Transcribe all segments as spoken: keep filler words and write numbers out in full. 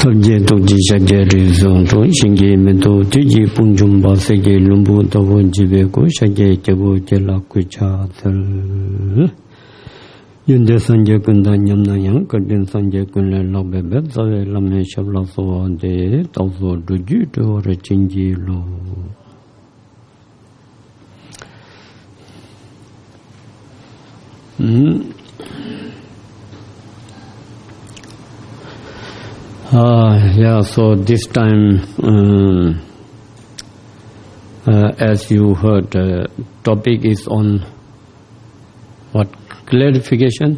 Subje Tokji Shakya Rizon To Shingi Mento Tiji Punjumba Seke Lumbu Togo Jibeko Shakya Kebo Jela Kucha Thal Yunde Sanje Kunda Nyamna Yang Kardin Sanje Kunle Lobe Bet Zawe Lame Shabla So De Tauzo Duju To Rechinji Lo Hmm Uh, yeah, so this time, um, uh, as you heard, uh, topic is on what? Clarification,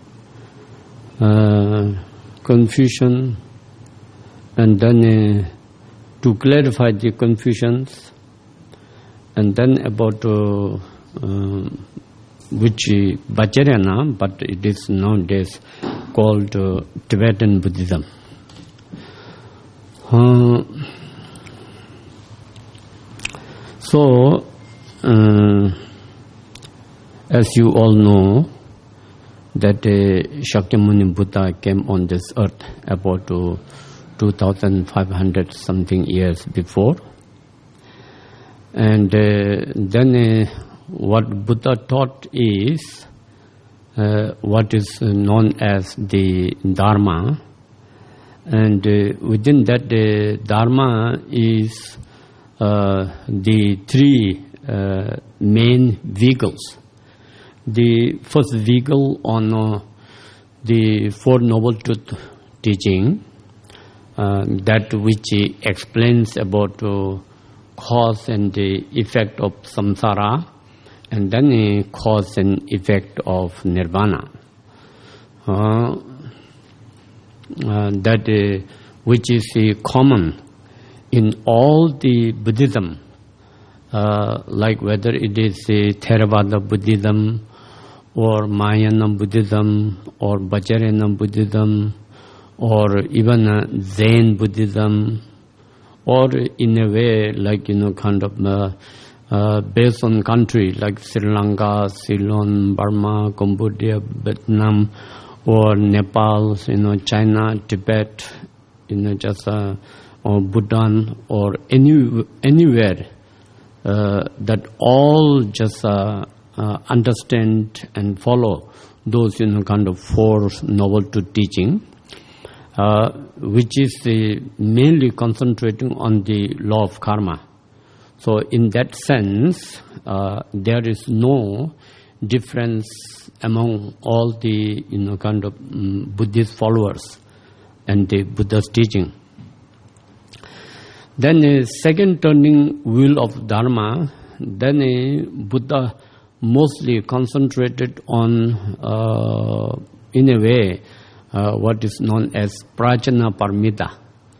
uh, confusion, and then uh, to clarify the confusions, and then about uh, uh, which uh, Vajrayana, but it is nowadays called uh, Tibetan Buddhism. Uh, so, uh, as you all know, that uh, Shakyamuni Buddha came on this earth about uh, two thousand five hundred something years before. And uh, then uh, what Buddha taught is uh, what is known as the Dharma. And uh, within that uh, Dharma is uh, the three uh, main vehicles. The first vehicle on uh, the Four Noble Truth teaching, uh, that which explains about uh, cause and the effect of samsara, and then a cause and effect of nirvana. Uh, Uh, that uh, which is uh, common in all the Buddhism, uh, like whether it is uh, Theravada Buddhism or Mahayana Buddhism or Vajrayana Buddhism or even uh, Zen Buddhism, or in a way like, you know, kind of uh, uh, based on country like Sri Lanka, Ceylon, Burma, Cambodia, Vietnam, or Nepal, you know, China, Tibet, you know, just uh, or Bhutan, or any anywhere uh, that all just uh, uh, understand and follow those, you know, kind of four noble truth teaching, uh, which is the mainly concentrating on the law of karma. So, in that sense, uh, there is no difference among all the, you know, kind of um, Buddhist followers and the Buddha's teaching. Then a second turning wheel of Dharma, then a Buddha mostly concentrated on, uh, in a way, uh, what is known as Prajna Paramita.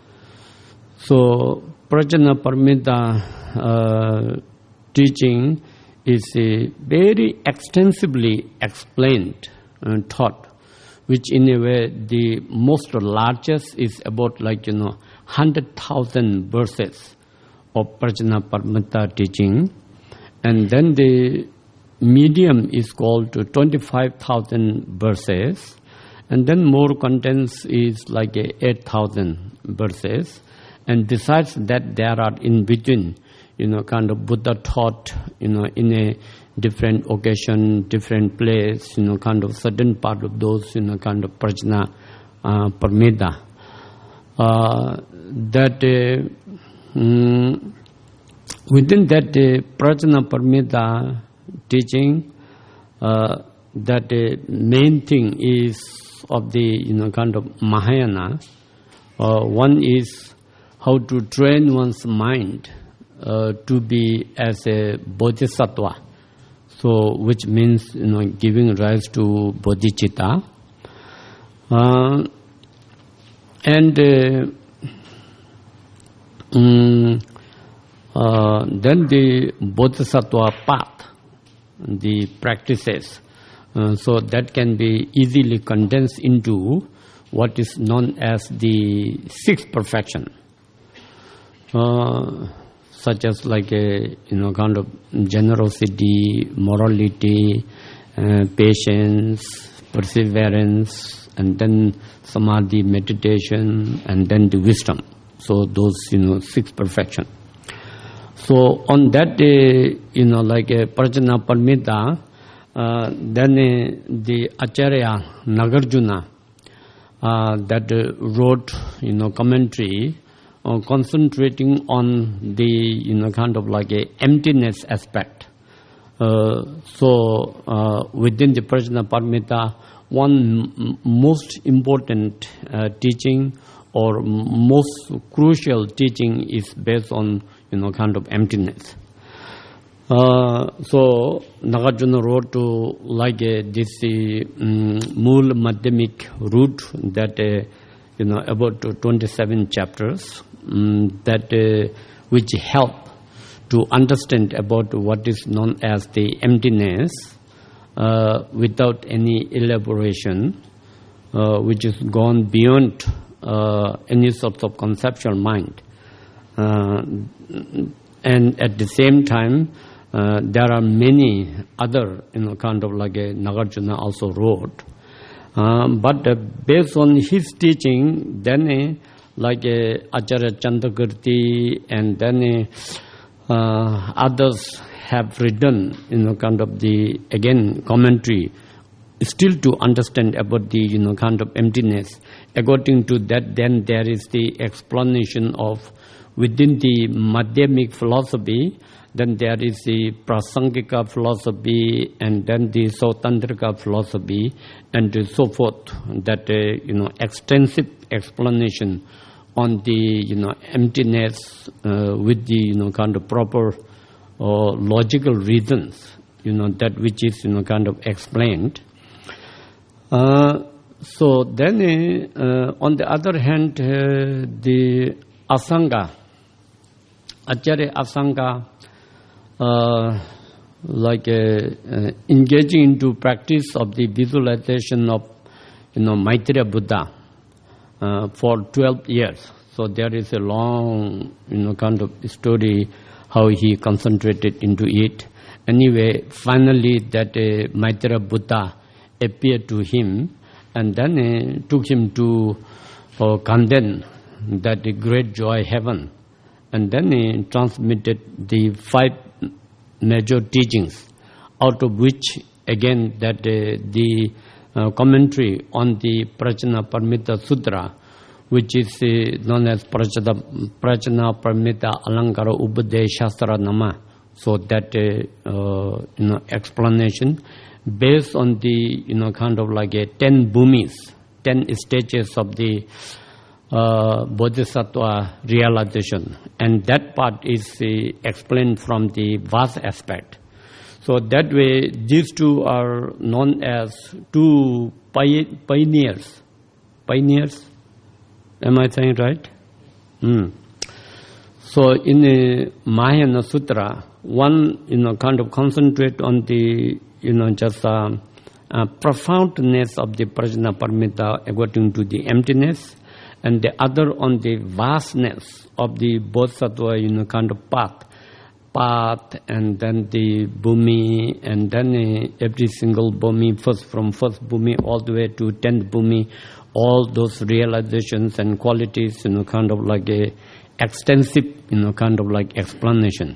So, Prajna Paramita uh, teaching is uh, very extensively explained and taught, which in a way the most largest is about like, you know, one hundred thousand verses of Prajna Paramita teaching, and then the medium is called twenty-five thousand verses, and then more contents is like eight thousand verses, and besides that there are in between, you know, kind of Buddha taught, you know, in a different occasion, different place, you know, kind of certain part of those, you know, kind of Prajna uh, Paramita. Uh, that uh, um, within that uh, Prajna Paramita teaching, uh, that uh, main thing is of the, you know, kind of Mahayana. Uh, one is how to train one's mind Uh, to be as a bodhisattva, so which means, you know, giving rise to bodhicitta, uh, and uh, um, uh, then the bodhisattva path, the practices, uh, so that can be easily condensed into what is known as the sixth perfection. Uh, such as like a, you know, kind of generosity, morality, uh, patience, perseverance, and then samadhi, meditation, and then the wisdom. So those, you know, six perfection. So on that day, you know, like a Prajna Paramita, uh, then uh, the Acharya Nagarjuna uh, that uh, wrote, you know, commentary uh, concentrating on the, you know, kind of like a emptiness aspect. Uh, so uh, within the Prajna Paramita, one m- most important uh, teaching or most crucial teaching is based on, you know, kind of emptiness. Uh, so Nagarjuna wrote to like uh, this um, Mool Madhyamik root that uh, you know about twenty-seven chapters um, that uh, which help to understand about what is known as the emptiness uh, without any elaboration, uh, which is gone beyond uh, any sort of conceptual mind. Uh, and at the same time, uh, there are many other, you know, kind of like a Nagarjuna also wrote. Um, but uh, based on his teaching, then uh, like uh, Acharya Chandrakirti and then uh, uh, others have written, you know, kind of the, again, commentary, still to understand about the, you know, kind of emptiness. According to that, then there is the explanation of within the Madhyamik philosophy, then there is the Prasangika philosophy, and then the Sautantrika philosophy, and so forth. That uh, you know, extensive explanation on the, you know, emptiness uh, with the, you know, kind of proper uh, logical reasons, you know, that which is, you know, kind of explained. Uh, so then, uh, on the other hand, uh, the Asanga, Acharya Asanga, uh, like uh, uh, engaging into practice of the visualization of, you know, Maitreya Buddha uh, for twelve years. So there is a long, you know, kind of story how he concentrated into it. Anyway, finally that uh, Maitreya Buddha appeared to him, and then uh, took him to uh, Kandan, that the great joy heaven, and then he transmitted the five major teachings, out of which again that uh, the uh, commentary on the Prajna Paramita Sutra, which is uh, known as Prajna, Prajna Paramita Alankara Upadesha Shastra Nama. So that uh, uh, you know, explanation based on the, you know, kind of like a ten bhumis, ten stages of the uh, Bodhisattva realization, and that part is uh, explained from the vast aspect. So that way, these two are known as two pioneers. Pioneers, am I saying right? Mm. So in the Mahayana Sutra, one, you know, kind of concentrate on the, you know, just uh, uh, profoundness of the Prajna Paramita according to the emptiness, and the other on the vastness of the Bodhisattva, you know, kind of path, path, and then the bhumi, and then uh, every single bhumi, first from first bhumi all the way to tenth bhumi, all those realizations and qualities, you know, kind of like a extensive, you know, kind of like explanation.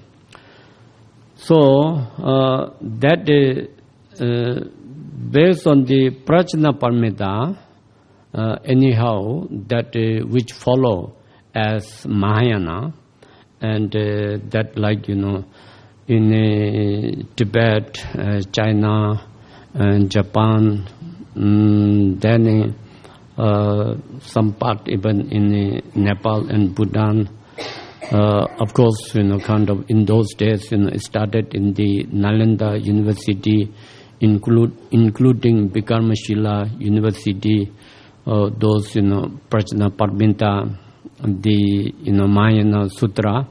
So uh, that uh, uh, based on the Prajna Paramita, uh, anyhow, that uh, which follow as Mahayana, and uh, that, like, you know, in uh, Tibet, uh, China, and Japan, um, then uh, some part even in uh, Nepal and Bhutan. Uh, of course, you know, kind of in those days, you know, it started in the Nalanda University, include including Bikarmashila University, uh, those, you know, Prajna Paramita, the, you know, Mahayana Sutra.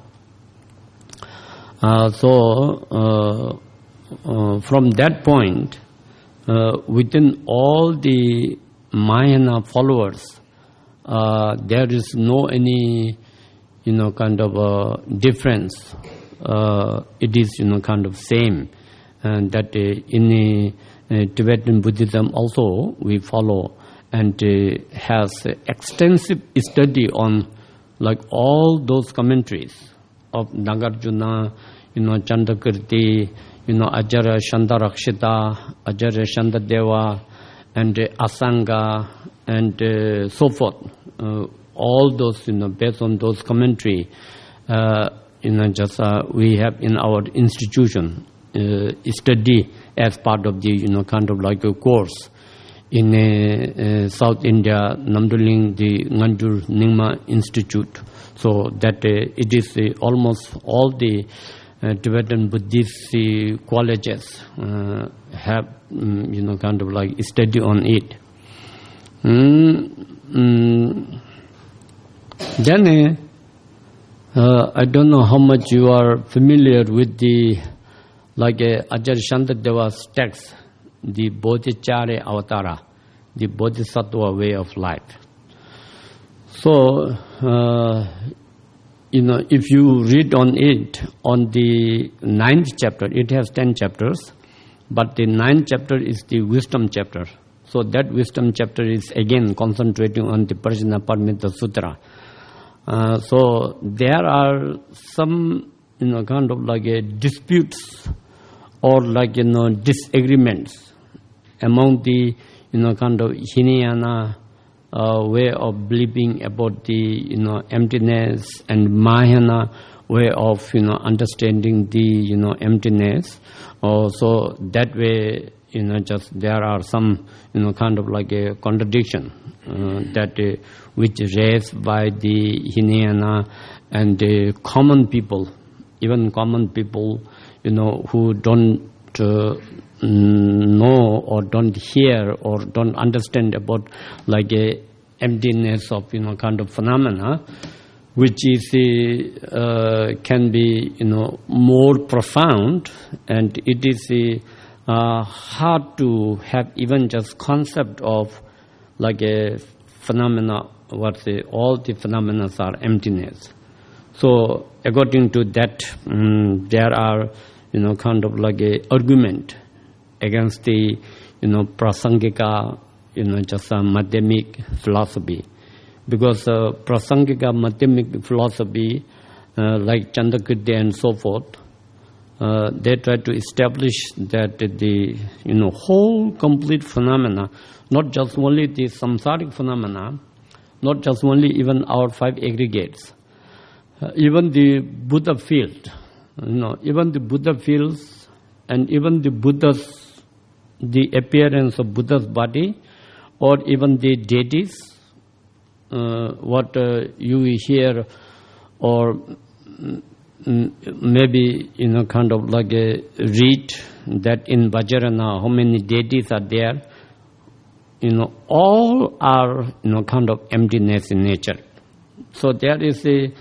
Uh, so uh, uh, from that point, uh, within all the Mahayana followers, uh, there is no any, you know, kind of a difference. Uh, it is, you know, kind of same, and that uh, in uh, Tibetan Buddhism also we follow, and uh, has extensive study on like all those commentaries of Nagarjuna, you know, Chandakirti, you know, Ajara Shandarakshita, Ajara Shandadeva, and uh, Asanga, and uh, so forth. Uh, all those, you know, based on those commentary, uh, you know, just uh, we have in our institution uh, study as part of the, you know, kind of like a course in uh, uh, South India, Namduling, the Nganjur Nyingma Institute. So that uh, it is uh, almost all the uh, Tibetan Buddhist uh, colleges uh, have, um, you know, kind of like study on it. Mm, mm, then uh, uh, I don't know how much you are familiar with the like uh, Ajahn Shantadeva's text, the Bodhicharya Avatara, the Bodhisattva way of life. So, uh, you know, if you read on it, on the ninth chapter, it has ten chapters, but the ninth chapter is the wisdom chapter. So that wisdom chapter is again concentrating on the Prajnaparamita Sutra. Uh, so there are some, you know, kind of like a disputes or like, you know, disagreements among the, you know, kind of Hinayana Uh, way of believing about the, you know, emptiness, and Mahayana way of, you know, understanding the, you know, emptiness. Uh, so that way, you know, just there are some, you know, kind of like a contradiction uh, that uh, which raised by the Hinayana and the common people, even common people, you know, who don't uh, know or don't hear or don't understand about like a emptiness of, you know, kind of phenomena, which is uh, can be, you know, more profound, and it is uh, hard to have even just concept of like a phenomena. What the all the phenomena are emptiness. So according to that, um, there are, you know, kind of like a argument against the, you know, prasangika, you know, just a Madhyamik philosophy. Because uh, prasangika Madhyamik philosophy, uh, like Chandakirti and so forth, uh, they try to establish that the, you know, whole complete phenomena, not just only the samsaric phenomena, not just only even our five aggregates, uh, even the Buddha field, you know, even the Buddha fields, and even the Buddha's, the appearance of Buddha's body, or even the deities, uh, what uh, you hear, or mm, maybe, you know, kind of like a read that in Vajrayana, how many deities are there, you know, all are, you know, kind of emptiness in nature. So there is a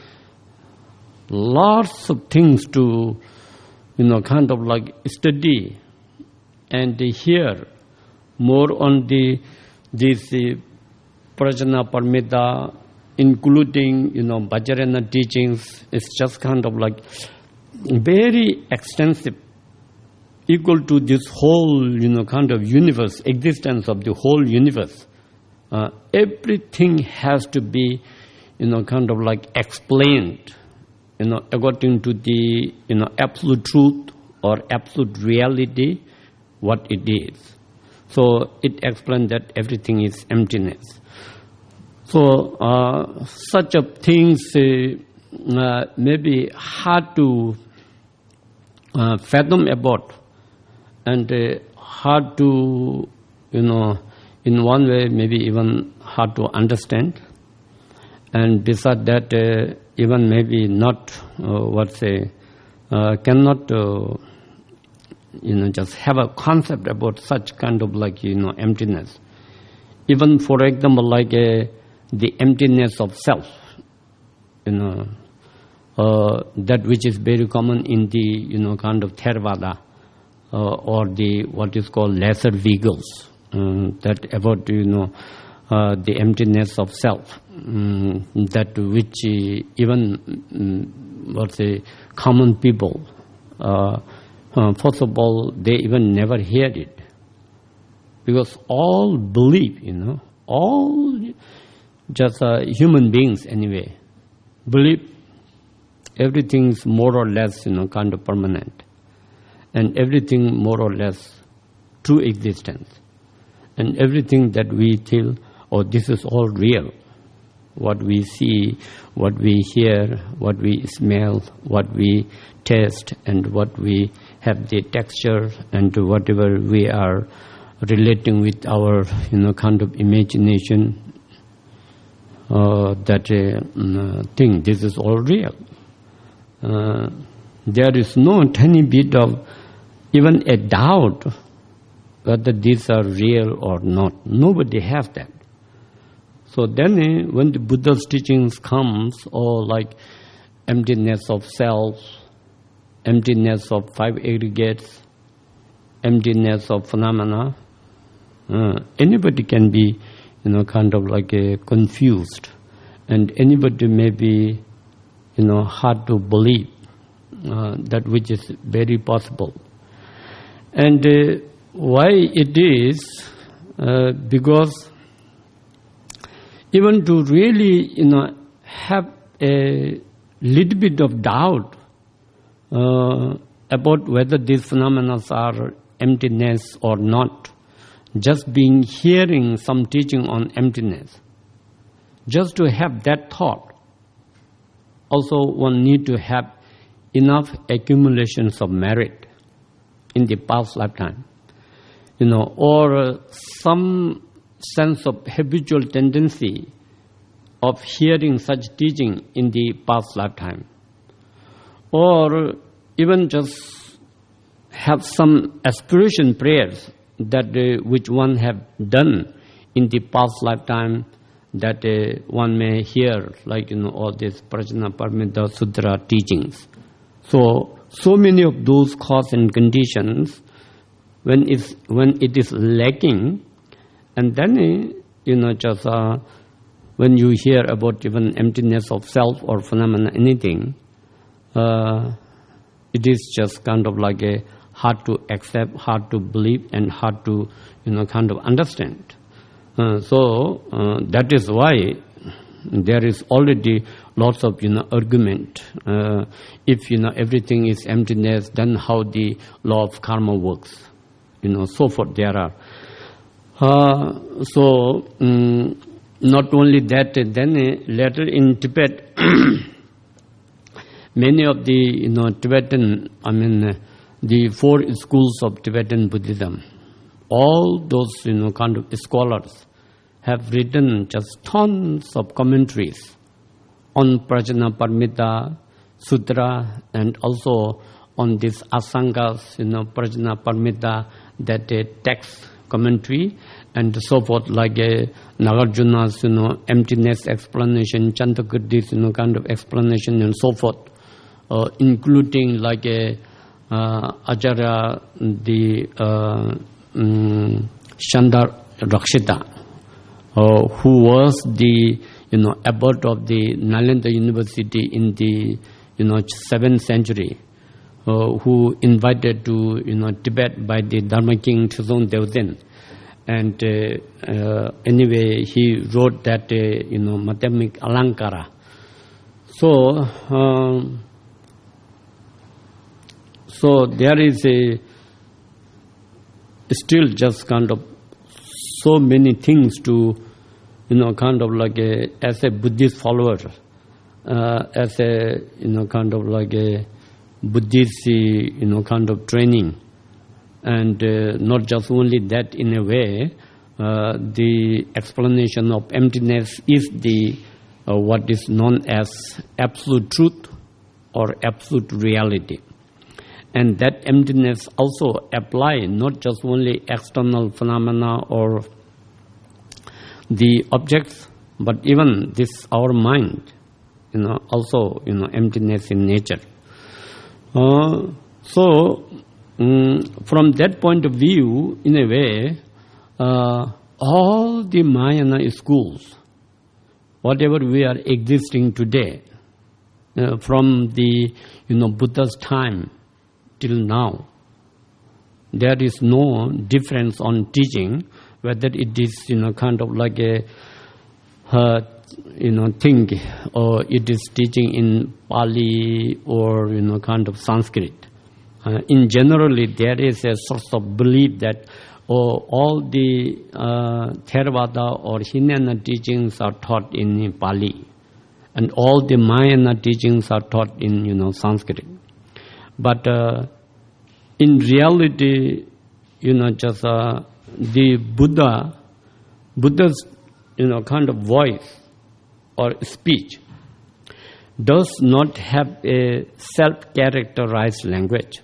lots of things to, you know, kind of like study and hear more on the this uh, Prajnaparamita, including, you know, Vajrayana teachings. It's just kind of like very extensive, equal to this whole, you know, kind of universe, existence of the whole universe. Uh, everything has to be, you know, kind of like explained, you know, according to the, you know, absolute truth or absolute reality, what it is. So it explains that everything is emptiness. So uh, such a things uh, uh, may be hard to uh, fathom about, and uh, hard to, you know, in one way maybe even hard to understand. And besides that, uh, even maybe not, uh, what say, uh, cannot, uh, you know, just have a concept about such kind of like, you know, emptiness. Even for example, like uh, the emptiness of self, you know, uh, that which is very common in the, you know, kind of Theravada, uh, or the what is called lesser vehicles, um, that about, you know, uh, the emptiness of self, um, that which uh, even um, what say common people. Uh, Uh, first of all, they even never heard it, because all believe, you know, all just uh, human beings anyway, believe everything is more or less, you know, kind of permanent, and everything more or less true existence, and everything that we feel, oh, this is all real. What we see, what we hear, what we smell, what we taste, and what we have the texture, and whatever we are relating with our, you know, kind of imagination, uh, that uh, thing, this is all real. Uh, there is no tiny bit of even a doubt whether these are real or not. Nobody has that. So then uh, when the Buddha's teachings comes, or like emptiness of self, emptiness of five aggregates, emptiness of phenomena, uh, anybody can be, you know, kind of like uh, confused, and anybody may be, you know, hard to believe, uh, that which is very possible. And uh, why it is, uh, because even to really, you know, have a little bit of doubt uh, about whether these phenomena are emptiness or not, just being hearing some teaching on emptiness, just to have that thought, also one need to have enough accumulations of merit in the past lifetime, you know, or uh, some sense of habitual tendency of hearing such teaching in the past lifetime, or even just have some aspiration prayers that uh, which one have done in the past lifetime, that uh, one may hear, like, you know, all these Prajnaparamita Sutra teachings. So, so many of those cause and conditions, when it's, when it is lacking, and then, you know, just uh, when you hear about even emptiness of self or phenomena, anything, uh, it is just kind of like a hard to accept, hard to believe, and hard to, you know, kind of understand. Uh, so uh, that is why there is already lots of, you know, argument. Uh, if, you know, everything is emptiness, then how the law of karma works, you know, so forth there are. Uh, so, um, not only that, then uh, later in Tibet, many of the, you know, Tibetan, I mean, uh, the four schools of Tibetan Buddhism, all those, you know, kind of scholars have written just tons of commentaries on Prajnaparamita Sutra, and also on this Asanga's, you know, Prajnaparamita, that uh, text commentary, and so forth, like uh, Nagarjuna's, you know, emptiness explanation, Chandrakirti's, you know, kind of explanation, and so forth, uh, including like a uh, Acharya, the uh, um, Chandra Rakshita, uh, who was the, you know, abbot of the Nalanda University in the, you know, seventh century, uh, who invited to, you know, Tibet by the Dharma King Trizong Devzen. And uh, uh, anyway, he wrote that, uh, you know, Madhyamik Alankara. So, um, so there is a still just kind of so many things to, you know, kind of like a, as a Buddhist follower, uh, as a, you know, kind of like a Buddhist, you know, kind of training. And uh, not just only that, in a way, uh, the explanation of emptiness is the uh, what is known as absolute truth or absolute reality. And that emptiness also apply not just only external phenomena or the objects, but even this our mind, you know, also, you know, emptiness in nature. Uh, so. Um, from that point of view, in a way, uh, all the Mahayana schools, whatever we are existing today, uh, from the, you know, Buddha's time till now, there is no difference on teaching whether it is, you know, kind of like a, uh, you know, thing, or it is teaching in Pali or, you know, kind of Sanskrit. Uh, in generally, there is a source of belief that oh, all the uh, Theravada or Hinayana teachings are taught in Pali, and all the Mahayana teachings are taught in, you know, Sanskrit. But uh, in reality, you know, just uh, the Buddha, Buddha's, you know, kind of voice or speech does not have a self-characterized language.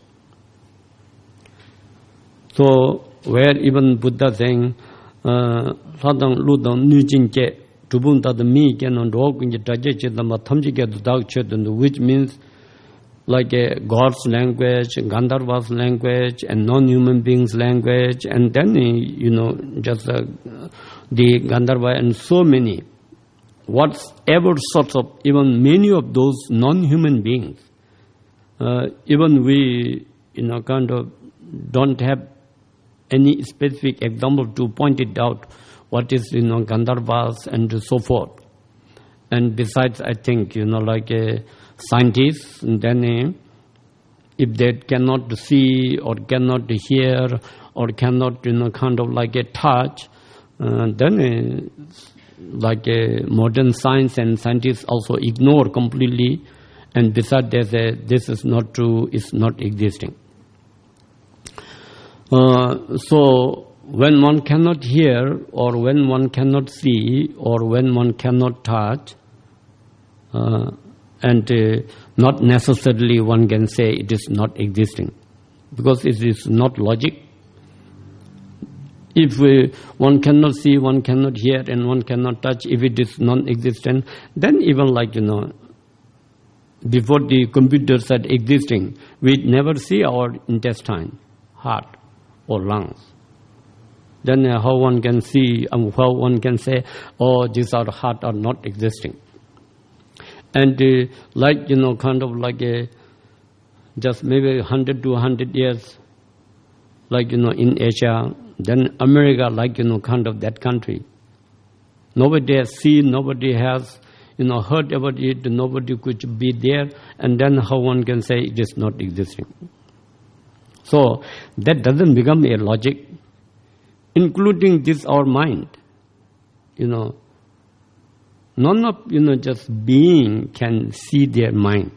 So, where even Buddha saying, Sadang Ludang Nujinke, Tubunta the Mi Kenon Rogunja Tajechidama Tamjike Dudak Chetan, which means like a God's language, Gandharva's language, and non-human beings' language, and then, you know, just uh, the Gandharva and so many, whatever sorts of, even many of those non-human beings, uh, even we, you know, kind of don't have any specific example to point it out what is, you know, Gandharvas and so forth. And besides, I think, you know, like a scientist, and then uh, if they cannot see or cannot hear or cannot, you know, kind of like a touch, uh, then uh, like a modern science and scientists also ignore completely. And besides, they say this is not true, it's not existing. Uh, so, when one cannot hear, or when one cannot see, or when one cannot touch, uh, and uh, not necessarily one can say it is not existing, because it is not logic. If uh, one cannot see, one cannot hear, and one cannot touch, if it is non-existent, then even like, you know, before the computer said existing, we never see our intestine, heart, or lungs. Then uh, how one can see, um, how one can say, oh, these are heart are not existing. And uh, like, you know, kind of like a, just maybe one hundred to one hundred years, like, you know, in Asia, then America, like, you know, kind of that country. Nobody has seen, nobody has, you know, heard about it, nobody could be there, and then how one can say it is not existing. So, that doesn't become a logic, including this our mind. You know, none of, you know, just being can see their mind.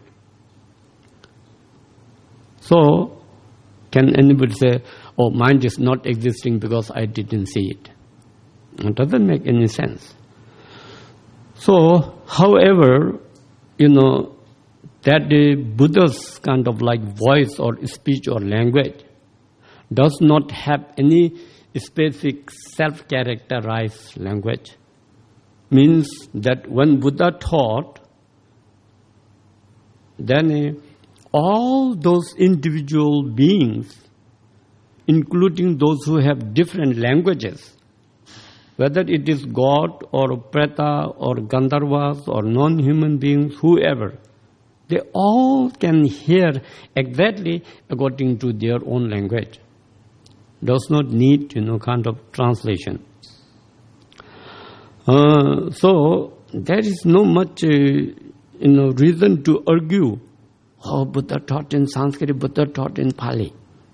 So, can anybody say, oh, mind is not existing because I didn't see it? It doesn't make any sense. So, however, you know, that the Buddha's kind of like voice or speech or language does not have any specific self-characterized language. Means that when Buddha taught, then uh, all those individual beings, including those who have different languages, whether it is God or Preta or Gandharvas or non-human beings, whoever, they all can hear exactly according to their own language. Does not need, you know, kind of translation. Uh, so there is no much, uh, you know, reason to argue. Oh, Buddha taught in Sanskrit, Buddha taught in Pali.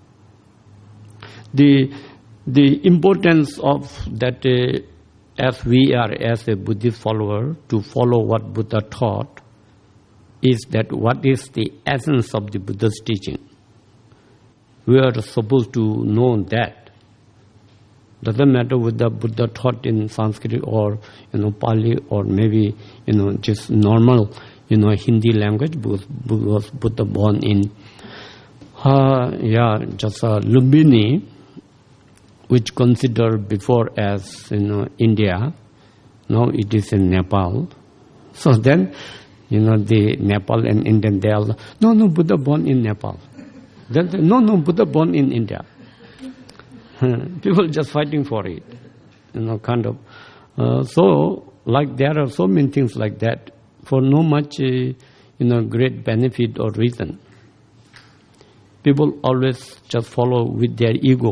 The the importance of that, uh, as we are as a Buddhist follower, to follow what Buddha taught, is that what is the essence of the Buddha's teaching. We are supposed to know that. Doesn't matter whether Buddha taught in Sanskrit or, you know, Pali, or maybe, you know, just normal, you know, Hindi language, because, because Buddha born in, uh, yeah, just uh, Lumbini, which considered before as, you know, India. Now it is in Nepal. So then, you know, the Nepal and Indian, they all, no, no, Buddha born in Nepal. Then they, no, no, Buddha born in India. People just fighting for it, you know, kind of. Uh, so, like there are so many things like that for no much, uh, you know, great benefit or reason. People always just follow with their ego.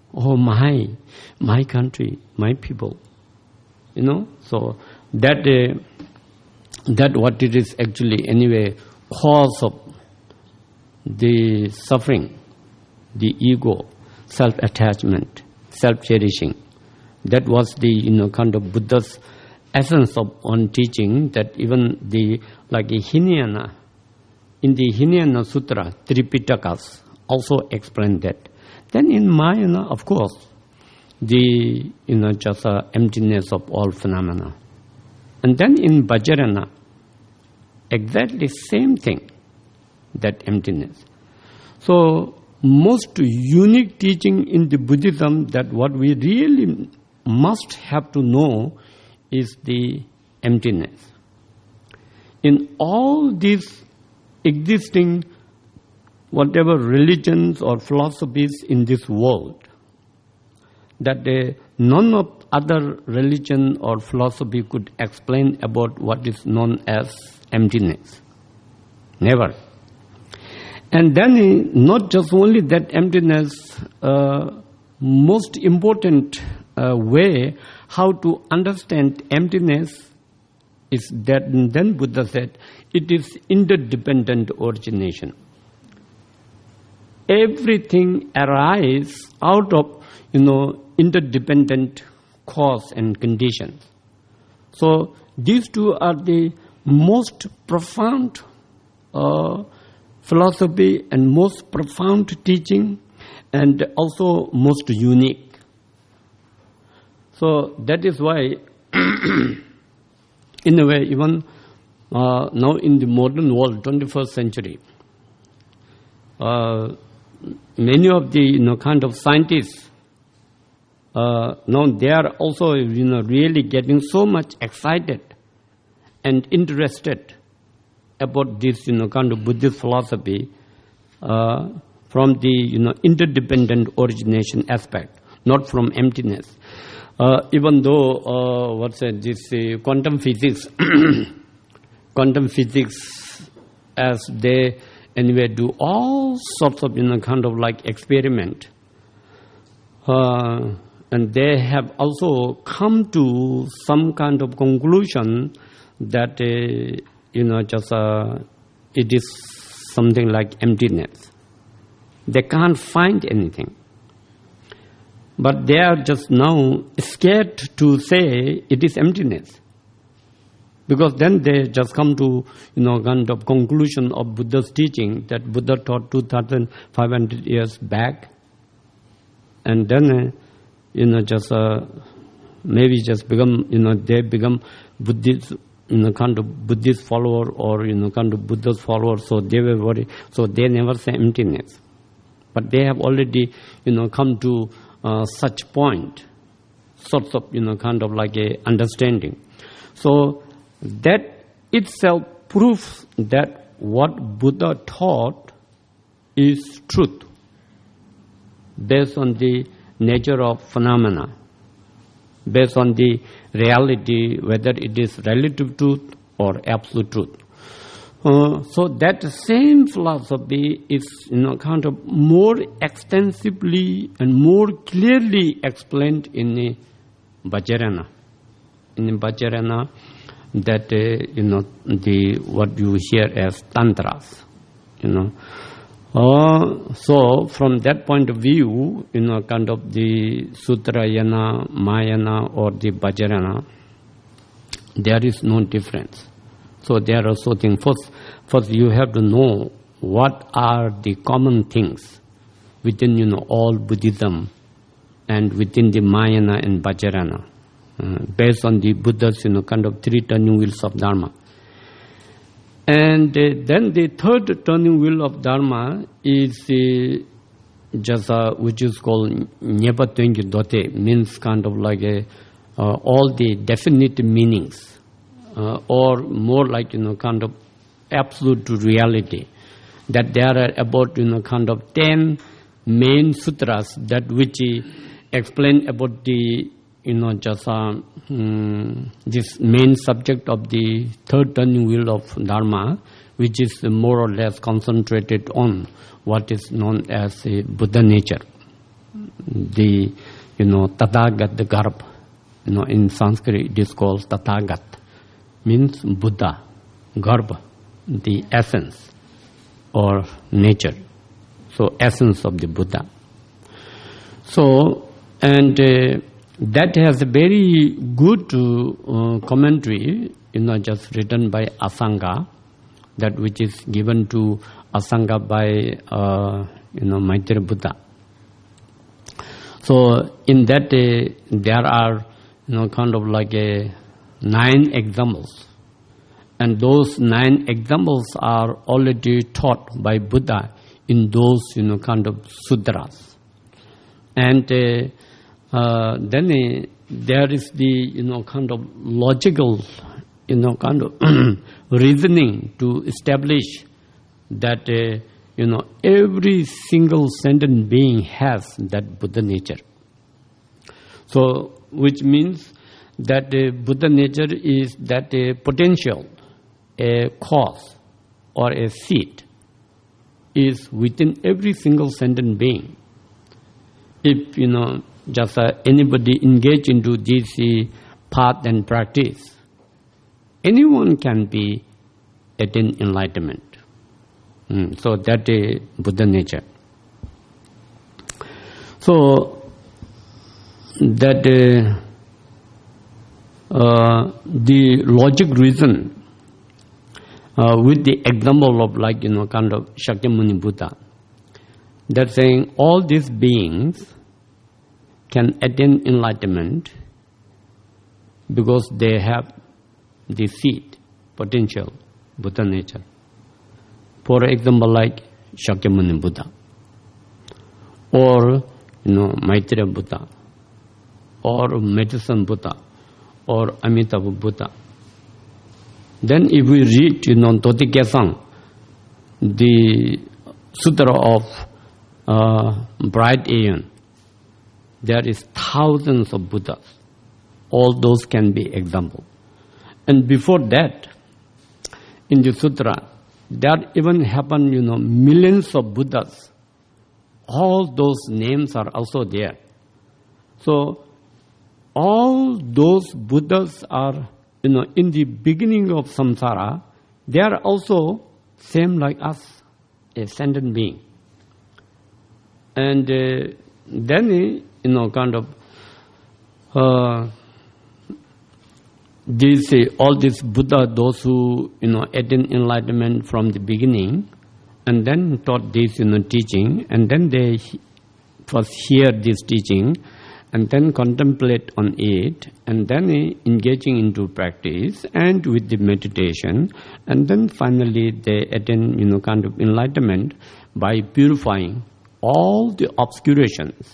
oh my, my country, my people, you know. So that uh, that what it is actually anyway cause of the suffering, the ego, self-attachment, self-cherishing. That was the you know kind of Buddha's essence of on teaching. That even the like the Hinayana, in the Hinayana Sutra, Tripitakas also explained that. Then in Mahayana, of course, the you know just uh, emptiness of all phenomena, and then in Vajrayana, exactly same thing, that emptiness. So most unique teaching in the Buddhism that what we really must have to know is the emptiness. In all these existing whatever religions or philosophies in this world, that uh, none of other religion or philosophy could explain about what is known as emptiness. Never. And then uh, not just only that emptiness, uh, most important uh, way how to understand emptiness is that then Buddha said it is interdependent origination. Everything arises out of you know interdependent cause and conditions. So these two are the most profound uh, philosophy and most profound teaching, and also most unique. So that is why, in a way, even uh, now in the modern world, twenty-first century, uh, many of the you know kind of scientists uh, now they are also you know really getting so much excited and interested about this you know kind of Buddhist philosophy uh, from the you know interdependent origination aspect, not from emptiness. Uh, even though uh, what's it, this uh, quantum physics, quantum physics, as they anyway do all sorts of you know kind of like experiment, uh, and they have also come to some kind of conclusion that uh, you know just uh, it is something like emptiness. They can't find anything. But they are just now scared to say it is emptiness. Because then they just come to, you know, kind of conclusion of Buddha's teaching that Buddha taught two thousand five hundred years back. And then, uh, you know, just uh, maybe just become, you know, they become Buddhist, you know, kind of Buddhist follower or, you know, kind of Buddha's follower. So they were worried. So they never say emptiness. But they have already, you know, come to Uh, such point, sorts of you know kind of like a understanding. So that itself proves that what Buddha taught is truth, based on the nature of phenomena, based on the reality, whether it is relative truth or absolute truth. Uh, so that same philosophy is, you know, kind of more extensively and more clearly explained in the Vajrayana. In the Vajrayana, that uh, you know the what you hear as tantras, you know. Uh, so from that point of view, you know, kind of the Sutrayana, Mahayana, or the Vajrayana, there is no difference. So there are also things. First, first you have to know what are the common things within, you know, all Buddhism and within the Mahayana and Vajrayana, uh, based on the Buddha's, you know, kind of three turning wheels of Dharma. And uh, then the third turning wheel of Dharma is uh, just uh, which is called Nyepa Twengi Dote, means kind of like a, uh, all the definite meanings. Uh, or more like, you know, kind of absolute reality. That there are about, you know, kind of ten main sutras that which explain about the, you know, just uh, um, this main subject of the third turning wheel of Dharma, which is more or less concentrated on what is known as a Buddha nature. the, you know, Tathagat, the Garb. You know, in Sanskrit it is called Tathagat, means Buddha, Garb, the essence or nature. So, essence of the Buddha. So, and uh, that has a very good uh, commentary, you know, just written by Asanga, that which is given to Asanga by, uh, you know, Maitreya Buddha. So, in that uh, there are, you know, kind of like a nine examples. And those nine examples are already taught by Buddha in those, you know, kind of sutras. And uh, uh, then uh, there is the, you know, kind of logical, you know, kind of reasoning to establish that, uh, you know, every single sentient being has that Buddha nature. So, which means that uh, Buddha nature is that uh, potential, a cause or a seed is within every single sentient being. If, you know, just uh, anybody engage into this uh, path and practice, anyone can be attain enlightenment. Mm, so that is Buddha nature. So that uh, uh, the logic reason uh, with the example of, like, you know, kind of Shakyamuni Buddha, that saying all these beings can attain enlightenment because they have the seed, potential, Buddha nature. For example, like Shakyamuni Buddha, or, you know, Maitreya Buddha, or Medicine Buddha, or Amitabha Buddha. Then if we read, you know, Toti Kesang, the Sutra of uh, Bright Aeon, there is thousands of Buddhas. All those can be example. And before that, in the Sutra, there even happen, you know, millions of Buddhas. All those names are also there. So, all those Buddhas are, you know, in the beginning of samsara, they are also same like us, a sentient being. And uh, then, you know, kind of, uh, these, uh, all these Buddha, those who, you know, attain enlightenment from the beginning, and then taught this, you know, teaching, and then they first hear this teaching, and then contemplate on it, and then uh, engaging into practice, and with the meditation, and then finally they attain, you know, kind of enlightenment by purifying all the obscurations.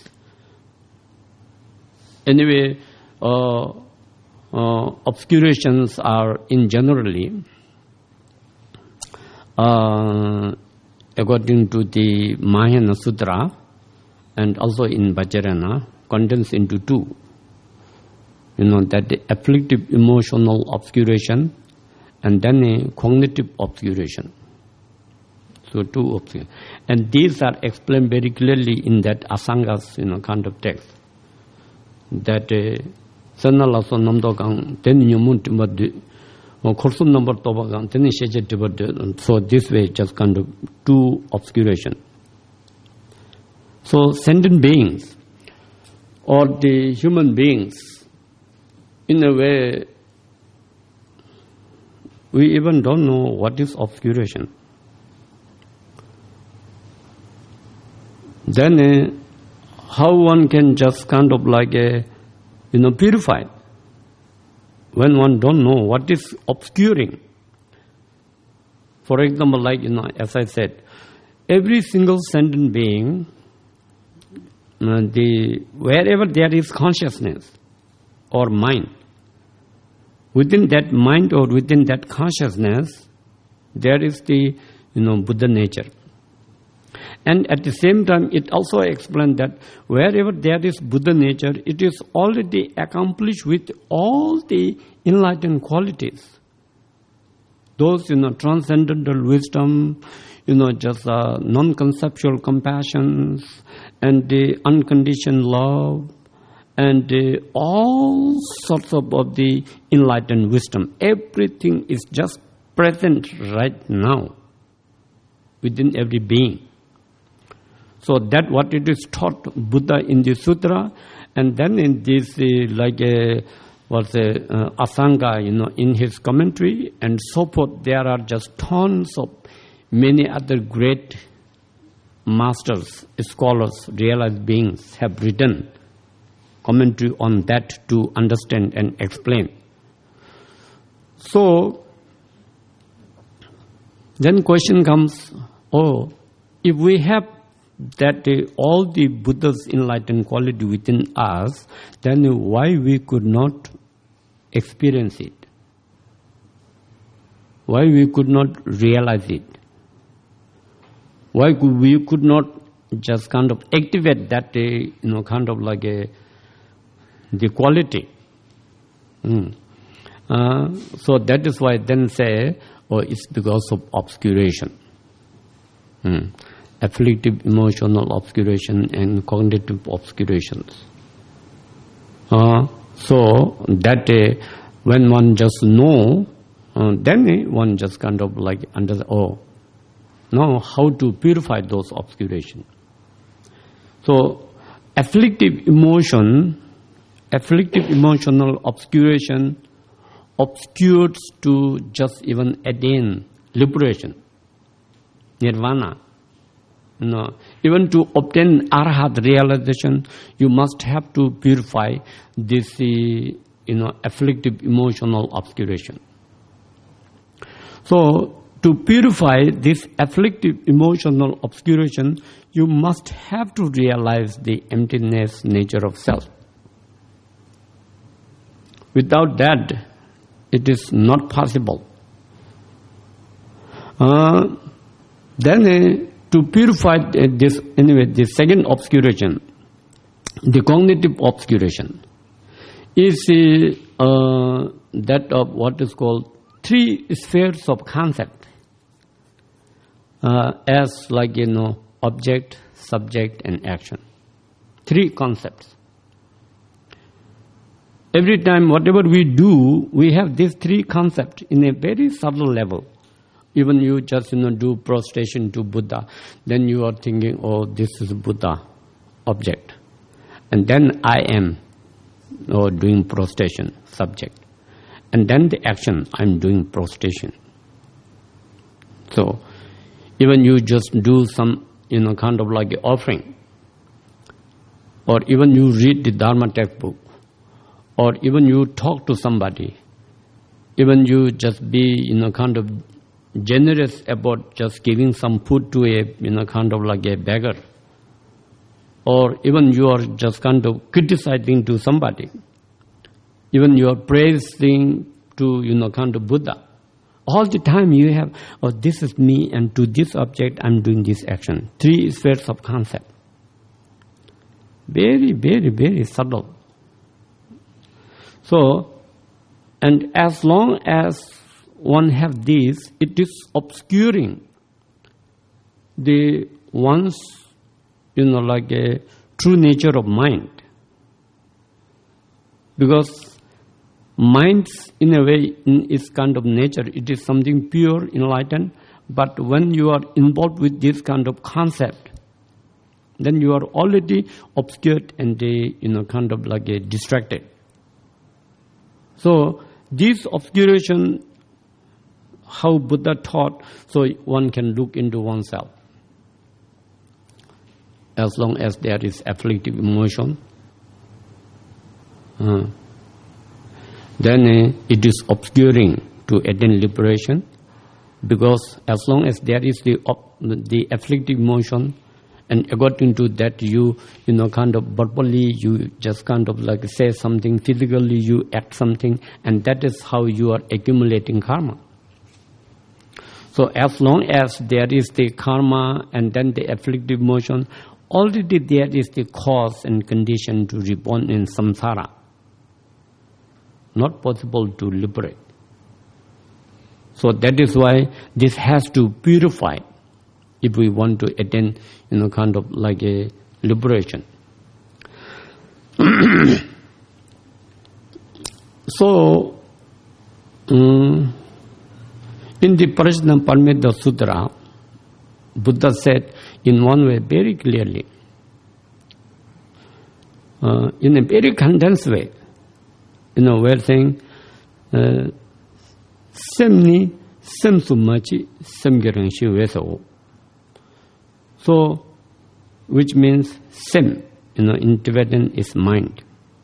Anyway, uh, uh, obscurations are in generally, uh, according to the Mahayana Sutra, and also in Vajrayana, condensed into two. You know, that the afflictive emotional obscuration and then a cognitive obscuration. So two obscuration. And these are explained very clearly in that Asanga's, you know, kind of text. That Sanala so Namdogang, then you moon or Korsum number Tobagang, then Shejet. So this way just kind of two obscuration. So sentient beings or the human beings, in a way, we even don't know what is obscuration. Then uh, how one can just kind of like a, you know, purify when one don't know what is obscuring. For example, like, you know, as I said, every single sentient being, uh, the wherever there is consciousness or mind, within that mind or within that consciousness, there is the, you know, Buddha nature. And at the same time, it also explains that wherever there is Buddha nature, it is already accomplished with all the enlightened qualities. Those, you know, transcendental wisdom, you know, just uh, non-conceptual compassion and the unconditioned love and uh, all sorts of, of the enlightened wisdom. Everything is just present right now within every being. So that what it is taught Buddha in the sutra, and then in this uh, like a was a uh, Asanga, you know, in his commentary and so forth. There are just tons of many other great masters, scholars, realized beings have written commentary on that to understand and explain. So then question comes, oh, if we have that uh, all the Buddha's enlightened quality within us, then why we could not experience it? Why we could not realize it? Why could we could not just kind of activate that, uh, you know, kind of like a, the quality? Mm. Uh, so that is why then say, oh, it's because of obscuration. Mm. Afflictive emotional obscuration and cognitive obscurations. Uh, so that uh, when one just know, uh, then one just kind of like under oh, know how to purify those obscurations. So afflictive emotion, afflictive emotional obscuration obscures to just even attain liberation, nirvana. No, even to obtain arhat realization, you must have to purify this, uh, you know, afflictive emotional obscuration. So, to purify this afflictive emotional obscuration, you must have to realize the emptiness nature of self. Without that, it is not possible. Uh, then. Uh, To purify this, anyway, the second obscuration, the cognitive obscuration, is uh, that of what is called three spheres of concept, uh, as like, you know, object, subject, and action. Three concepts. Every time, whatever we do, we have these three concepts in a very subtle level. Even you just, you know, do prostration to Buddha, then you are thinking, oh, this is Buddha, object. And then I am, oh, doing prostration, subject. And then the action, I'm doing prostration. So, even you just do some, you know, kind of like offering, or even you read the Dharma textbook, or even you talk to somebody, even you just be, you know, kind of generous about just giving some food to a, you know, kind of like a beggar, or even you are just kind of criticizing to somebody, even you are praising to, you know, kind of Buddha. All the time you have, oh, this is me, and to this object I'm doing this action. Three spheres of concept. Very, very, very subtle. So, and as long as one have this, it is obscuring the one's, you know, like a true nature of mind. Because mind, in a way, in its kind of nature, it is something pure, enlightened. But when you are involved with this kind of concept, then you are already obscured and, uh, you know, kind of like a distracted. So this obscuration, how Buddha taught, so one can look into oneself. As long as there is afflictive emotion, uh, then uh, it is obscuring to attain liberation, because as long as there is the the afflictive emotion, and according to that you you know kind of verbally you just kind of like say something, physically you act something, and that is how you are accumulating karma. So as long as there is the karma and then the afflictive emotion, already there is the cause and condition to reborn in samsara. Not possible to liberate. So that is why this has to purify. if we want to attain, you know, kind of like a liberation. So, um, in the Prajnaparamita Sutra, Buddha said in one way very clearly, uh, in a very condensed way, you know, we're saying, uh, Semni, Semsumachi, Semgerangshi Veso. So, which means Sem, you know, in Tibetan is mind.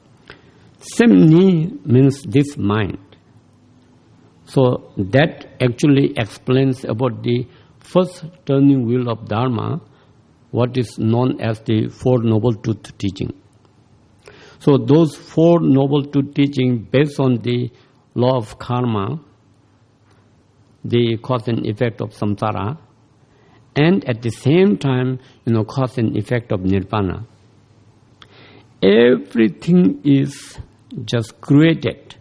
Semni means this mind. So that actually explains about the first turning wheel of Dharma, what is known as the Four Noble Truth teaching. So those Four Noble Truth teaching based on the law of karma, the cause and effect of samsara, and at the same time, you know, cause and effect of nirvana. Everything is just created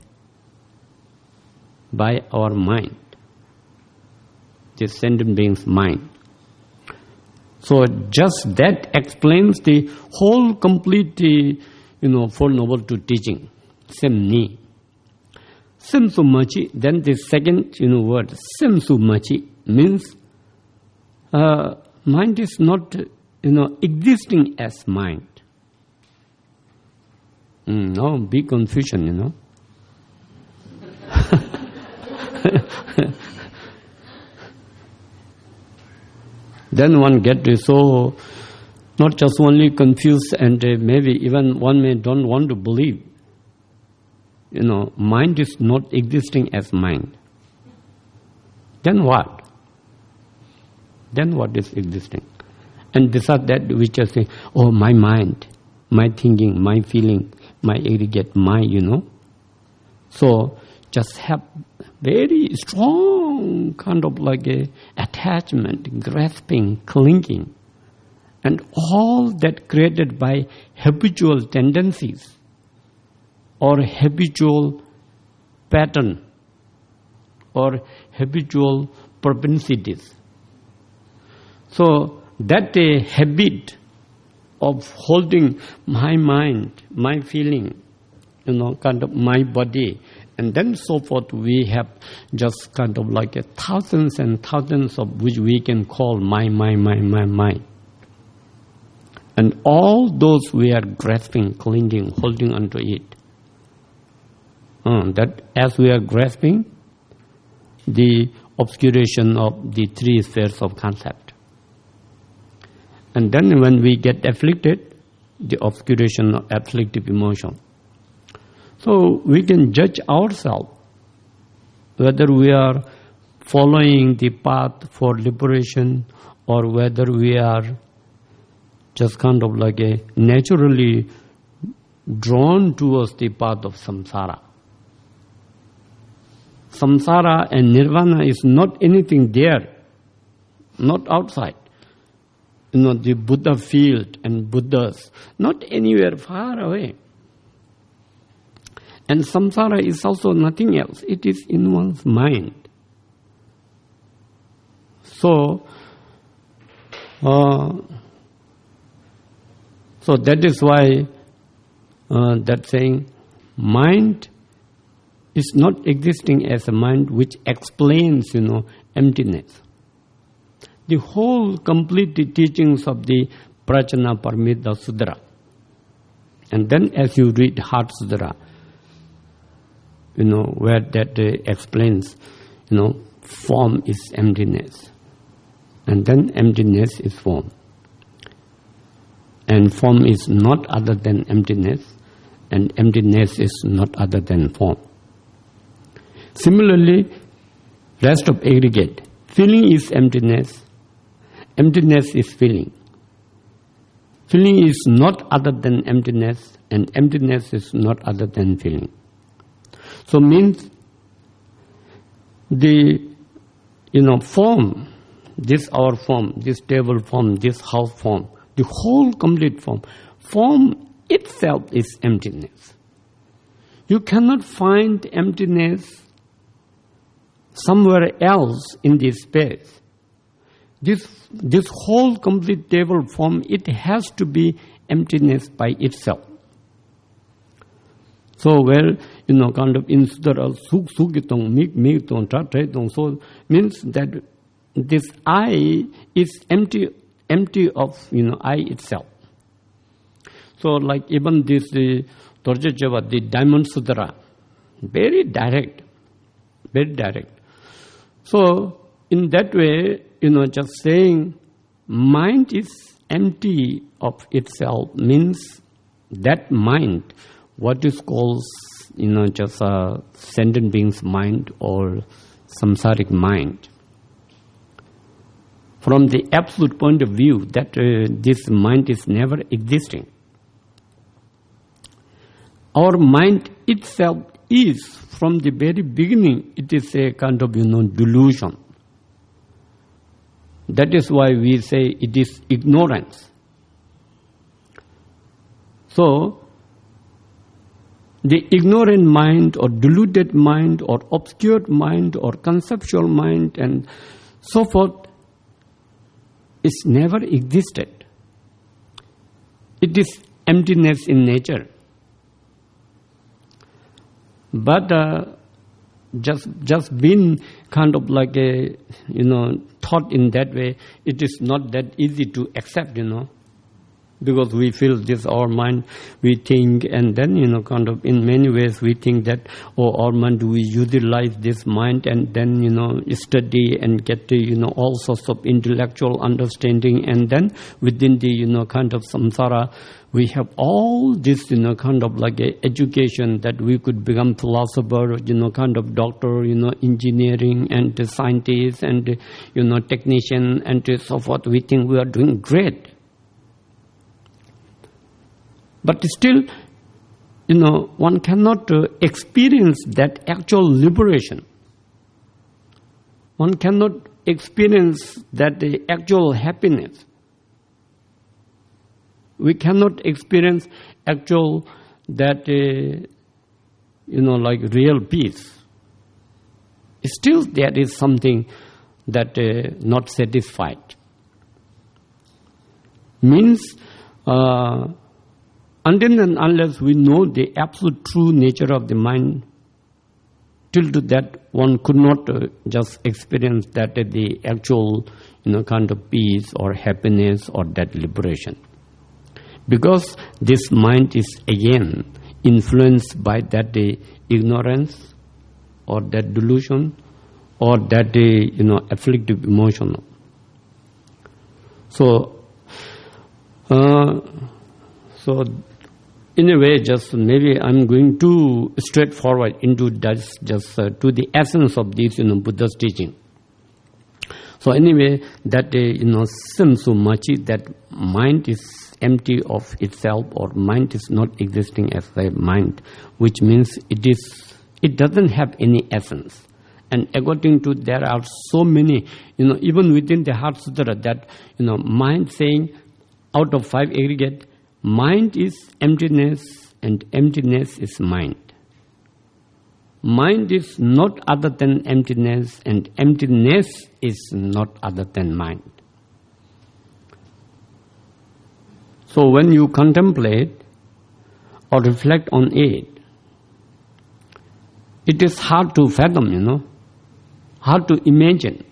by our mind, this sentient being's mind. So just that explains the whole complete, you know, Four Noble Truth teaching, Semni. Semsumachi, then the second, you know, word, Semsumachi, means uh, mind is not, you know, existing as mind. Mm, no, big confusion, you know. Then one get so not just only confused and uh, maybe even one may don't want to believe. You know, mind is not existing as mind. Then what? Then what is existing? And besides that, we just say, oh, my mind, my thinking, my feeling, my aggregate mind, you know. So just have very strong kind of like a attachment, grasping, clinging, and all that created by habitual tendencies or habitual pattern or habitual propensities. So that a habit of holding my mind, my feeling, you know, kind of my body, and then so forth, we have just kind of like a thousands and thousands of which we can call my, my, my, my, my. And all those we are grasping, clinging, holding onto it. Uh, that as we are grasping, the obscuration of the three spheres of concept. And then when we get afflicted, the obscuration of afflictive emotion. So we can judge ourselves whether we are following the path for liberation or whether we are just kind of like a naturally drawn towards the path of samsara. Samsara and nirvana is not anything there, not outside. You know, the Buddha field and Buddhas, not anywhere far away. And samsara is also nothing else. It is in one's mind. So, uh, so that is why uh, that saying, mind is not existing as a mind which explains, you know, emptiness. The whole complete teachings of the Prajnaparamita Sutra. And then as you read Heart Sutra, you know, where that uh, explains, you know, form is emptiness. And then emptiness is form. And form is not other than emptiness, and emptiness is not other than form. Similarly, rest of aggregate. Feeling is emptiness, emptiness is feeling. Feeling is not other than emptiness, and emptiness is not other than feeling. So means the, you know, form, this our form, this table form, this house form, the whole complete form, form itself is emptiness. You cannot find emptiness somewhere else in this space. This, this whole complete table form, it has to be emptiness by itself. So where, you know, kind of in Sudara, Suk Sukitong, Mik Mikitong, Tatretong, so means that this I is empty, empty of, you know, I itself. So like even this, the Dorje Java, the Diamond Sudara, very direct, very direct. So in that way, you know, just saying mind is empty of itself means that mind, what is called, you know, just a sentient being's mind or samsaric mind. From the absolute point of view, that uh, this mind is never existing. Our mind itself is, from the very beginning, it is a kind of, you know, delusion. That is why we say it is ignorance. So, the ignorant mind or deluded mind or obscured mind or conceptual mind and so forth is never existed. It is emptiness in nature. But uh, just just being kind of like a, you know, thought in that way, it is not that easy to accept, you know. Because we feel this, our mind, we think, and then, you know, kind of in many ways we think that, oh, our mind, we utilize this mind and then, you know, study and get, to, you know, all sorts of intellectual understanding, and then within the, you know, kind of samsara, we have all this, you know, kind of like a education that we could become philosopher, you know, kind of doctor, you know, engineering and scientist and, you know, technician and so forth. We think we are doing great. But still, you know, one cannot uh, experience that actual liberation. One cannot experience that uh, actual happiness. We cannot experience actual that, uh, you know, like real peace. Still there is something that uh, not satisfied. Means, uh, until and unless we know the absolute true nature of the mind, till to that one could not uh, just experience that uh, the actual, you know, kind of peace or happiness or that liberation. Because this mind is again influenced by that uh, ignorance or that delusion or that uh, you know, afflictive emotion. So, uh, so. In a way, just maybe I'm going too straightforward into just, just uh, to the essence of this, you know, Buddha's teaching. So anyway, that uh, you know, seems so much that mind is empty of itself, or mind is not existing as a mind, which means it is, it doesn't have any essence. And according to, there are so many, you know, even within the Heart Sutra, that, you know, mind saying out of five aggregate, mind is emptiness and emptiness is mind. Mind is not other than emptiness and emptiness is not other than mind. So when you contemplate or reflect on it, it is hard to fathom, you know, hard to imagine.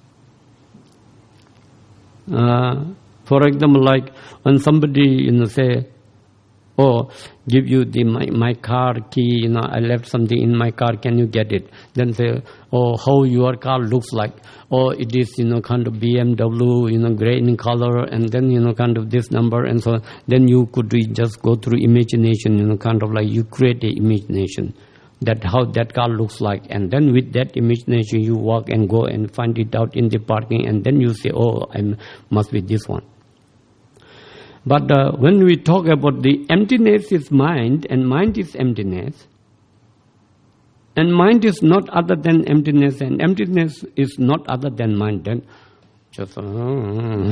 Uh, For example, like when somebody, you know, say, oh, give you the my, my car key, you know, I left something in my car, can you get it? Then say, oh, how your car looks like. Oh, it is, you know, kind of B M W, you know, gray in color, and then, you know, kind of this number, and so on. Then you could just go through imagination, you know, kind of like you create a imagination that how that car looks like, and then with that imagination you walk and go and find it out in the parking, and then you say, oh, I must be this one. But uh, when we talk about the emptiness is mind, and mind is emptiness, and mind is not other than emptiness, and emptiness is not other than mind, then just... Uh,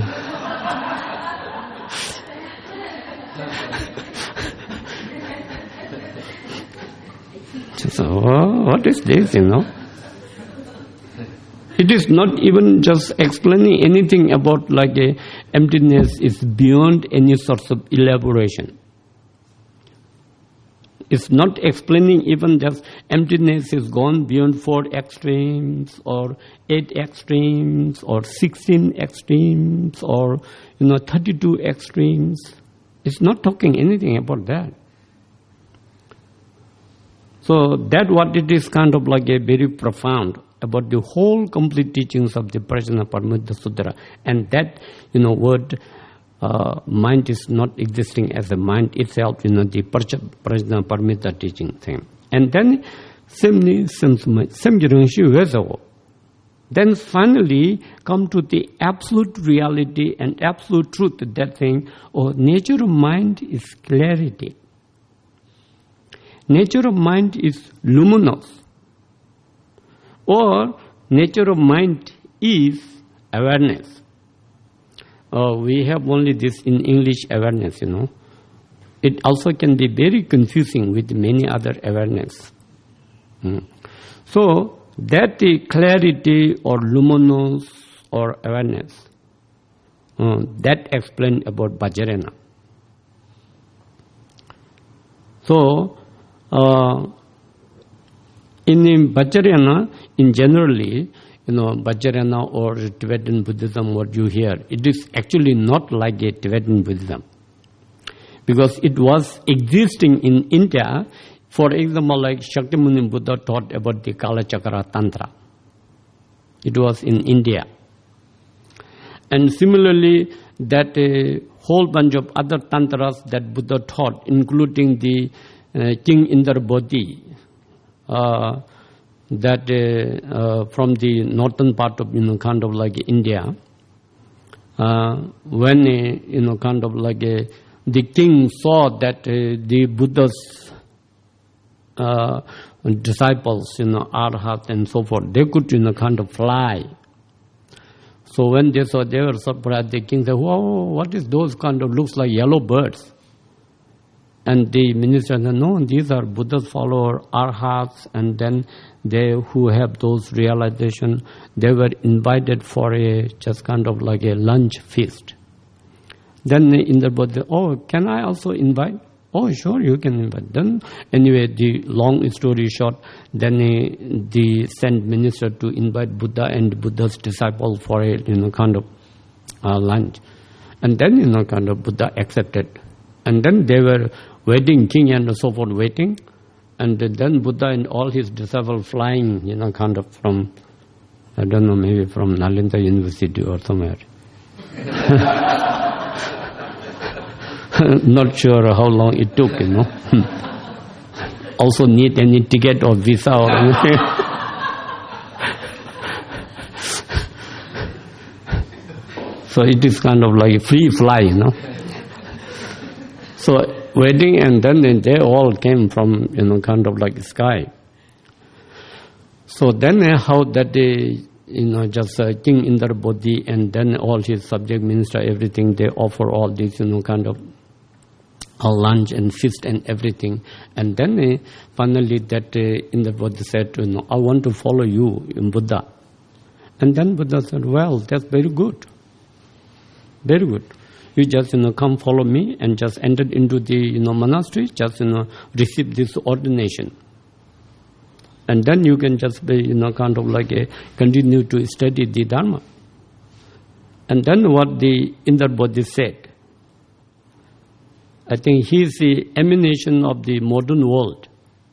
just, oh, what is this, you know? It is not even just explaining anything about like a emptiness is beyond any sort of elaboration. It's not explaining even just emptiness is gone beyond four extremes or eight extremes or sixteen extremes or you know thirty-two extremes. It's not talking anything about that. So that what it is kind of like a very profound about the whole complete teachings of the Prajnaparamita Sutra. And that, you know, word uh, mind is not existing as a mind itself, you know, the Prajnaparamita teaching thing. And then, then finally come to the absolute reality and absolute truth, that thing, oh, nature of mind is clarity. Nature of mind is luminous. Or nature of mind is awareness. Uh, we have only this in English awareness, you know. It also can be very confusing with many other awareness. Mm. So that the clarity or luminous or awareness, uh, that explained about Vajrayana. So, uh, in Vajrayana, in generally, you know, Vajrayana or Tibetan Buddhism, what you hear, it is actually not like a Tibetan Buddhism. Because it was existing in India, for example, like Shakyamuni Buddha taught about the Kalachakra Tantra. It was in India. And similarly, that a whole bunch of other tantras that Buddha taught, including the uh, King Indrabodhi, Uh, that uh, uh, from the northern part of, you know, kind of like India, uh, when, uh, you know, kind of like uh, the king saw that uh, the Buddha's uh, disciples, you know, arhat and so forth, they could, you know, kind of fly. So when they saw, they were surprised. The king said, "Whoa, what is those kind of, looks like yellow birds?" And the minister said, "No, these are Buddha's followers, arhats, and then they who have those realization, they were invited for a just kind of like a lunch feast." Then in the Buddha, "Oh, can I also invite?" "Oh, sure, you can invite." Then anyway, the long story short, then uh, the sent minister to invite Buddha and Buddha's disciple for a, you know, kind of uh, lunch. And then, you know, kind of Buddha accepted. And then they were waiting, king and so forth waiting. And then Buddha and all his disciples flying, you know, kind of from, I don't know, maybe from Nalanda University or somewhere. Not sure how long it took, you know. Also need any ticket or visa or anything. So it is kind of like free fly, you know. So waiting, and then they all came from, you know, kind of like sky. So then uh, how that they, you know, just uh, King Indrabodhi and then all his subject minister, everything, they offer all this, you know, kind of a lunch and feast and everything. And then uh, finally that uh, Indrabodhi said, you know, "I want to follow you in Buddha." And then Buddha said, "Well, that's very good. Very good. You just, you know, come follow me," and just entered into the, you know, monastery, just, you know, receive this ordination. And then you can just be, you know, kind of like a, continue to study the Dharma. And then what the Indrabodhi said, I think he is the emanation of the modern world.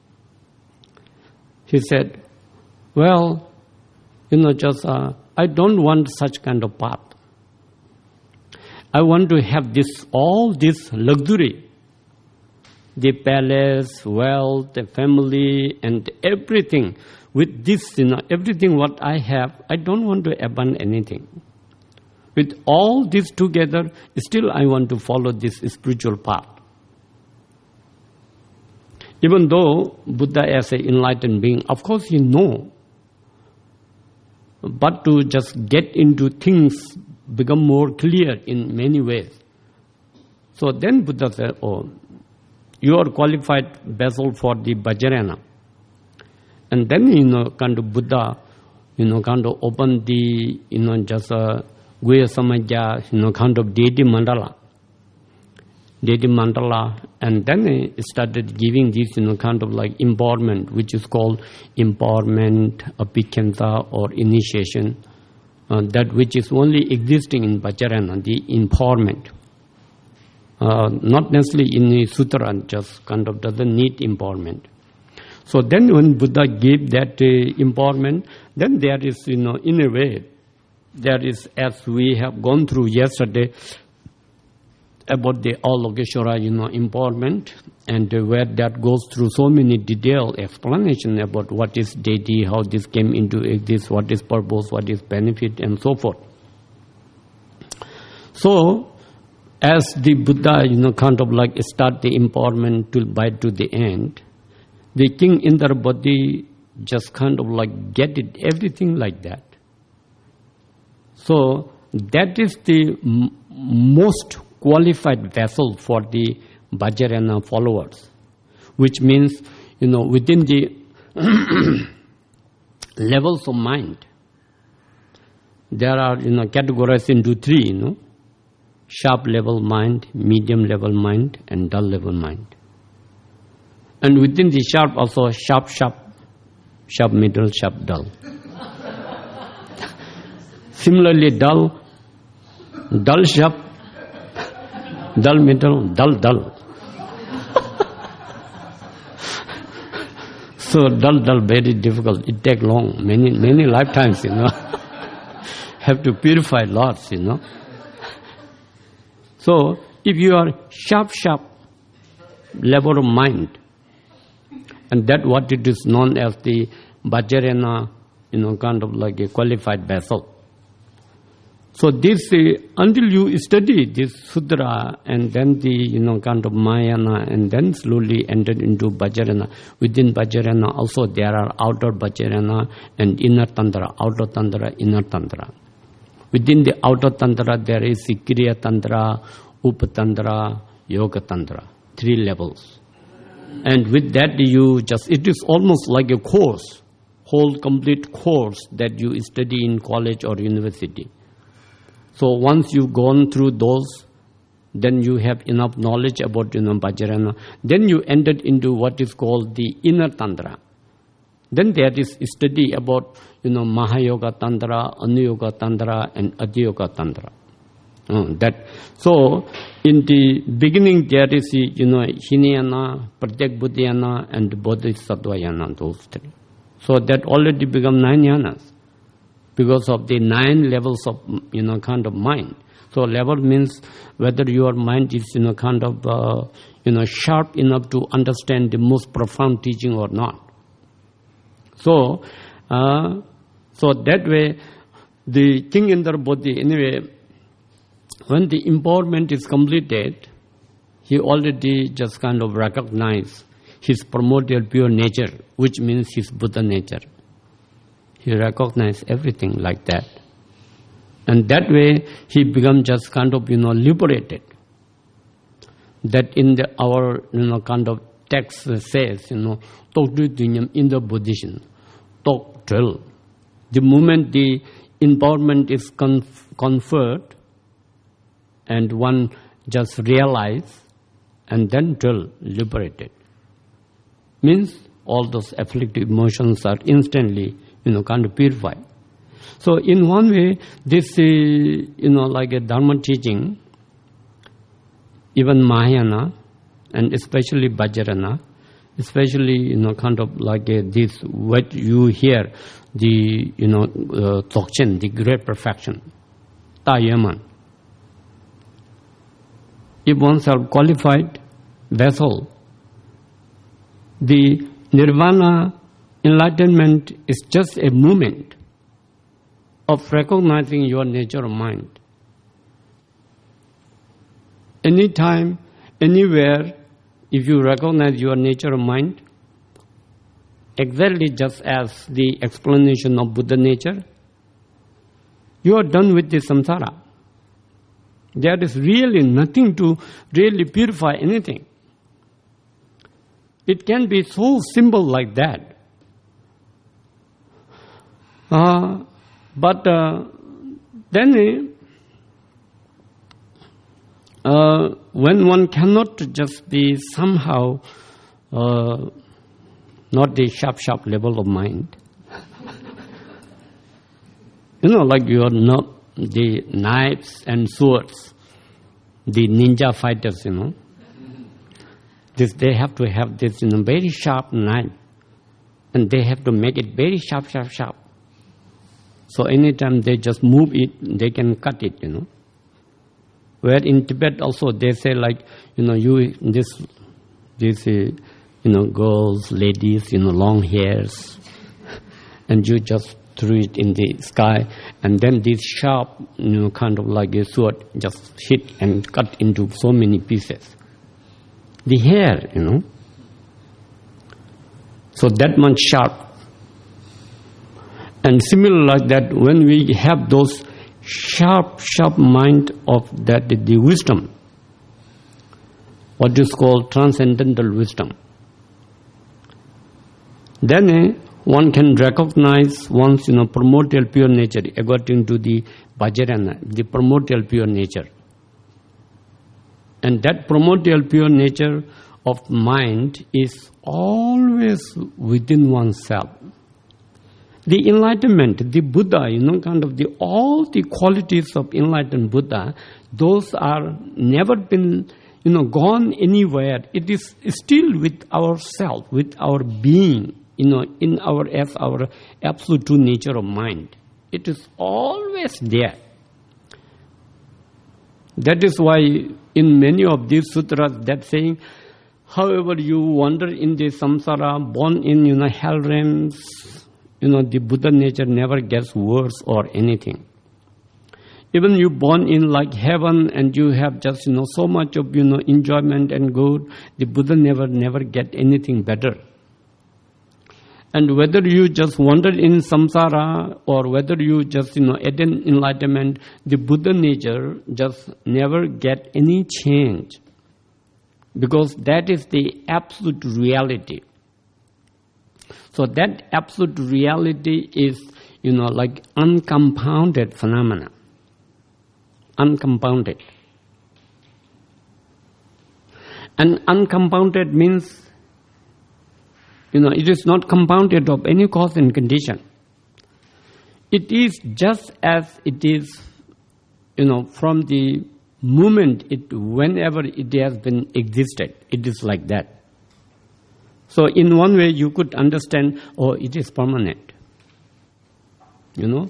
He said, "Well, you know, just, uh, I don't want such kind of path. I want to have this, all this luxury, the palace, wealth, the family, and everything. With this, you know, everything what I have, I don't want to abandon anything. With all this together, still I want to follow this spiritual path." Even though Buddha as an enlightened being, of course he knows, but to just get into things become more clear in many ways. So then Buddha said, "Oh, you are qualified vessel for the Vajrayana." And then, you know, kind of Buddha you know, kind of open the, you know, just a Guya Samaja, you know, kind of deity mandala. Deity mandala, and then it started giving this, you know, kind of like empowerment, which is called empowerment, abhikkhanta, or initiation, uh, that which is only existing in Vajrayana, the empowerment. Uh, not necessarily in the sutra, just kind of doesn't need empowerment. So then when Buddha gave that uh, empowerment, then there is, you know, in a way, there is, as we have gone through yesterday, about the Avalokiteshvara, you know, empowerment, and uh, where that goes through so many detailed explanation about what is deity, how this came into exist, what is purpose, what is benefit, and so forth. So, as the Buddha, you know, kind of like start the empowerment till by to the end, the King Indrapati just kind of like get it, everything like that. So that is the m- most qualified vessel for the Vajrayana followers, which means, you know, within the levels of mind, there are, you know, categorized into three, you know, sharp level mind, medium level mind, and dull level mind. And within the sharp also sharp, sharp, sharp middle, sharp, dull. Similarly, dull, dull, sharp, dull, middle, dull, dull. So dull, dull, very difficult. It takes long, many, many lifetimes, you know. Have to purify lots, you know. So, if you are sharp, sharp level of mind, and that what it is known as the Vajrayana, you know, kind of like a qualified vessel. So this, uh, until you study this Sutra, and then the, you know, kind of Mahayana, and then slowly entered into Vajrayana. Within Vajrayana also there are outer Vajrayana and inner Tantra, outer Tantra, inner Tantra. Within the outer Tantra, there is Kriya Tantra, Upatantra, Yoga Tantra, three levels. And with that, you just, it is almost like a course, whole complete course that you study in college or university. So once you've gone through those, then you have enough knowledge about, you know, Vajrayana. Then you entered into what is called the inner Tantra. Then there is study about, you know, Mahayoga Tantra, Anuyoga Tantra, and Adiyoga Tantra. Uh, that so in the beginning there is, you know, Hinayana, Pratyekbuddhayana, and Bodhisattvayana, those three. So that already become nine yanas because of the nine levels of, you know, kind of mind. So level means whether your mind is, you know, kind of uh, you know, sharp enough to understand the most profound teaching or not. So, uh, so that way, the King Indrapati, anyway, when the empowerment is completed, he already just kind of recognized his primordial pure nature, which means his Buddha nature. He recognized everything like that. And that way, he become just kind of, you know, liberated. That in the, our, you know, kind of text says, you know, in the Buddhism, talk drill. The moment the empowerment is conf- conferred, and one just realize, and then drill, liberated. Means all those afflictive emotions are instantly, you know, kind of purified. So in one way, this, uh, you know, like a Dharma teaching, even Mahayana, and especially Vajrayana, especially, you know, kind of like a, this, what you hear, the, you know, uh, Dzogchen, the great perfection, Tayaman. If oneself qualified vessel, the nirvana enlightenment is just a moment of recognizing your nature of mind. Anytime, anywhere, if you recognize your nature of mind, exactly just as the explanation of Buddha nature, you are done with the samsara. There is really nothing to really purify anything. It can be so simple like that. Uh, but uh, then uh, when one cannot just be somehow uh, not the sharp, sharp level of mind, you know, like you are not the knives and swords, the ninja fighters, you know. This, they have to have this, you know, very sharp knife, and they have to make it very sharp, sharp, sharp. So anytime they just move it, they can cut it, you know. Where in Tibet also they say like, you know, you this, this, uh, you know, girls, ladies, you know, long hairs, and you just threw it in the sky, and then this sharp, you know, kind of like a sword just hit and cut into so many pieces. The hair, you know. So that much sharp. And similar like that, when we have those sharp, sharp mind of that, the wisdom, what is called transcendental wisdom, then eh, one can recognize one's, you know, primordial pure nature according to the Vajrayana, the primordial pure nature. And that primordial pure nature of mind is always within oneself. The enlightenment, the Buddha, you know, kind of the all the qualities of enlightened Buddha, those are never been, you know, gone anywhere. It is still with ourself, with our being, you know, in our as our absolute true nature of mind. It is always there. That is why in many of these sutras that saying, however you wander in the samsara, born in, you know, hell realms, you know, the Buddha nature never gets worse or anything. Even you born in like heaven and you have just, you know, so much of, you know, enjoyment and good, the Buddha never, never get anything better. And whether you just wander in samsara or whether you just, you know, attain enlightenment, the Buddha nature just never get any change. Because that is the absolute reality. So that absolute reality is, you know, like uncompounded phenomena. Uncompounded. And uncompounded means, you know, it is not compounded of any cause and condition. It is just as it is, you know, from the moment it, whenever it has been existed, it is like that. So in one way you could understand, oh, it is permanent. You know?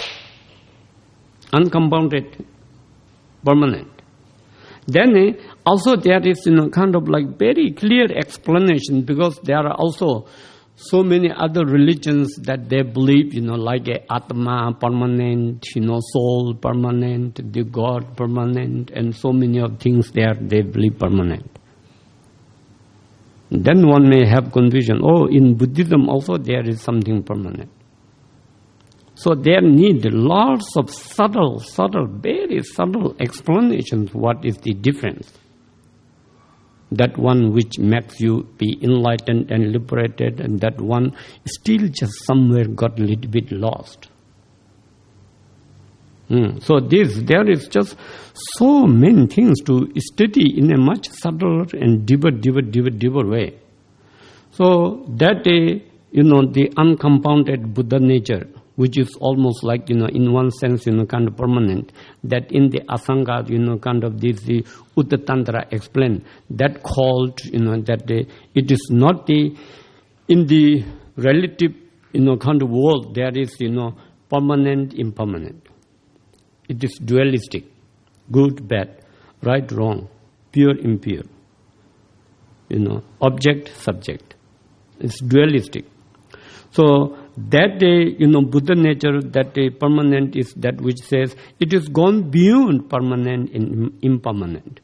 Uncompounded, permanent. Then also there is, you know, kind of like very clear explanation, because there are also so many other religions that they believe, you know, like a Atma permanent, you know, soul permanent, the God permanent, and so many of things there they believe permanent. Then one may have confusion, oh, in Buddhism also there is something permanent. So there need lots of subtle, subtle, very subtle explanations what is the difference. That one which makes you be enlightened and liberated, and that one still just somewhere got a little bit lost. Hmm. So this, there is just so many things to study in a much subtler and deeper, deeper, deeper, deeper way. So that day, you know, the uncompounded Buddha nature, which is almost like, you know, in one sense, you know, kind of permanent, that in the Asanga, you know, kind of this, the Uttara Tantra explained, that called, you know, that the, it is not the, in the relative, you know, kind of world, there is, you know, permanent, impermanent. It is dualistic, good, bad, right, wrong, pure, impure, you know, object, subject. It's dualistic. So that day, you know, Buddha nature, that day permanent is that which says it is gone beyond permanent and impermanent.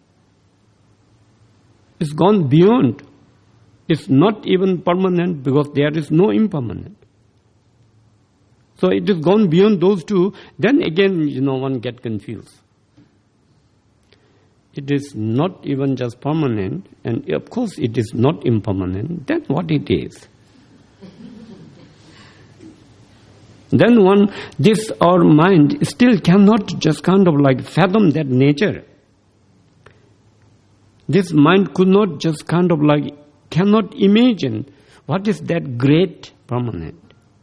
It's gone beyond. It's not even permanent because there is no impermanent. So it is gone beyond those two. Then again, you know, one get confused. It is not even just permanent, and of course it is not impermanent. Then what it is? then one, this our mind still cannot just kind of like fathom that nature. This mind could not just kind of like, cannot imagine what is that great permanent.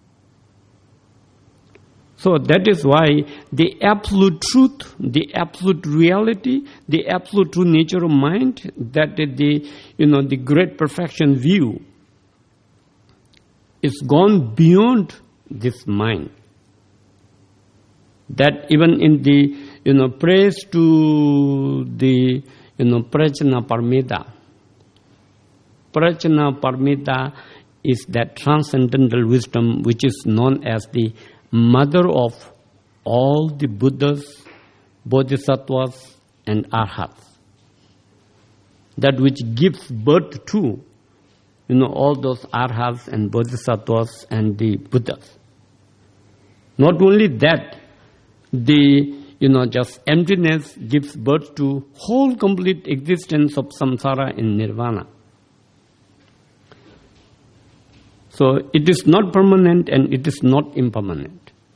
So that is why the absolute truth, the absolute reality, the absolute true nature of mind, that the, you know, the great perfection view is gone beyond this mind. That even in the, you know, praise to the, you know, Prajna Paramita. Prajna Paramita is that transcendental wisdom which is known as the mother of all the Buddhas, Bodhisattvas and Arhats. That which gives birth to, you know, all those Arhats and Bodhisattvas and the Buddhas. Not only that, the, you know, just emptiness gives birth to whole complete existence of samsara in nirvana. So it is not permanent and it is not impermanent.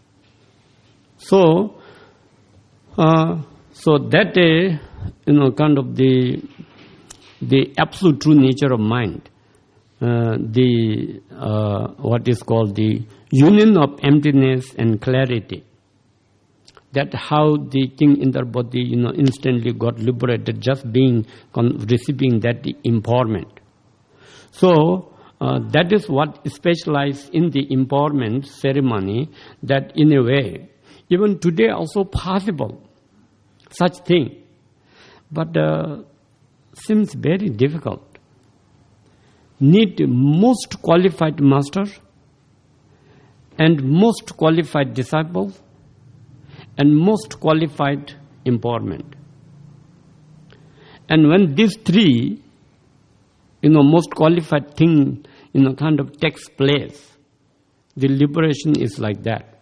So, uh, so that uh, you know, kind of the the absolute true nature of mind, uh, the uh, what is called the union of emptiness and clarity. That how the king in their body, you know, instantly got liberated just being receiving that empowerment. So. Uh, that is what specializes in the empowerment ceremony, that in a way, even today also possible, such thing. But uh, seems very difficult. Need most qualified master and most qualified disciples and most qualified empowerment. And when these three, you know, most qualified thing, you know, kind of takes place, the liberation is like that.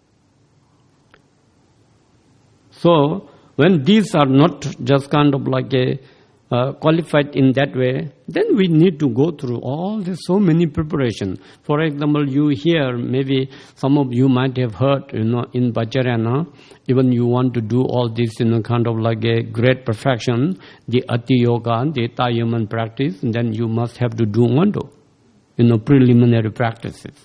So, when these are not just kind of like a uh, qualified in that way, then we need to go through all this, so many preparation. For example, you hear, maybe some of you might have heard, you know, in Vajrayana, even you want to do all this, you know, kind of like a great perfection, the Ati Yoga, the Tayaman practice, and then you must have to do Wando, you know, preliminary practices.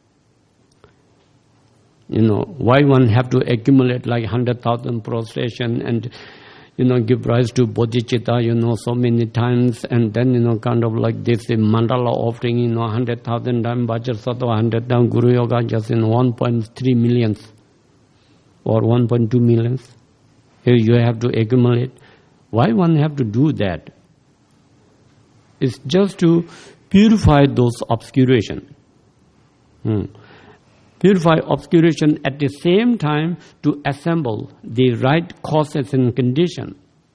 You know, why one have to accumulate like one hundred thousand prostration and, you know, give rise to bodhicitta, you know, so many times, and then, you know, kind of like this mandala offering, you know, one hundred thousand times Vajrasattva, one hundred times Guru Yoga, just in one point three millions or one point two millions. Here you have to accumulate. Why one have to do that? It's just to purify those obscuration. Hmm. Purify obscuration at the same time to assemble the right causes and condition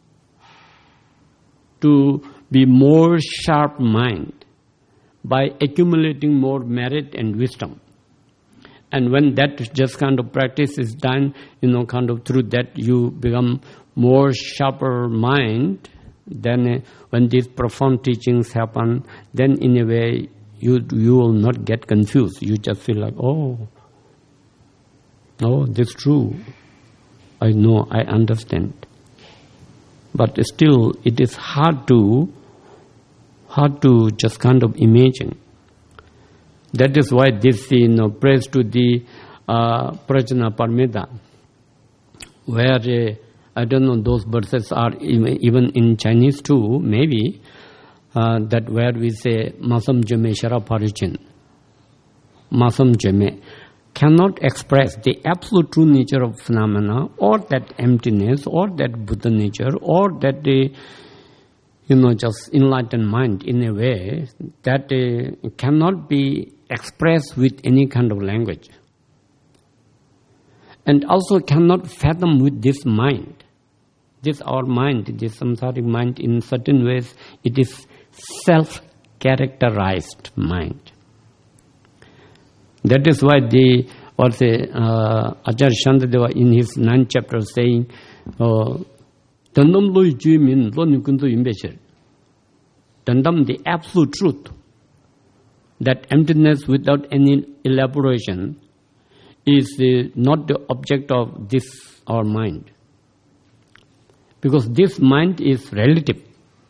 to be more sharp mind by accumulating more merit and wisdom. And when that just kind of practice is done, you know, kind of through that you become more sharper mind, then uh, when these profound teachings happen, then in a way you you will not get confused. You just feel like, oh, oh, that's true. I know, I understand. But still, it is hard to hard to just kind of imagine. That is why this, you know, praise to the uh, Prajna Paramita, where uh, I don't know, those verses are even in Chinese too, maybe. Uh, that where we say Masam Jame Shara Parichin. Masam Jame cannot express the absolute true nature of phenomena, or that emptiness, or that Buddha nature, or that the, you know, just enlightened mind in a way that uh, cannot be expressed with any kind of language. And also cannot fathom with this mind. This our mind, this samsaric mind, in certain ways, it is self-characterized mind. That is why the, or say, uh, Acharya Shantideva in his ninth chapter saying, Dandam lo ju min lo nukundu imbeshir. Dandam, the absolute truth, that emptiness without any elaboration, is uh, not the object of this, our mind. Because this mind is relative.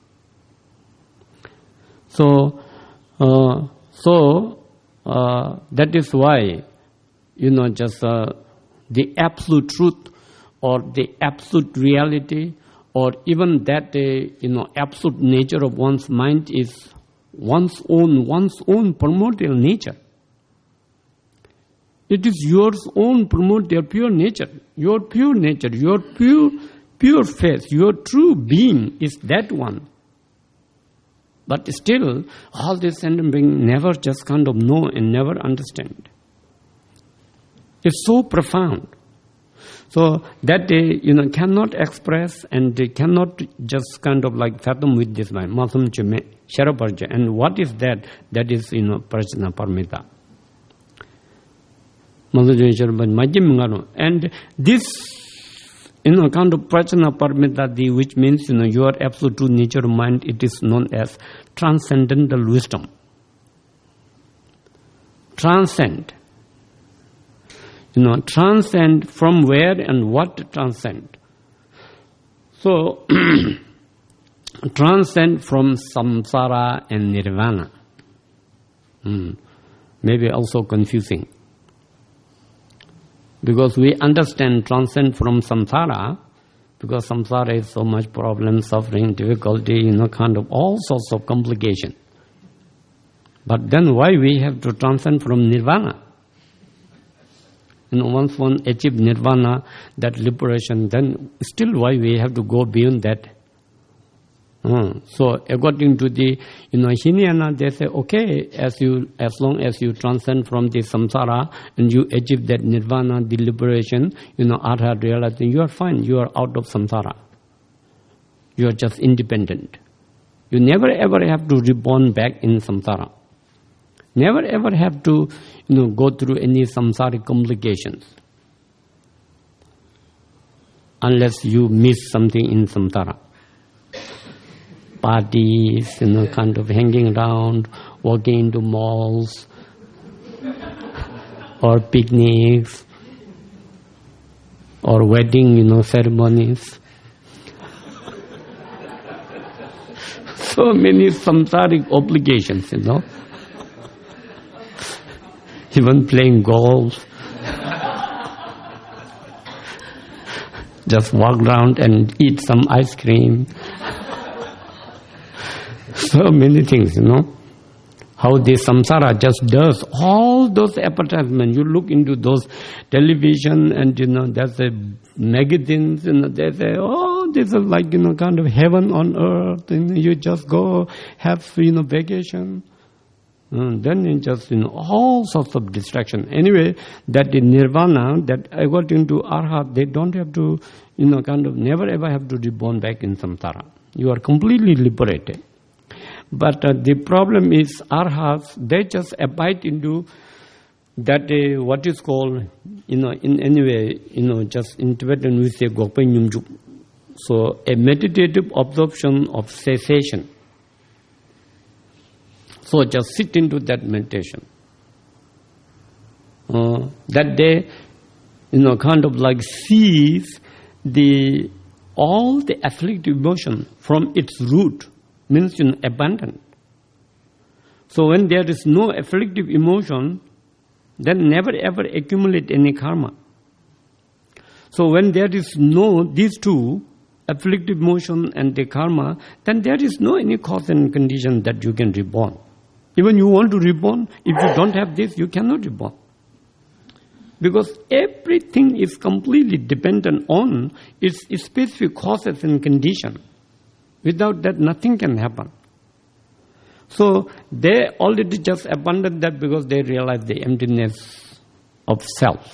So, uh, so uh, that is why, you know, just uh, the absolute truth or the absolute reality or even that, uh, you know, absolute nature of one's mind is one's own, one's own primordial nature. It is your own primordial pure nature, your pure nature, your pure, pure face, your true being is that one. But still, all this sentient being never just kind of know and never understand. It's so profound. So that they, you know, cannot express and they cannot just kind of like fathom with this mind. And what is that? That is, you know, Prajna Paramita. And this, you know, kind of Prajna Paramita, which means, you know, your absolute true nature of mind, it is known as transcendental wisdom. Transcend. You know, transcend from where and what transcend. So, transcend from samsara and nirvana. Hmm. Maybe also confusing. Because we understand transcend from samsara, because samsara is so much problem, suffering, difficulty, you know, kind of all sorts of complication. But then why we have to transcend from nirvana? You know, once one achieves nirvana, that liberation, then still why we have to go beyond that? Uh, so according to the, you know, Hinayana, they say, okay, as you, as long as you transcend from the samsara and you achieve that nirvana, the liberation, you know, arhat reality, you are fine, you are out of samsara. You are just independent. You never ever have to reborn back in samsara. Never ever have to, you know, go through any samsaric complications. Unless you miss something in samsara. Parties, you know, kind of hanging around, walking into malls, or picnics, or wedding, you know, ceremonies. So many samsaric obligations, you know. Even playing golf. Just walk around and eat some ice cream. So many things, you know. How the samsara just does all those advertisements. You look into those television and, you know, there's a magazines, you know, they say, oh, this is like, you know, kind of heaven on earth. And you just go have, you know, vacation. And then it just, you know, all sorts of distraction. Anyway, that in nirvana, that according to arhat, they don't have to, you know, kind of never ever have to reborn back in samsara. You are completely liberated. But uh, the problem is arhats, they just abide into that uh, what is called, you know, in any way, you know, just in Tibetan we say Gokpa Nyumjuk. So a meditative absorption of cessation. So just sit into that meditation. Uh, that day, you know, kind of like sees the all the afflictive emotion from its root, means, you know, abandon. So when there is no afflictive emotion, then never ever accumulate any karma. So when there is no these two, afflictive emotion and the karma, then there is no any cause and condition that you can reborn. Even you want to reborn, if you don't have this, you cannot reborn. Because everything is completely dependent on its specific causes and condition. Without that, nothing can happen. So they already just abandoned that because they realize the emptiness of self.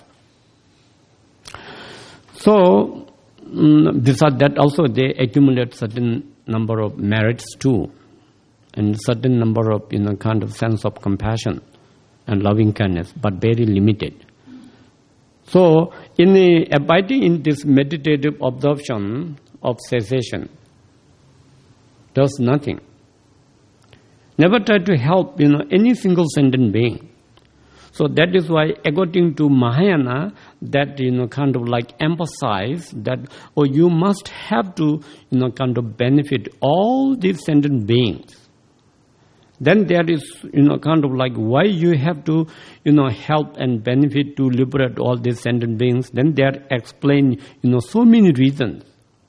So, um, besides that also they accumulate certain number of merits too. And certain number of, you know, kind of sense of compassion and loving kindness, but very limited. So, in the, abiding in this meditative absorption of cessation, does nothing. Never try to help, you know, any single sentient being. So that is why, according to Mahayana, that, you know, kind of like emphasize that, oh, you must have to, you know, kind of benefit all these sentient beings. Then there is, you know, kind of like why you have to, you know, help and benefit to liberate all these sentient beings. Then they are explained, you know, so many reasons.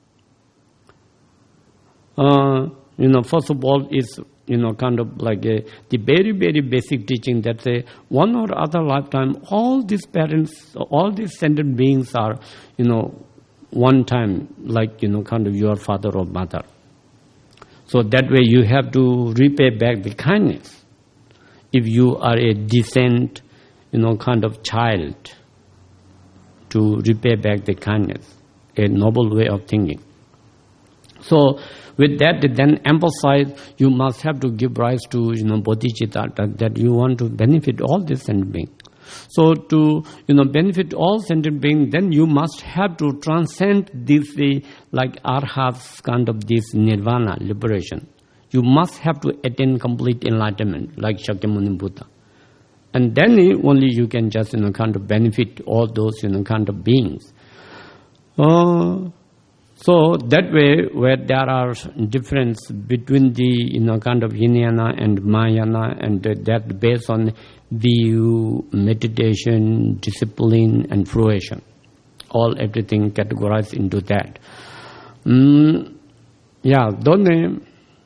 Uh, you know, first of all is, you know, kind of like a, the very, very basic teaching that say one or other lifetime, all these parents, all these sentient beings are, you know, one time, like, you know, kind of your father or mother. So that way you have to repay back the kindness. If you are a decent, you know, kind of child, to repay back the kindness, a noble way of thinking. So with that, then emphasize you must have to give rise to, you know, bodhicitta, that, that you want to benefit all these sentient beings. So to, you know, benefit all sentient beings, then you must have to transcend this, uh, like arhats, kind of this nirvana, liberation. You must have to attain complete enlightenment, like Shakyamuni Buddha. And then only you can just, you know, kind of benefit all those, you know, kind of beings. Uh, So that way, where there are difference between the, you know, kind of Hinayana and Mahayana, and that based on view, meditation, discipline, and fruition, all everything categorized into that. Mm, yeah, don't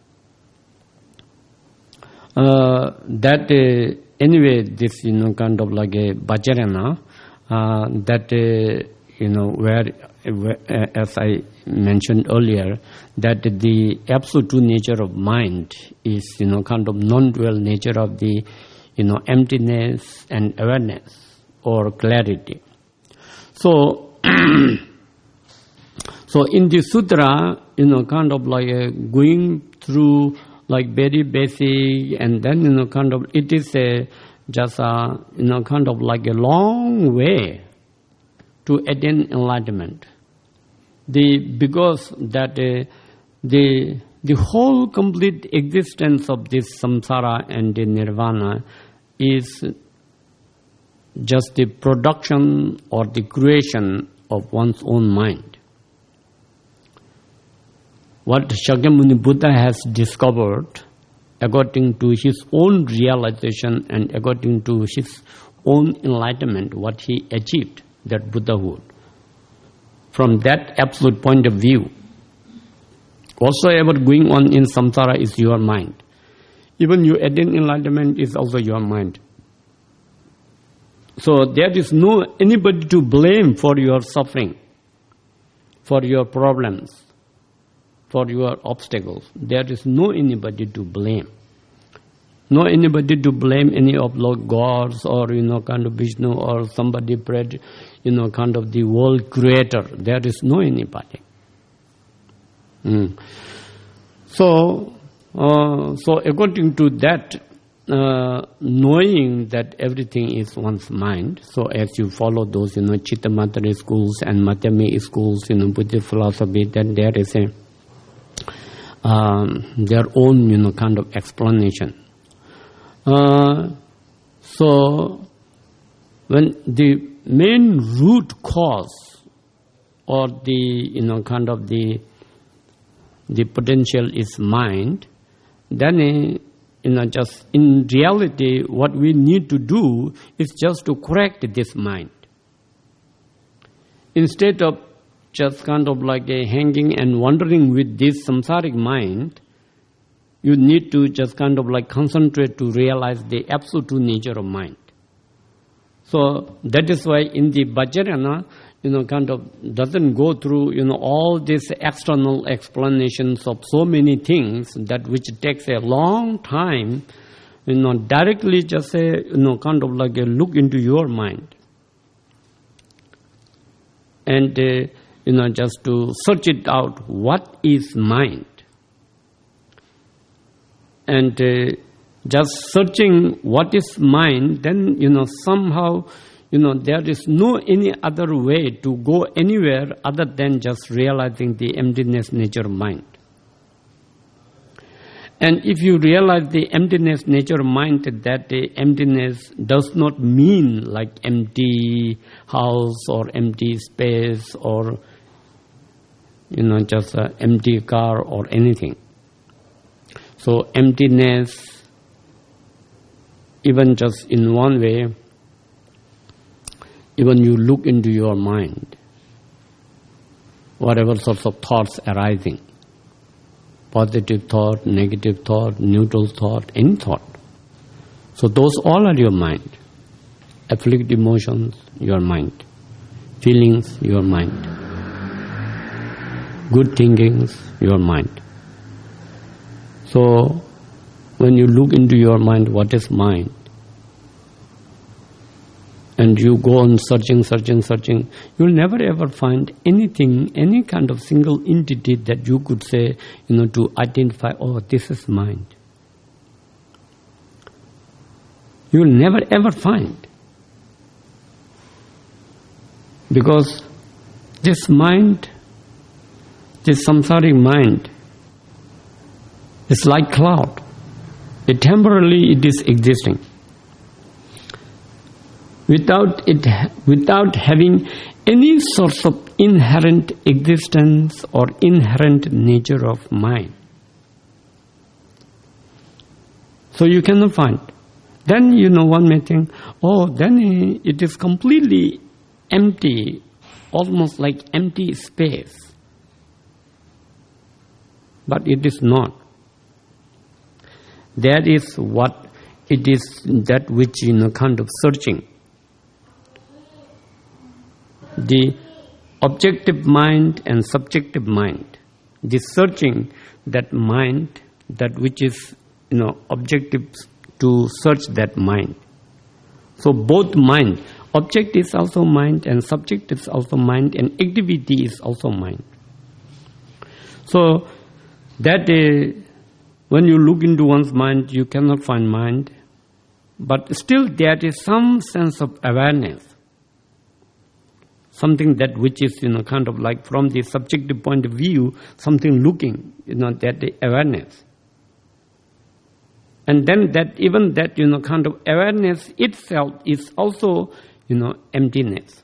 uh, that uh, anyway, this, you know, kind of like a Vajrayana, uh, that uh, you know, where, where as I mentioned earlier, that the absolute true nature of mind is, you know, kind of non-dual nature of the, you know, emptiness and awareness or clarity. So, so in the sutra, you know, kind of like uh, going through like very basic, and then, you know, kind of it is a just a, you know, kind of like a long way to attain enlightenment. The because that uh, the the whole complete existence of this samsara and the nirvana is just the production or the creation of one's own mind. What Shakyamuni Buddha has discovered, according to his own realization and according to his own enlightenment, what he achieved, that Buddhahood. From that absolute point of view, whatsoever going on in samsara is your mind. Even you attain enlightenment is also your mind. So there is no anybody to blame for your suffering, for your problems, for your obstacles. There is no anybody to blame. No anybody to blame any of Lord gods or, you know, kind of Vishnu or somebody prayed, you know, kind of the world creator. There is no anybody. Mm. So, uh, so according to that, uh, knowing that everything is one's mind, so as you follow those, you know, Chittamatra schools and Madhyamika schools, you know, Buddhist philosophy, then there is a um, their own, you know, kind of explanation. Uh, so, when the main root cause or the, you know, kind of the the potential is mind, then, uh, you know, just in reality, what we need to do is just to correct this mind. Instead of just kind of like a hanging and wandering with this samsaric mind, you need to just kind of like concentrate to realize the absolute true nature of mind. So that is why in the Vajrayana, you know, kind of doesn't go through, you know, all these external explanations of so many things that which takes a long time, you know, directly just say, you know, kind of like a look into your mind. And, uh, you know, just to search it out, what is mind? And uh, just searching what is mind, then, you know, somehow, you know, there is no any other way to go anywhere other than just realizing the emptiness nature of mind. And if you realize the emptiness nature of mind, that the emptiness does not mean like empty house or empty space or, you know, just an empty car or anything. So emptiness, even just in one way, even you look into your mind, whatever sorts of thoughts arising, positive thought, negative thought, neutral thought, any thought. So those all are your mind. Afflicted emotions, your mind. Feelings, your mind. Good thinkings, your mind. So when you look into your mind, what is mind? And you go on searching, searching, searching, you'll never ever find anything, any kind of single entity that you could say, you know, to identify, oh, this is mind. You'll never ever find. Because this mind, this samsaric mind, is like cloud. It temporarily it is existing. Without it, without having any source of inherent existence or inherent nature of mind. So you cannot find. Then, you know, one may think, oh, then it is completely empty, almost like empty space. But it is not. That is what it is, that which, you know, kind of searching. The objective mind and subjective mind, the searching that mind, that which is, you know, objective to search that mind. So both mind, object is also mind and subject is also mind and activity is also mind. So that uh, when you look into one's mind, you cannot find mind, but still there is some sense of awareness. Something that which is, you know, kind of like from the subjective point of view, something looking, you know, that the awareness. And then that, even that, you know, kind of awareness itself is also, you know, emptiness.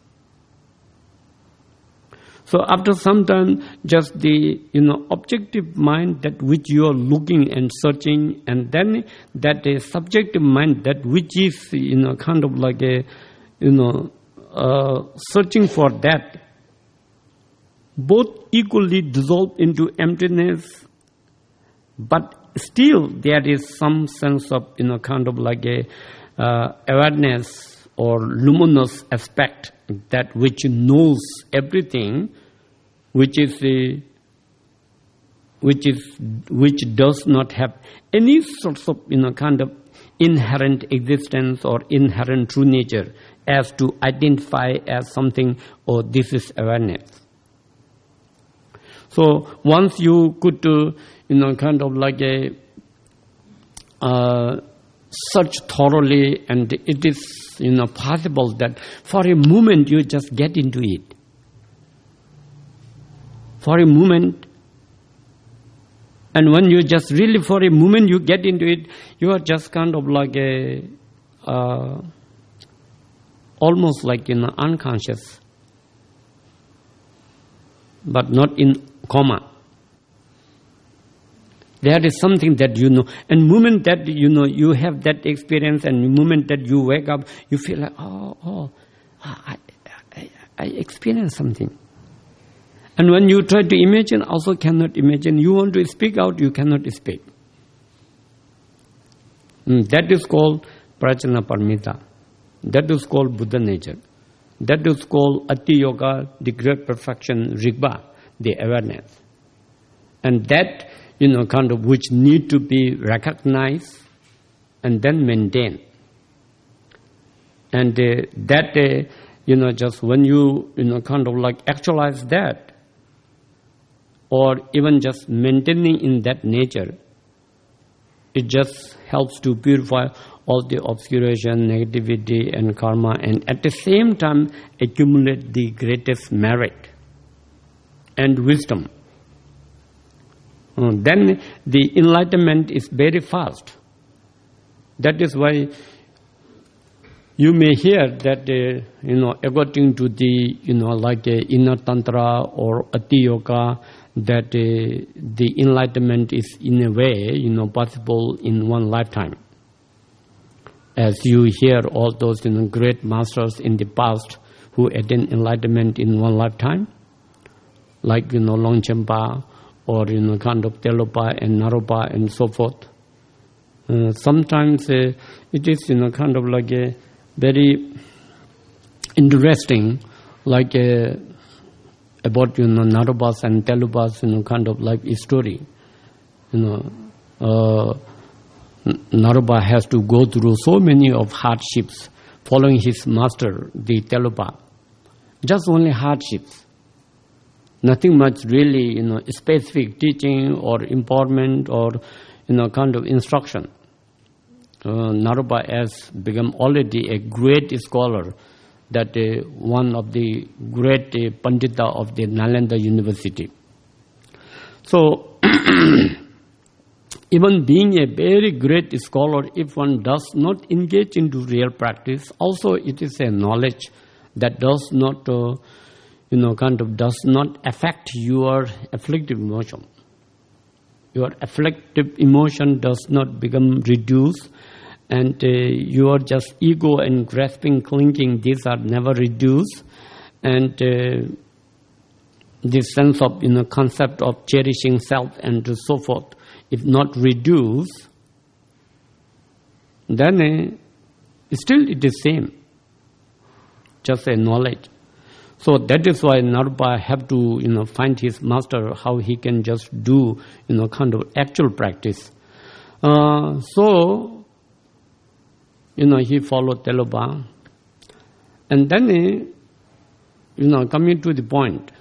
So after some time, just the, you know, objective mind that which you are looking and searching, and then that a subjective mind that which is, you know, kind of like a, you know, Uh, searching for that, both equally dissolve into emptiness, but still there is some sense of, you know, kind of like a uh, awareness or luminous aspect that which knows everything, which is a, which is which does not have any sorts of, you know, kind of inherent existence or inherent true nature as to identify as something, oh, this is awareness. So once you could, uh, you know, kind of like a uh, search thoroughly, and it is, you know, possible that for a moment you just get into it. For a moment, and when you just really for a moment you get into it, you are just kind of like a, uh, almost like, you know, unconscious, but not in coma. There is something that you know, and moment that, you know, you have that experience, and the moment that you wake up, you feel like, oh, oh, I, I, I experienced something. And when you try to imagine, also cannot imagine. You want to speak out, you cannot speak. Mm, that is called prajna paramita. That is called Buddha nature. That is called Ati Yoga, the great perfection, Rigpa, the awareness. And that, you know, kind of which need to be recognized and then maintained. And uh, that, uh, you know, just when you, you know, kind of like actualize that, or even just maintaining in that nature, it just helps to purify all the obscuration, negativity and karma, and at the same time accumulate the greatest merit and wisdom. uh, then the enlightenment is very fast. That is why you may hear that, uh, you know, according to the, you know, like uh, inner tantra or ati yoga, that uh, the enlightenment is in a way, you know, possible in one lifetime. As you hear all those, you know, great masters in the past who attained enlightenment in one lifetime, like, you know, Longchenpa or, you know, kind of Telopa and Naropa and so forth. Uh, sometimes uh, it is, you know, kind of like a very interesting, like a, about, you know, Naropas and Telopas, you know, kind of like a story. You know, uh, Naropa has to go through so many of hardships following his master, the Telopa. Just only hardships. Nothing much really, you know, specific teaching or empowerment or, you know, kind of instruction. Uh, Naropa has become already a great scholar, that uh, one of the great uh, Pandita of the Nalanda University. So, even being a very great scholar, if one does not engage into real practice, also it is a knowledge that does not, uh, you know, kind of does not affect your afflictive emotion. Your afflictive emotion does not become reduced, and uh, your just ego and grasping, clinging, these are never reduced, and uh, this sense of, you know, concept of cherishing self and so forth, if not reduced, then uh, still it is same, just a knowledge. So that is why Naropa have to, you know, find his master, how he can just do, you know, kind of actual practice. Uh, so, you know, he followed Telopa, and then, uh, you know, coming to the point,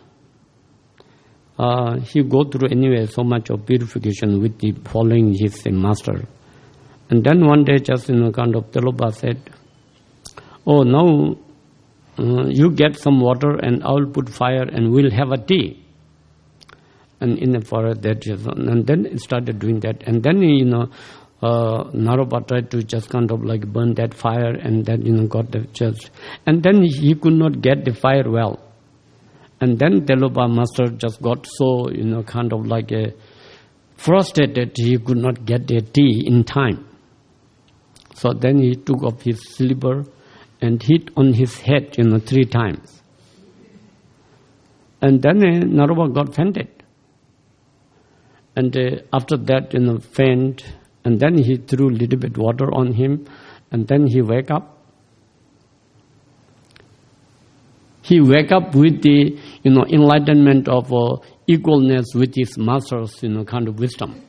uh, he go through anyway so much of purification with the following his uh, master. And then one day, just, you know, kind of Telopa said, "Oh, now uh, you get some water and I will put fire and we'll have a tea." And in the forest, that just, and then it started doing that. And then, you know, uh, Naropa tried to just kind of like burn that fire, and then, you know, got the church. And then he could not get the fire well. And then Telopa master just got so, you know, kind of like a frustrated, he could not get the tea in time. So then he took off his slipper and hit on his head, you know, three times. And then uh, Naropa got fainted. And uh, after that, you know, faint, and then he threw a little bit water on him, and then he wake up. He wake up with the, you know, enlightenment of uh, equalness with his master's, you know, kind of wisdom.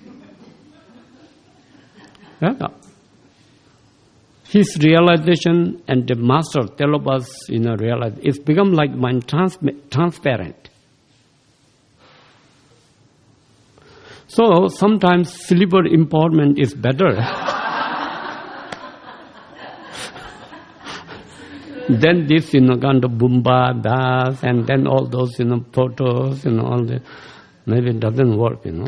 Yeah. His realization and the master, Telopa's, you know, realize, it's become like mind trans- transparent. So sometimes slipper empowerment is better than this, you know, kind of Bumba, Das, and then all those, you know, photos, you know, all the, maybe it doesn't work, you know.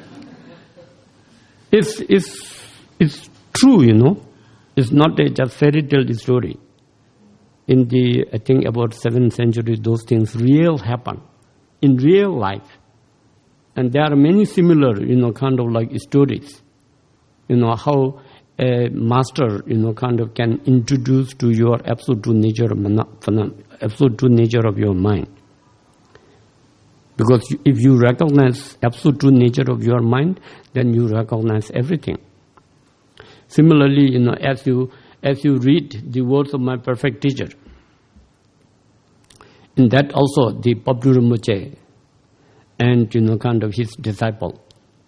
It's, it's, it's true, you know. It's not a just fairy tale story. In the, I think about seventh century, those things real happen in real life. And there are many similar, you know, kind of like stories. You know, how a master, you know, kind of can introduce to your absolute true nature of, absolute true nature of your mind. Because if you recognize absolute true nature of your mind, then you recognize everything. Similarly, you know, as you as you read the words of my perfect teacher, in that also the Pablo Rinpoche and, you know, kind of his disciple.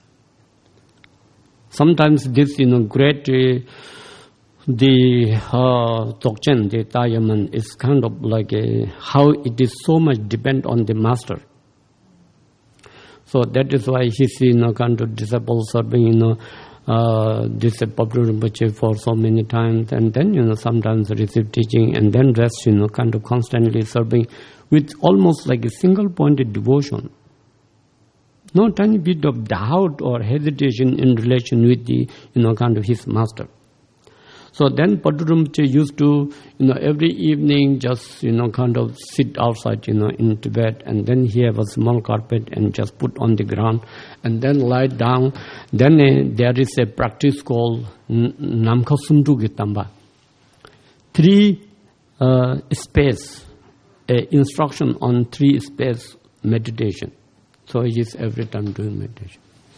Sometimes this, you know, great, uh, the uh, Dzogchen, the Tayaman, is kind of like a, how it is so much depend on the master. So that is why his, you know, kind of disciple serving, you know, uh, this Pablo Rinpoche for so many times, and then, you know, sometimes receive teaching, and then rest, you know, kind of constantly serving with almost like a single pointed devotion. no tiny bit of doubt or hesitation in relation with the, you know, kind of his master. So then Padma Rinpoche used to, you know, every evening just, you know, kind of sit outside, you know, in Tibet, and then he have a small carpet and just put on the ground, and then lie down. Then uh, there is a practice called Namkha Sundu Gitamba. Three uh, space, uh, instruction on three space meditation. So he is every time doing meditation.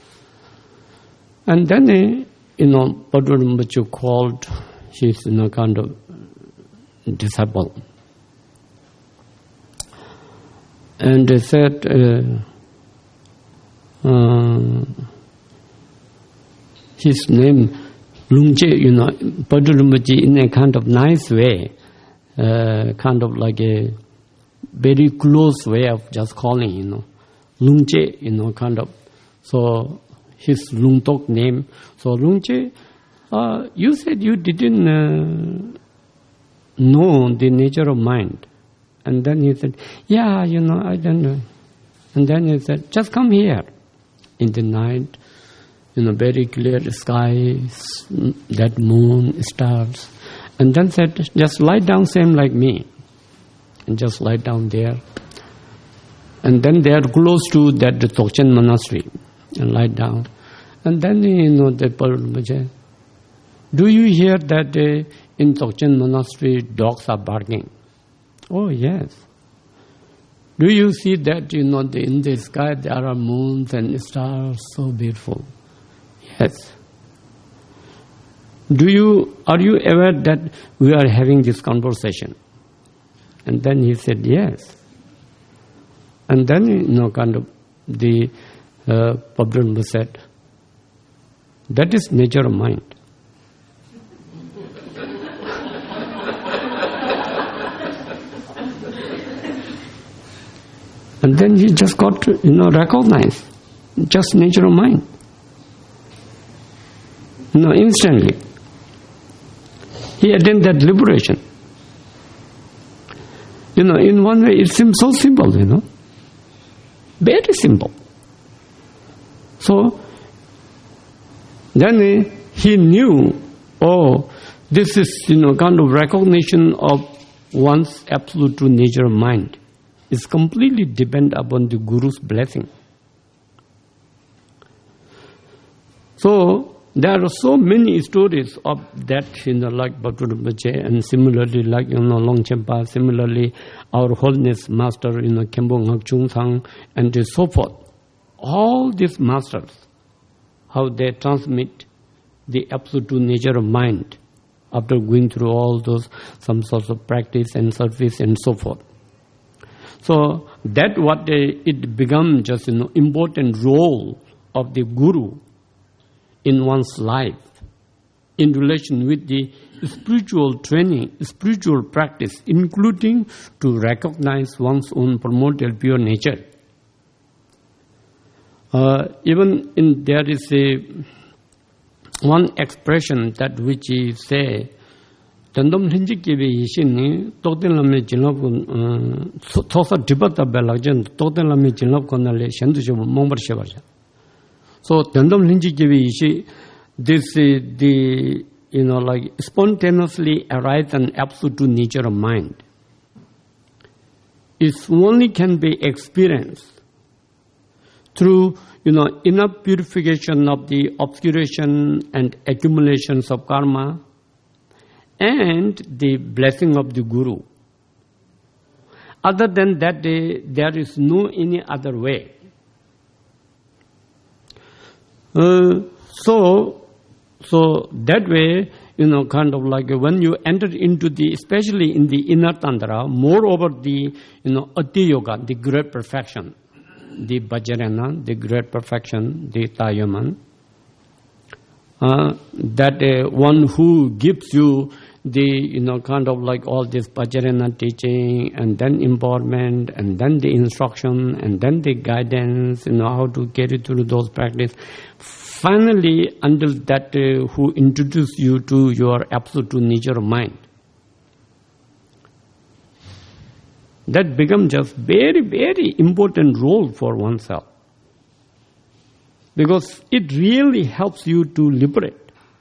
And then, uh, you know, Padma Rinpoche called his, you know, kind of disciple. And they said, uh, uh, his name, Lungche, you know, Padma Rinpoche in a kind of nice way, uh, kind of like a very close way of just calling, you know, Lungche, you know, kind of. So his Lungtok name. So Lungche, uh, you said you didn't uh, know the nature of mind. And then he said, yeah, you know, I don't know. And then he said, just come here. In the night, you know, very clear sky, that moon, stars. And then said, just lie down same like me. And just lie down there. And then they are close to that the Dzogchen monastery. And lie down. And then, you know, the Padma Rinpoche, do you hear that uh, in Dzogchen monastery dogs are barking? Oh, yes. Do you see that, you know, the, in the sky there are moons and stars, so beautiful? Yes. Do you, are you aware that we are having this conversation? And then he said, yes. And then, you know, kind of, the uh, Padma Rinpoche said, that is nature of mind. And then he just got to, you know, recognize just nature of mind. You know, instantly. He attained that liberation. You know, in one way it seems so simple, you know. Very simple. So, then he knew, oh, this is, you know, kind of recognition of one's absolute true nature of mind. It's completely dependent upon the Guru's blessing. So, there are so many stories of that, you know, like Padma Rinpoche, and similarly, like, you know, Longchenpa, similarly, our Holiness Master, you know, Khenpo Ngakchung Sang, and so forth. All these masters, how they transmit the absolute nature of mind after going through all those, some sorts of practice and service and so forth. So that what uh, it become just, you know, important role of the Guru in one's life in relation with the spiritual training, spiritual practice, including to recognize one's own primordial pure nature. Uh, even in there is a one expression that which is say, Tandom Hinjikibi Yishini, Totin Lame Jinlop, Tosa Tibata Belajan, Totin Lame Jinlop Konale, Shandu Momber Shevaja. So Tandom Hinjikibi Yishi, this is the, you know, like spontaneously arise an absolute nature of mind. It only can be experienced through, you know, enough purification of the obscuration and accumulations of karma and the blessing of the Guru. Other than that, there is no any other way. Uh, so, so that way, you know, kind of like when you enter into the, especially in the inner tantra, moreover the, you know, Ati Yoga, the great perfection, the Vajrayana, the great perfection, the Tayaman, uh, that uh, one who gives you the, you know, kind of like all this Vajrayana teaching, and then empowerment, and then the instruction, and then the guidance, you know, how to carry through those practice. Finally, until that uh, who introduce you to your absolute nature of mind. That becomes just very, very important role for oneself. because it really helps you to liberate.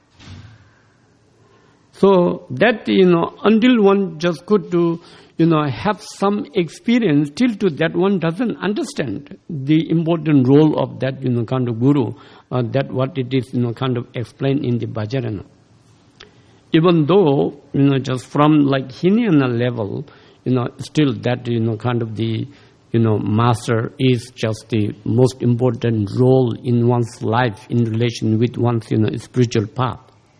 So that, you know, until one just could to, you know, have some experience, till to that one doesn't understand the important role of that, you know, kind of guru, uh, that what it is, you know, kind of explained in the Bhajarana. Even though, you know, just from like Hinayana level, you know, still that, you know, kind of the, you know, master is just the most important role in one's life in relation with one's, you know, spiritual path.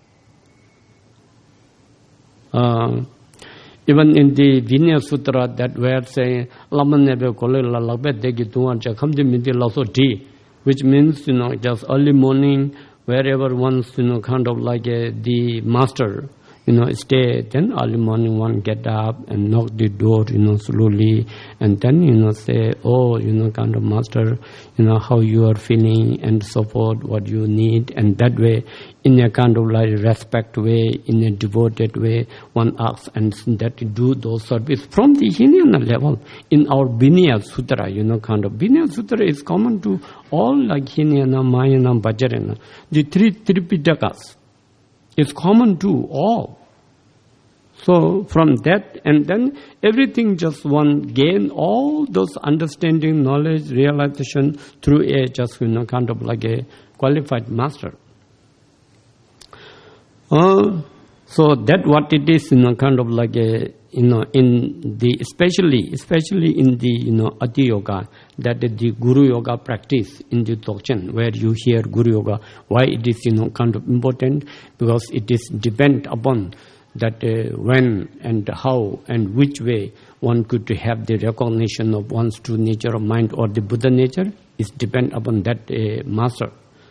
Uh, even in the Vinaya Sutra that we are saying, which means, you know, just early morning, wherever one's, you know, kind of like a, the master, you know, stay, then early morning one get up and knock the door, you know, slowly, and then, you know, say, oh, you know, kind of master, you know, how you are feeling and so forth, what you need, and that way, in a kind of like respect way, in a devoted way, one asks and that do those service from the Hinayana level. In our Vinaya Sutra, you know, kind of Vinaya Sutra is common to all like Hinayana, Mahayana, Bhajarana. The three Tripitakas is common to all. So from that, and then everything just one gain all those understanding, knowledge, realization through a just, you know, kind of like a qualified master. Uh, so that what it is, you know, kind of like a, you know, in the, especially, especially in the, you know, Ati Yoga, that is the Guru Yoga practice in the Dzogchen, where you hear Guru Yoga, why it is, you know, kind of important, because it is depend upon that uh, when and how and which way one could have the recognition of one's true nature of mind or the Buddha nature is depend upon that uh, master.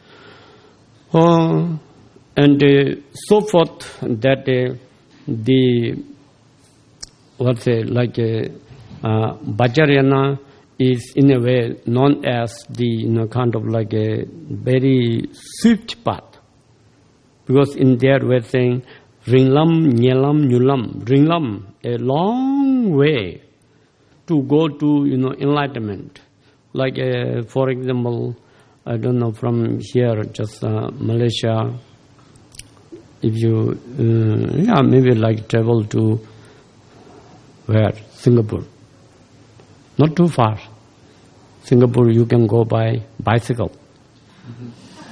Uh, and uh, so forth, that uh, the what's say like a uh, Bhajarana is in a way known as the, you know, kind of like a very swift path, because in there we're saying Ringlam, Nyelam, Nyulam. Ringlam, a long way to go to, you know, enlightenment. Like uh, for example, I don't know, from here, just uh, Malaysia, if you, uh, yeah, maybe like travel to where? Singapore. Not too far. Singapore you can go by bicycle. Mm-hmm.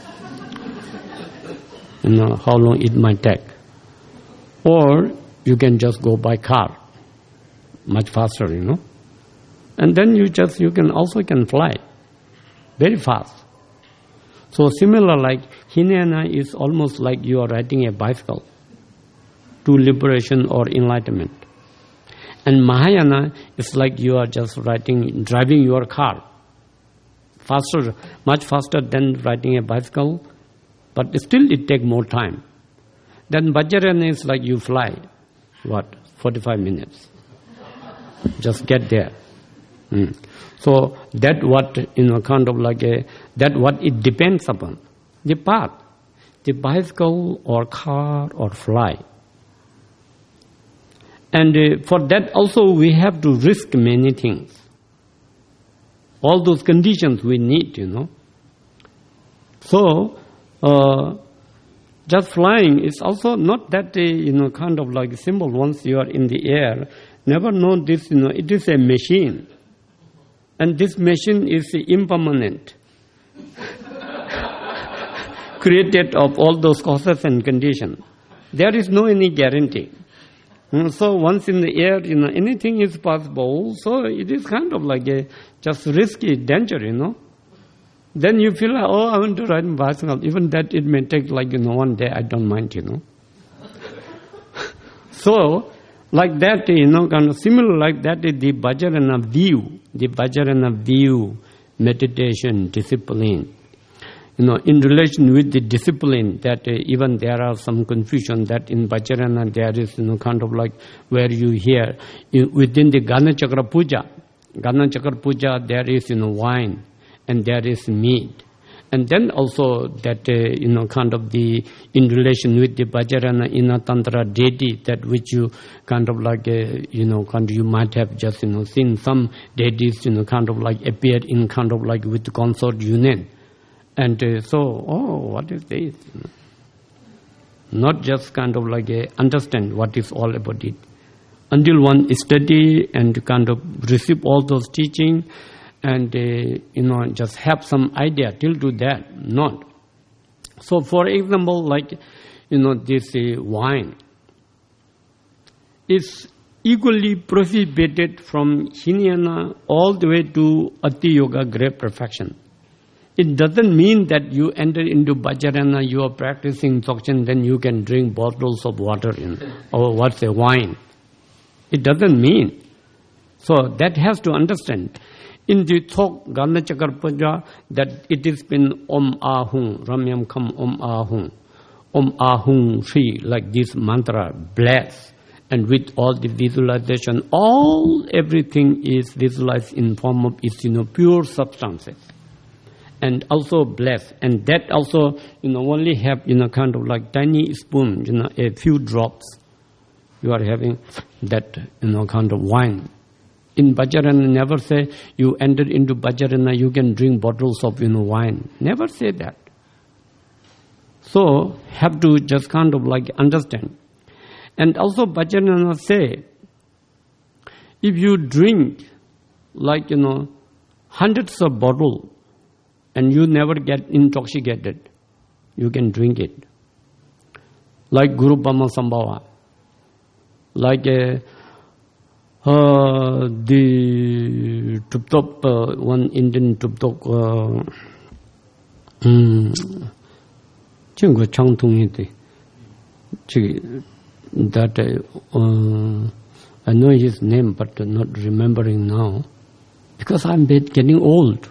You know, how long it might take. Or you can just go by car. Much faster, you know. And then you just, you can also can fly. Very fast. So similar like Hinayana is almost like you are riding a bicycle to liberation or enlightenment. And Mahayana is like you are just riding, driving your car. Faster, much faster than riding a bicycle, but still it takes more time. Then Bhajarana is like you fly, what, forty-five minutes. Just get there. Mm. So that what, you know, kind of like a, that what it depends upon. The path, the bicycle or car or fly. And uh, for that also we have to risk many things. All those conditions we need, you know. So, uh, just flying is also not that, uh, you know, kind of like simple. Once you are in the air, never know this, you know, it is a machine. And this machine is impermanent. Created of all those causes and conditions. There is no any guarantee. So once in the air, you know, anything is possible. So it is kind of like a just risky danger, you know. Then you feel like, oh, I want to ride a bicycle. Even that it may take like, you know, one day, I don't mind, you know. So, like that, you know, kind of similar like that is the Bhajarana view. The Bhajarana view, meditation, discipline. You know, in relation with the discipline, that uh, even there are some confusion that in Bhajarana there is, you know, kind of like where you hear, you, within the Gana Chakra Puja, Gana Chakra Puja there is, you know, wine and there is meat. And then also that, uh, you know, kind of the, in relation with the Bhajarana Inna Tantra deity, that which you kind of like, uh, you know, kind of you might have just, you know, seen some deities, you know, kind of like appear in kind of like with consort union. And uh, so, oh, what is this? Not just kind of like a understand what is all about it. Until one study and kind of receive all those teaching and, uh, you know, just have some idea till do that. Not. So, for example, like, you know, this uh, wine is equally prohibited from Hinayana all the way to Ati Yoga, great perfection. It doesn't mean that you enter into Vajrayana, you are practicing Dzogchen, then you can drink bottles of water in, or what's a wine. It doesn't mean. So that has to understand. In the Thok Gana Chakarpaja, that it has been Om Ahung, Ramyam Kam Om Ahung, Om Ahung Shri, like this mantra, bless. And with all the visualization, all everything is visualized in form of its, you know, pure substances. And also bless. And that also, you know, only have, you know, kind of like tiny spoon, you know, a few drops. You are having that, you know, kind of wine. In Vajrayana, never say, you enter into Vajrayana, you can drink bottles of, you know, wine. Never say that. So, have to just kind of like understand. And also Vajrayana say, if you drink like, you know, hundreds of bottles and you never get intoxicated, you can drink it. Like Guru Brahma Sambhava, like uh, uh, the Tuptop, uh, one Indian Tuptop, Chingu Changtung Iti. That uh, uh, I know his name, but not remembering now, because I'm getting old.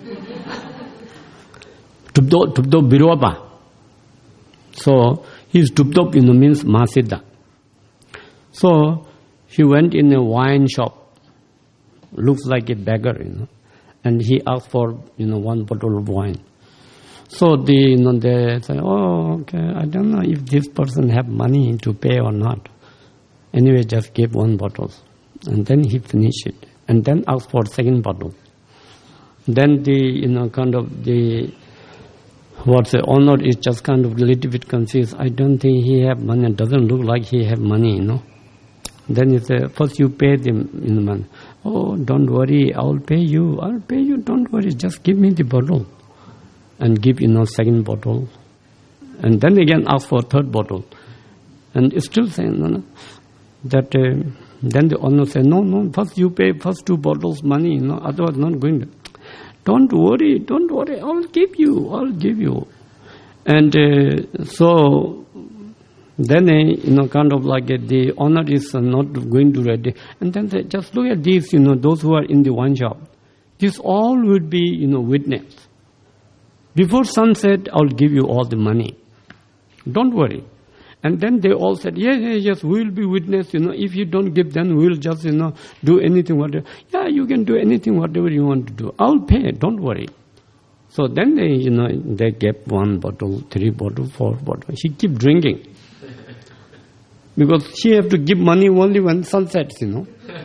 Tupdo Tupdo Biroba. So his Tupdo, you know, means Masida. So he went in a wine shop, looks like a beggar, you know, and he asked for, you know, one bottle of wine. So the, you know, they say, oh, okay, I don't know if this person have money to pay or not. Anyway, just give one bottle. And then he finished it. And then asked for second bottle. Then the, you know, kind of the, what's the owner is just kind of a little bit confused. I don't think he have money. It doesn't look like he have money, you know. Then he said, first you pay them in the money. Oh, don't worry, I'll pay you. I'll pay you, don't worry, just give me the bottle. And give, you know, second bottle. And then again ask for third bottle. And still saying, no, no. That, uh, then the owner said, no, no, first you pay first two bottles money, you know, otherwise not going to. Don't worry, don't worry, I'll give you, I'll give you. And uh, so, then, uh, you know, kind of like uh, the owner is uh, not going to ready. And then they just look at these, you know, those who are in the wine shop. This all would be, you know, witness. Before sunset, I'll give you all the money. Don't worry. And then they all said, yes, yes, yes, we'll be witness, you know, if you don't give, then we'll just, you know, do anything, whatever. Yeah, you can do anything, whatever you want to do. I'll pay, don't worry. So then they, you know, they gave one bottle, three bottles, four bottles. She keep drinking. Because she have to give money only when sun sets, you know.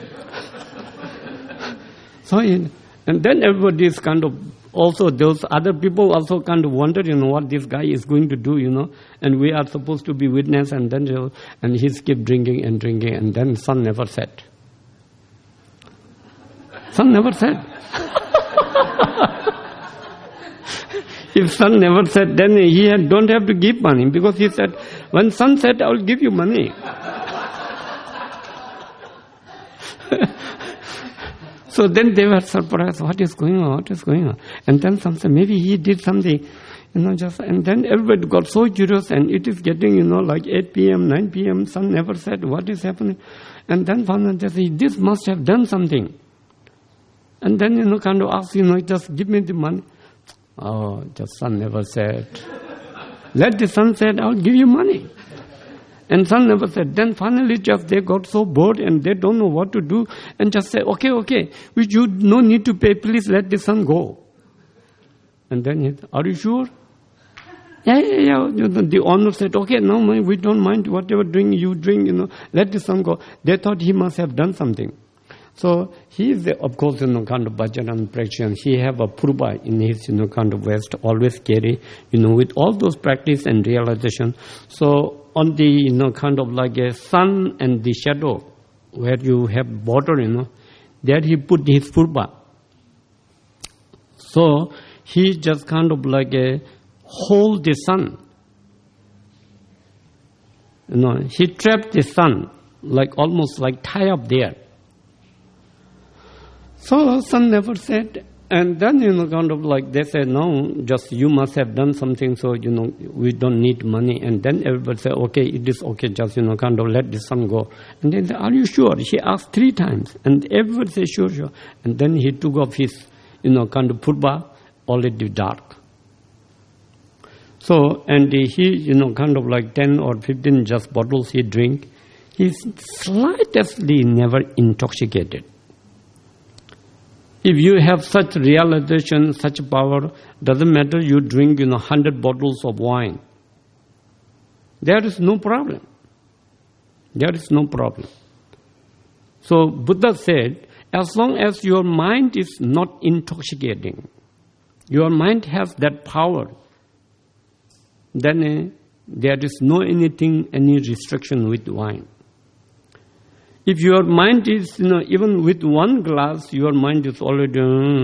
So, and then everybody is kind of, also those other people also kind of wonder, you know, what this guy is going to do, you know, and we are supposed to be witness, and then and he's keep drinking and drinking, and then sun never set. Sun never set. If sun never set, then he had, don't have to give money, because he said, when sun set, I will give you money. So then they were surprised, what is going on, what is going on? And then some said, maybe he did something, you know, just, and then everybody got so curious, and it is getting, you know, like eight p.m., nine p.m., sun never set, what is happening? And then one they say, this must have done something. And then, you know, kind of ask, you know, just give me the money. Oh, just sun never set. Let the sun set, I'll give you money. And sun never said. Then finally just they got so bored and they don't know what to do, and just say, okay, okay, we you no need to pay, please let the sun go. And then he said, are you sure? Yeah, yeah, yeah. The owner said, okay, no, we don't mind whatever drink you drink, you know, let the sun go. They thought he must have done something. So he is, the, of course, you know, kind of Bhajaran practitioner. He have a purba in his, you know, kind of West, always carry, you know, with all those practice and realization. So on the, you know, kind of like a sun and the shadow, where you have border, you know, there he put his purba. So he just kind of like a hold the sun. You know, he trapped the sun, like almost like tie up there. So son never said, and then, you know, kind of like they said, no, just you must have done something, so, you know, we don't need money. And then everybody said, okay, it is okay, just, you know, kind of let the son go. And then said, are you sure? He asked three times, and everybody said, sure, sure. And then he took off his, you know, kind of purba, already dark. So, and he, you know, kind of like ten or fifteen just bottles he drink, he's slightly never intoxicated. If you have such realization, such power, doesn't matter you drink, you know, hundred bottles of wine. There is no problem. There is no problem. So Buddha said, as long as your mind is not intoxicating, your mind has that power, then uh, there is no anything, any restriction with wine. If your mind is, you know, even with one glass, your mind is already,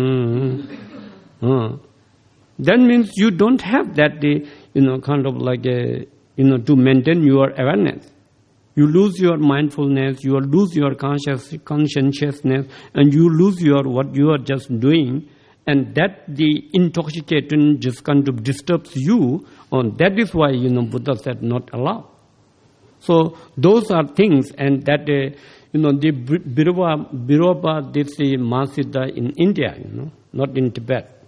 uh, uh, that means you don't have that, uh, you know, kind of like, a, you know, to maintain your awareness. You lose your mindfulness, you lose your conscious, conscientiousness, and you lose your, what you are just doing, and that the intoxication just kind of disturbs you, and that is why, you know, Buddha said not allowed. So those are things, and that, uh, you know, the Biroba, Biroba did the Mahasiddha in India, you know, not in Tibet.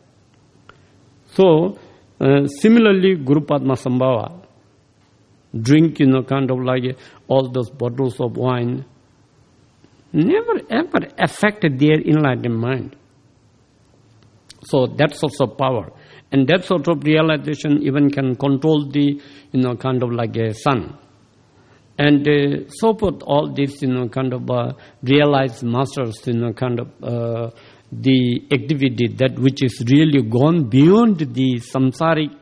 So, uh, similarly, Guru Padmasambhava drink, you know, kind of like uh, all those bottles of wine, never ever affected their enlightened mind. So that's also power. And that sort of realization even can control the, you know, kind of like a sun. And uh, so forth, all this, you know, kind of uh, realized masters, you know, kind of uh, the activity that which is really gone beyond the samsaric,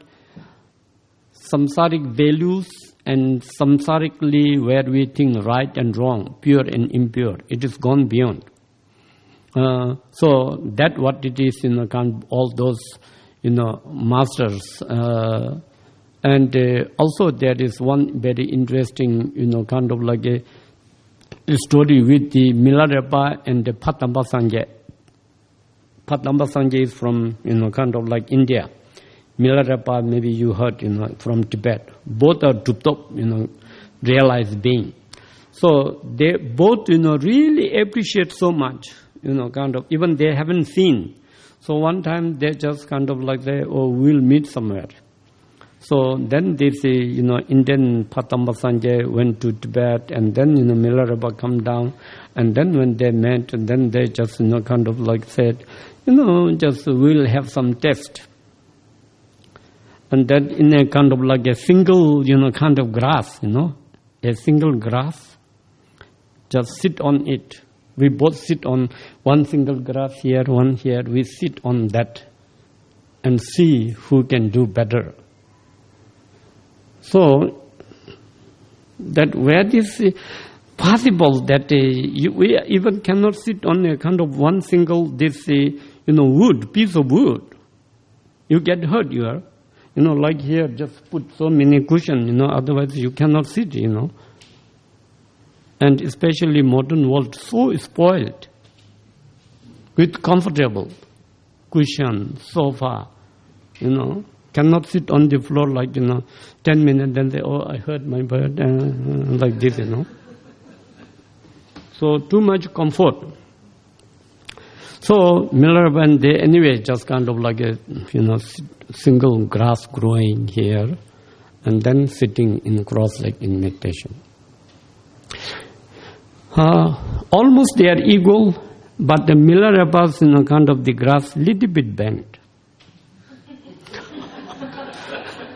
samsaric values and samsarically where we think right and wrong, pure and impure. It is gone beyond. Uh, so that what it is, you know, kind of all those, you know, masters. Uh, And uh, also there is one very interesting, you know, kind of like a, a story with the Milarepa and the Patamba Sangye. Patamba Sangye is from, you know, kind of like India. Milarepa, maybe you heard, you know, from Tibet. Both are Duptop, you know, realized being. So they both, you know, really appreciate so much, you know, kind of, even they haven't seen. So one time they just kind of like say, oh, we'll meet somewhere. So then this, uh, you know, Indian Patamba Sangye went to Tibet, and then, you know, Milarepa come down, and then when they met, and then they just, you know, kind of like said, you know, just we'll have some test. And then in a kind of like a single, you know, kind of grass, you know, a single grass, just sit on it. We both sit on one single grass here, one here, we sit on that and see who can do better. So, that where it is possible that uh, you, we even cannot sit on a kind of one single this uh, you know wood piece of wood, you get hurt. You are, you know, like here, just put so many cushions, you know. Otherwise, you cannot sit, you know. And especially modern world so spoiled with comfortable cushion, sofa, you know. Cannot sit on the floor like, you know, ten minutes, then they, oh, I hurt my bird, uh, like this, you know. So, too much comfort. So, Milarepa and they, anyway, just kind of like a, you know, single grass growing here, and then sitting in cross-leg in meditation. Uh, almost they are equal, but the Milarepa's, you know, kind of the grass little bit bent.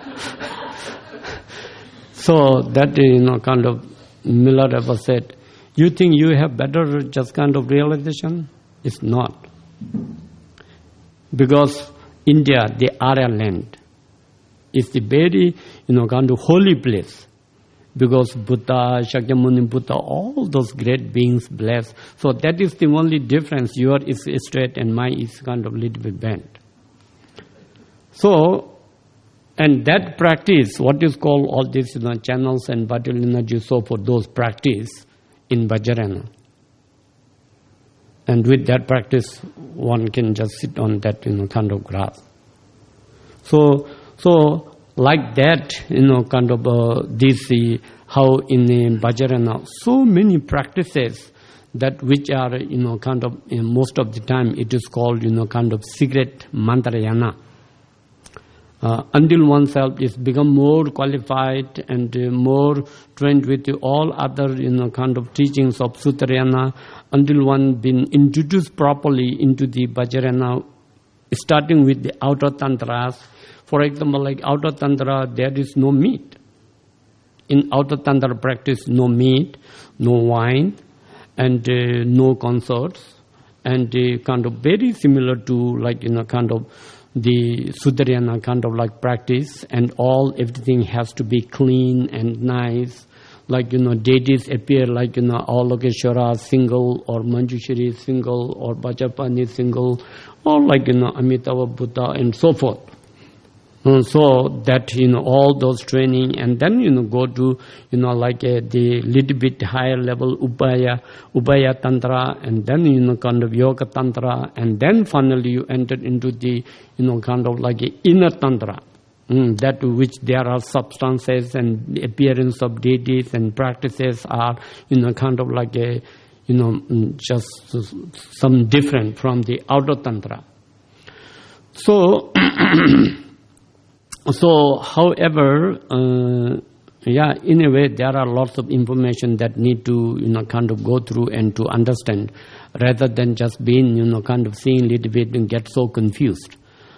So that, you know, kind of Milarepa said, You think you have better just kind of realization? It's not. Because India, the Arya land, is the very, you know, kind of holy place. Because Buddha, Shakyamuni Buddha, all those great beings blessed. So that is the only difference. Yours is straight and mine is kind of little bit bent. So, and that practice, what is called all these, you know, channels and vital energy, so for those practice in Vajrayana. And with that practice, one can just sit on that, you know, kind of grass. So, so like that, you know, kind of uh, this, uh, how in uh, Vajrayana, so many practices that which are, you know, kind of, uh, most of the time it is called, you know, kind of secret mantrayana. Uh, until oneself is become more qualified and uh, more trained with all other, you know, kind of teachings of Sutrayana, until one been introduced properly into the Vajrayana, starting with the outer tantras. For example, like outer tantra, there is no meat. In outer tantra practice, no meat, no wine, and uh, no concerts, and uh, kind of very similar to like, you know, kind of the Sutrayana kind of like practice, and all everything has to be clean and nice. Like, you know, deities appear like, you know, Avalokiteshvara single, or Manjushri single, or Vajrapani single, or like, you know, Amitabha Buddha and so forth. Uh, so that, you know, all those training, and then, you know, go to, you know, like uh, the little bit higher level Ubaya, Ubaya Tantra, and then, you know, kind of Yoga Tantra, and then finally you enter into the, you know, kind of like a inner Tantra, mm, that which there are substances and the appearance of deities and practices are, you know, kind of like a, you know, just some different from the outer Tantra. So, So, however, uh, yeah, in a way, there are lots of information that need to, you know, kind of go through and to understand, rather than just being, you know, kind of seeing a little bit and get so confused.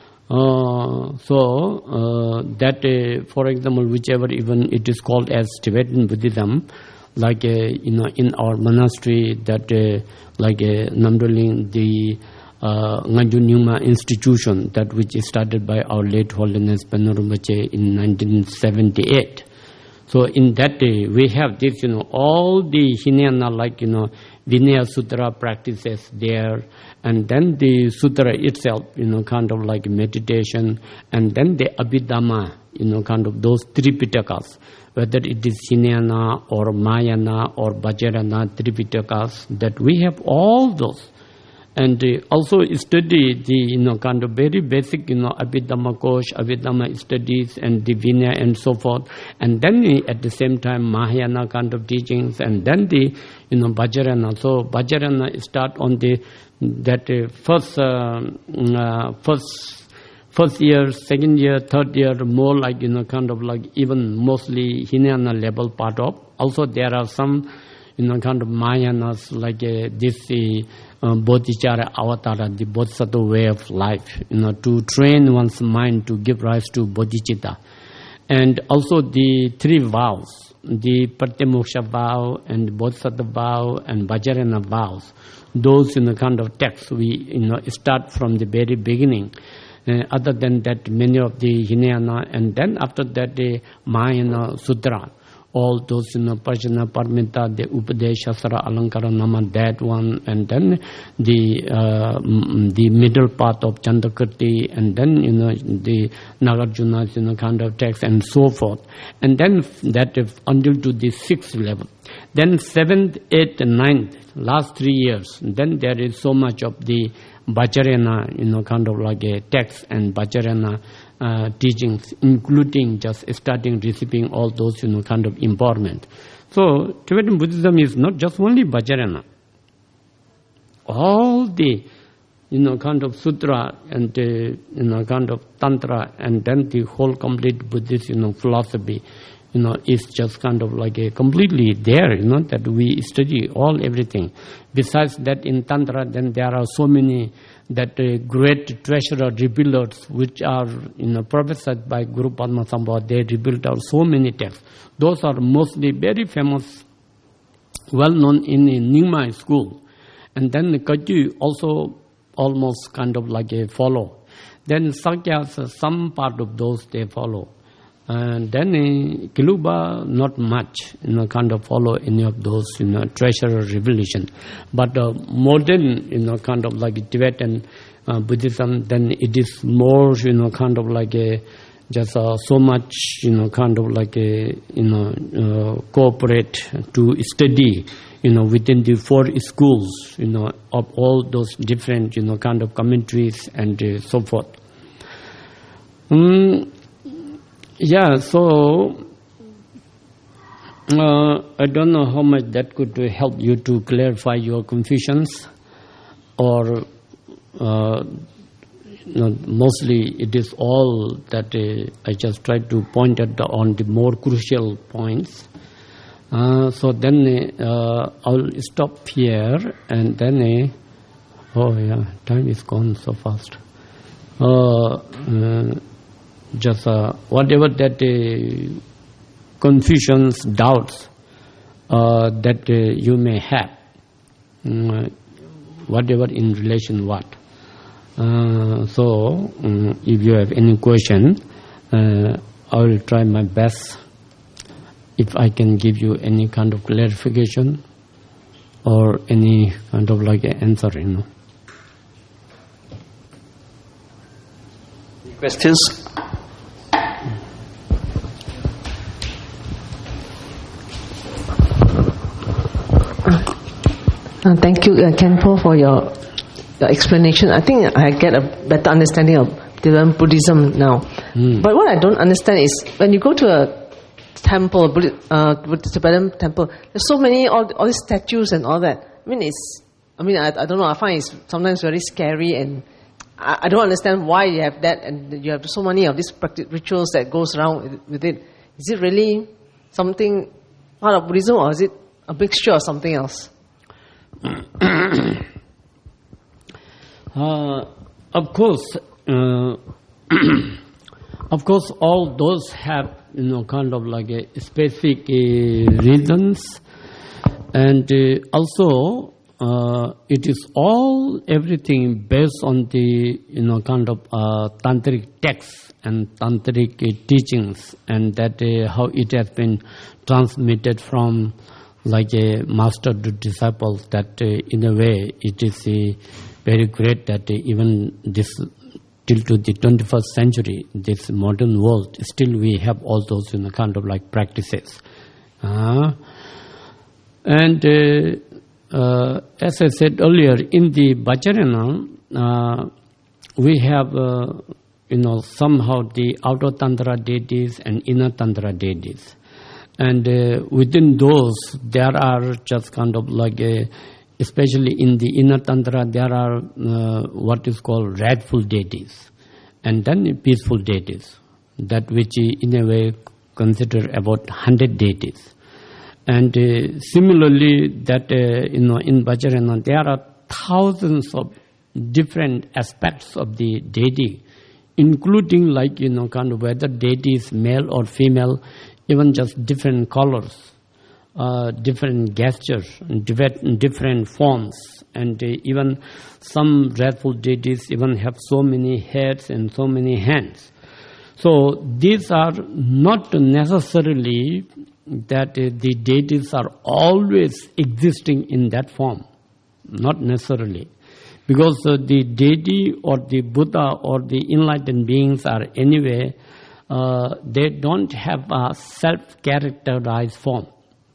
Uh, so, uh, that, uh, for example, whichever even it is called as Tibetan Buddhism, like, uh, you know, in our monastery, that, uh, like, uh, Namdolin, the Uh, Nganju Nyingma institution, that which is started by Our Late Holiness Peno Rinpoche in nineteen seventy-eight. So in that day, we have this, you know, all the Hinayana, like, you know, Vinaya Sutra practices there, and then the Sutra itself, you know, kind of like meditation, and then the Abhidhamma, you know, kind of those three Pitakas, whether it is Hinayana or Mahayana or Vajrayana, three Pitakas, that we have all those. And uh, also study the, you know, kind of very basic, you know, Abhidhamma Kosh, Abhidhamma studies, and the Vinaya and so forth. And then uh, at the same time, Mahayana kind of teachings, and then the, you know, Vajrayana. So Vajrayana start on the, that uh, first, uh, uh, first, first year, second year, third year, more like, you know, kind of like even mostly Hinayana level part of. Also there are some, you know, kind of Mahayanas, like uh, this, uh, Uh, Bodhicharya Avatara, the Bodhisattva way of life, you know, to train one's mind to give rise to Bodhicitta. And also the three vows, the Pratyamoksha vow and Bodhisattva vow and Vajrayana vows, those, you know, kind of texts we, you know, start from the very beginning. Uh, other than that, many of the Hinayana, and then after that the Mahayana Sutra. All those, you know, Prajna, Paramita, the Upadesha, Shastra, Alankara, Nama, that one, and then the uh, the middle part of Chandakirti, and then, you know, the Nagarjuna's, you know, kind of text, and so forth. And then that is until to the sixth level. Then seventh, eighth, and ninth, last three years, then there is so much of the Vajrayana, you know, kind of like a text, and Vajrayana uh, teachings, including just starting receiving all those, you know, kind of empowerment. So Tibetan Buddhism is not just only Vajrayana. All the, you know, kind of sutra and, uh, you know, kind of tantra, and then the whole complete Buddhist, you know, philosophy, you know, is just kind of like a completely there, you know, that we study all everything. Besides that, in Tantra, then there are so many that uh, great treasurer rebuilders, which are, you know, prophesied by Guru Padmasambhava. They rebuilt out so many texts. Those are mostly very famous well known in the Nyingma school. And then the Kagyu also almost kind of like a follow. Then Sakyas, uh, some part of those they follow. And then uh, Kiluba, not much, you know, kind of follow any of those, you know, treasure revelation. But uh, modern, you know, kind of like Tibetan uh, Buddhism, then it is more, you know, kind of like a, just uh, so much, you know, kind of like a, you know, uh, cooperate to study, you know, within the four schools, you know, of all those different, you know, kind of commentaries and uh, so forth. Um, yeah, so uh, I don't know how much that could help you to clarify your confusions, or uh, you know, mostly it is all that uh, I just try to point at the, on the more crucial points. Uh, so then uh, I'll stop here, and then uh, oh yeah, time is gone so fast. Uh, uh, just uh, whatever that uh, confusions, doubts uh, that uh, you may have, um, whatever in relation what. Uh, so um, if you have any question, uh, I will try my best if I can give you any kind of clarification or any kind of like an answer, you know. Questions? Uh, thank you, uh, Khenpo, for your, your explanation. I think I get a better understanding of Tibetan Buddhism now. Mm. But what I don't understand is when you go to a temple, uh, Tibetan temple, there's so many all, all these statues and all that. I mean, it's. I mean, I, I don't know. I find it's sometimes very scary, and I, I don't understand why you have that, and you have so many of these practice rituals that goes around with it. Is it really something part of Buddhism, or is it a mixture of something else? uh, of course, uh, of course, all those have, you know, kind of like a specific uh, reasons, and uh, also uh, it is all everything based on the, you know, kind of uh, tantric texts and tantric uh, teachings, and that uh, how it has been transmitted from like a master to disciples, that uh, in a way it is uh, very great that uh, even this till to the twenty-first century, this modern world, still we have all those, you know, kind of like practices. Uh, and uh, uh, as I said earlier, in the Vajrayana, uh, we have, uh, you know, somehow the outer Tantra deities and inner Tantra deities. And uh, within those, there are just kind of like, a, especially in the inner Tantra, there are uh, what is called wrathful deities, and then peaceful deities, that which in a way consider about one hundred deities. And uh, similarly, that uh, you know, in Vajrayana, there are thousands of different aspects of the deity, including like, you know, kind of whether deity is male or female, even just different colors, uh, different gestures, different, different forms, and uh, even some wrathful deities even have so many heads and so many hands. So these are not necessarily that uh, the deities are always existing in that form, not necessarily. Because uh, the deity or the Buddha or the enlightened beings are anyway, Uh, they don't have a self-characterized form.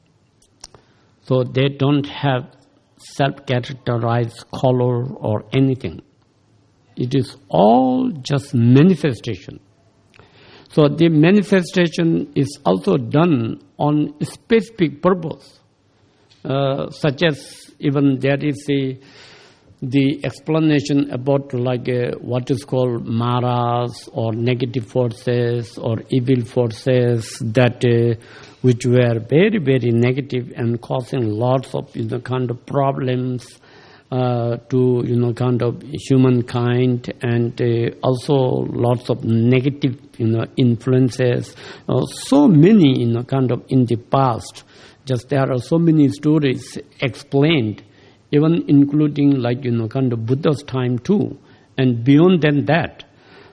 So they don't have self-characterized color or anything. It is all just manifestation. So the manifestation is also done on a specific purpose, uh, such as even there is a the explanation about like uh, what is called maras or negative forces or evil forces that uh, which were very very negative and causing lots of, you know, kind of problems uh, to, you know, kind of humankind, and uh, also lots of negative, you know, influences. Uh, so many, you know, kind of in the past, Just there are so many stories explained, even including like, you know, kind of Buddha's time too, and beyond than that.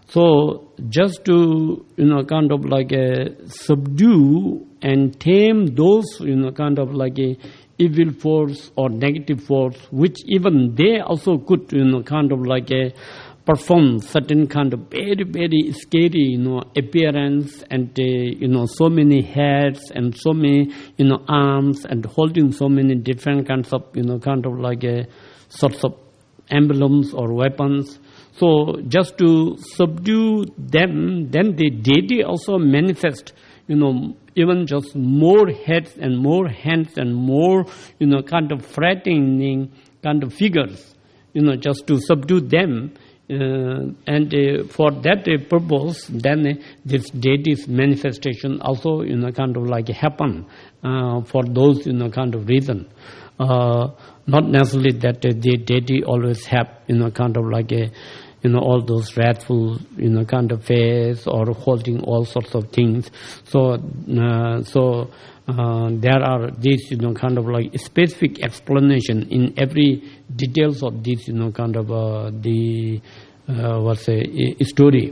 So just to, you know, kind of like a subdue and tame those, you know, kind of like a evil force or negative force, which even they also could, you know, kind of like a perform certain kind of very, very scary, you know, appearance and, uh, you know, so many heads and so many, you know, arms and holding so many different kinds of, you know, kind of like a sorts of emblems or weapons. So just to subdue them, then the deity also manifest, you know, even just more heads and more hands and more, you know, kind of frightening kind of figures, you know, just to subdue them. Uh, and uh, for that uh, purpose, then uh, this deity's manifestation also, you know, kind of like happen uh, for those, you know, kind of reason. Uh, not necessarily that uh, the deity always have, you know, kind of like a, you know, all those wrathful, you know, kind of face or holding all sorts of things. So, uh, so uh, there are these, you know, kind of like specific explanation in every details of this, you know, kind of uh, the uh, what's a, a story.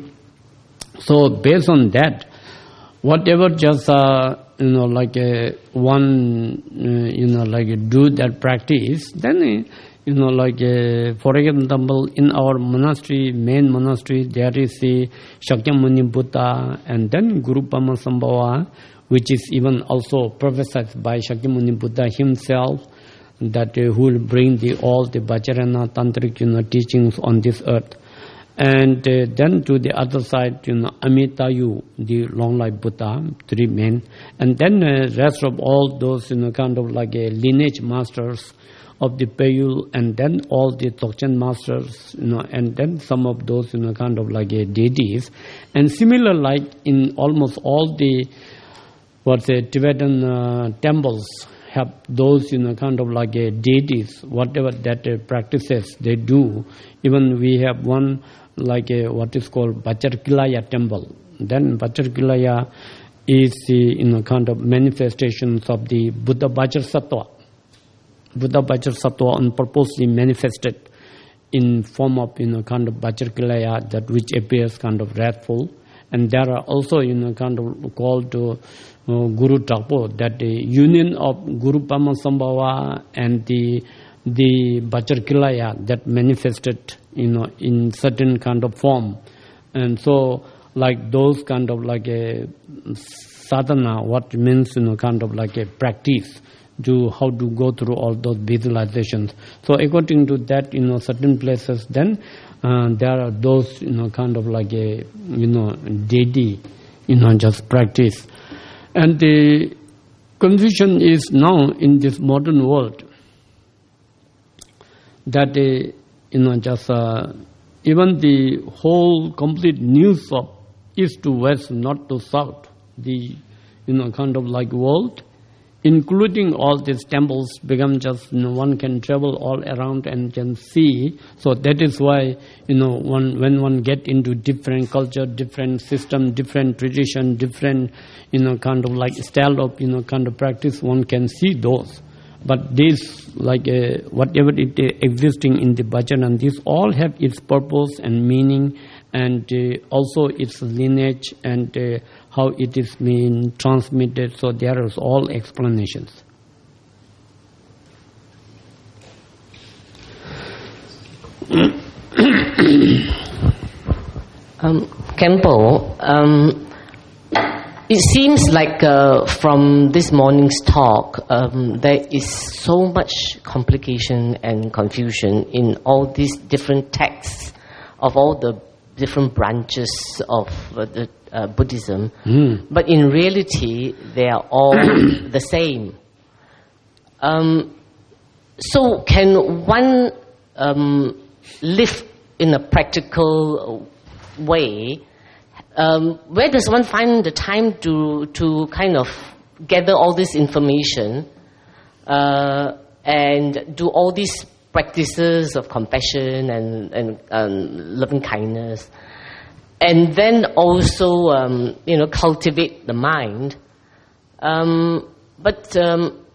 So based on that, whatever just uh, you know, like uh, one, uh, you know, like do that practice, then. Uh, You know, like, uh, for example, in our monastery, main monastery, there is a Shakyamuni Buddha and then Guru Padmasambhava, which is even also prophesied by Shakyamuni Buddha himself, that uh, who will bring the, all the Vajrayana Tantric, you know, teachings on this earth. And uh, then to the other side, you know, Amitayu, the long life Buddha, three men. And then uh, rest of all those, you know, kind of like uh, lineage masters of the Payul, and then all the Dzogchen masters, you know, and then some of those, you know, kind of like uh, deities. And similar like in almost all the, what's the Tibetan uh, temples have those, you know, kind of like uh, deities, whatever that uh, practices they do. Even we have one like a, what is called Vajrakilaya temple. Then Vajrakilaya is the, you know, kind of manifestations of the Buddha Vajrasattva. Buddha Vajrasattva on purposely manifested in form of, you know, kind of Vajrakilaya, that which appears kind of wrathful. And there are also, you know, kind of called uh, uh, Guru Tapo, that the union of Guru Padmasambhava and the the Vajrakilaya that manifested, you know, in certain kind of form. And so, like those kind of like a sadhana, what means, you know, kind of like a practice, to how to go through all those visualizations. So according to that, you know, certain places, then uh, there are those, you know, kind of like a, you know, deity, you know, just practice. And the confusion is now in this modern world that, uh, you know, just uh, even the whole complete news of east to west, north to south, the, you know, kind of like world, including all these temples, become just, you know, one can travel all around and can see. So that is why, you know, one, when one get into different culture, different system, different tradition, different, you know, kind of like style of, you know, kind of practice, one can see those. But this, like uh, whatever it uh, existing in the bhajan, and these all have its purpose and meaning, and uh, also its lineage and uh, how it is being transmitted. So there is all explanations. um, Khenpo, um, it seems like uh, from this morning's talk, um, there is so much complication and confusion in all these different texts of all the different branches of uh, the uh, Buddhism. Mm. But in reality, they are all the same. Um, so can one um, live in a practical way? Um, where does one find the time to to kind of gather all this information uh, and do all these practices of compassion and, and um, loving kindness, and then also um, you know, cultivate the mind? Um, but um,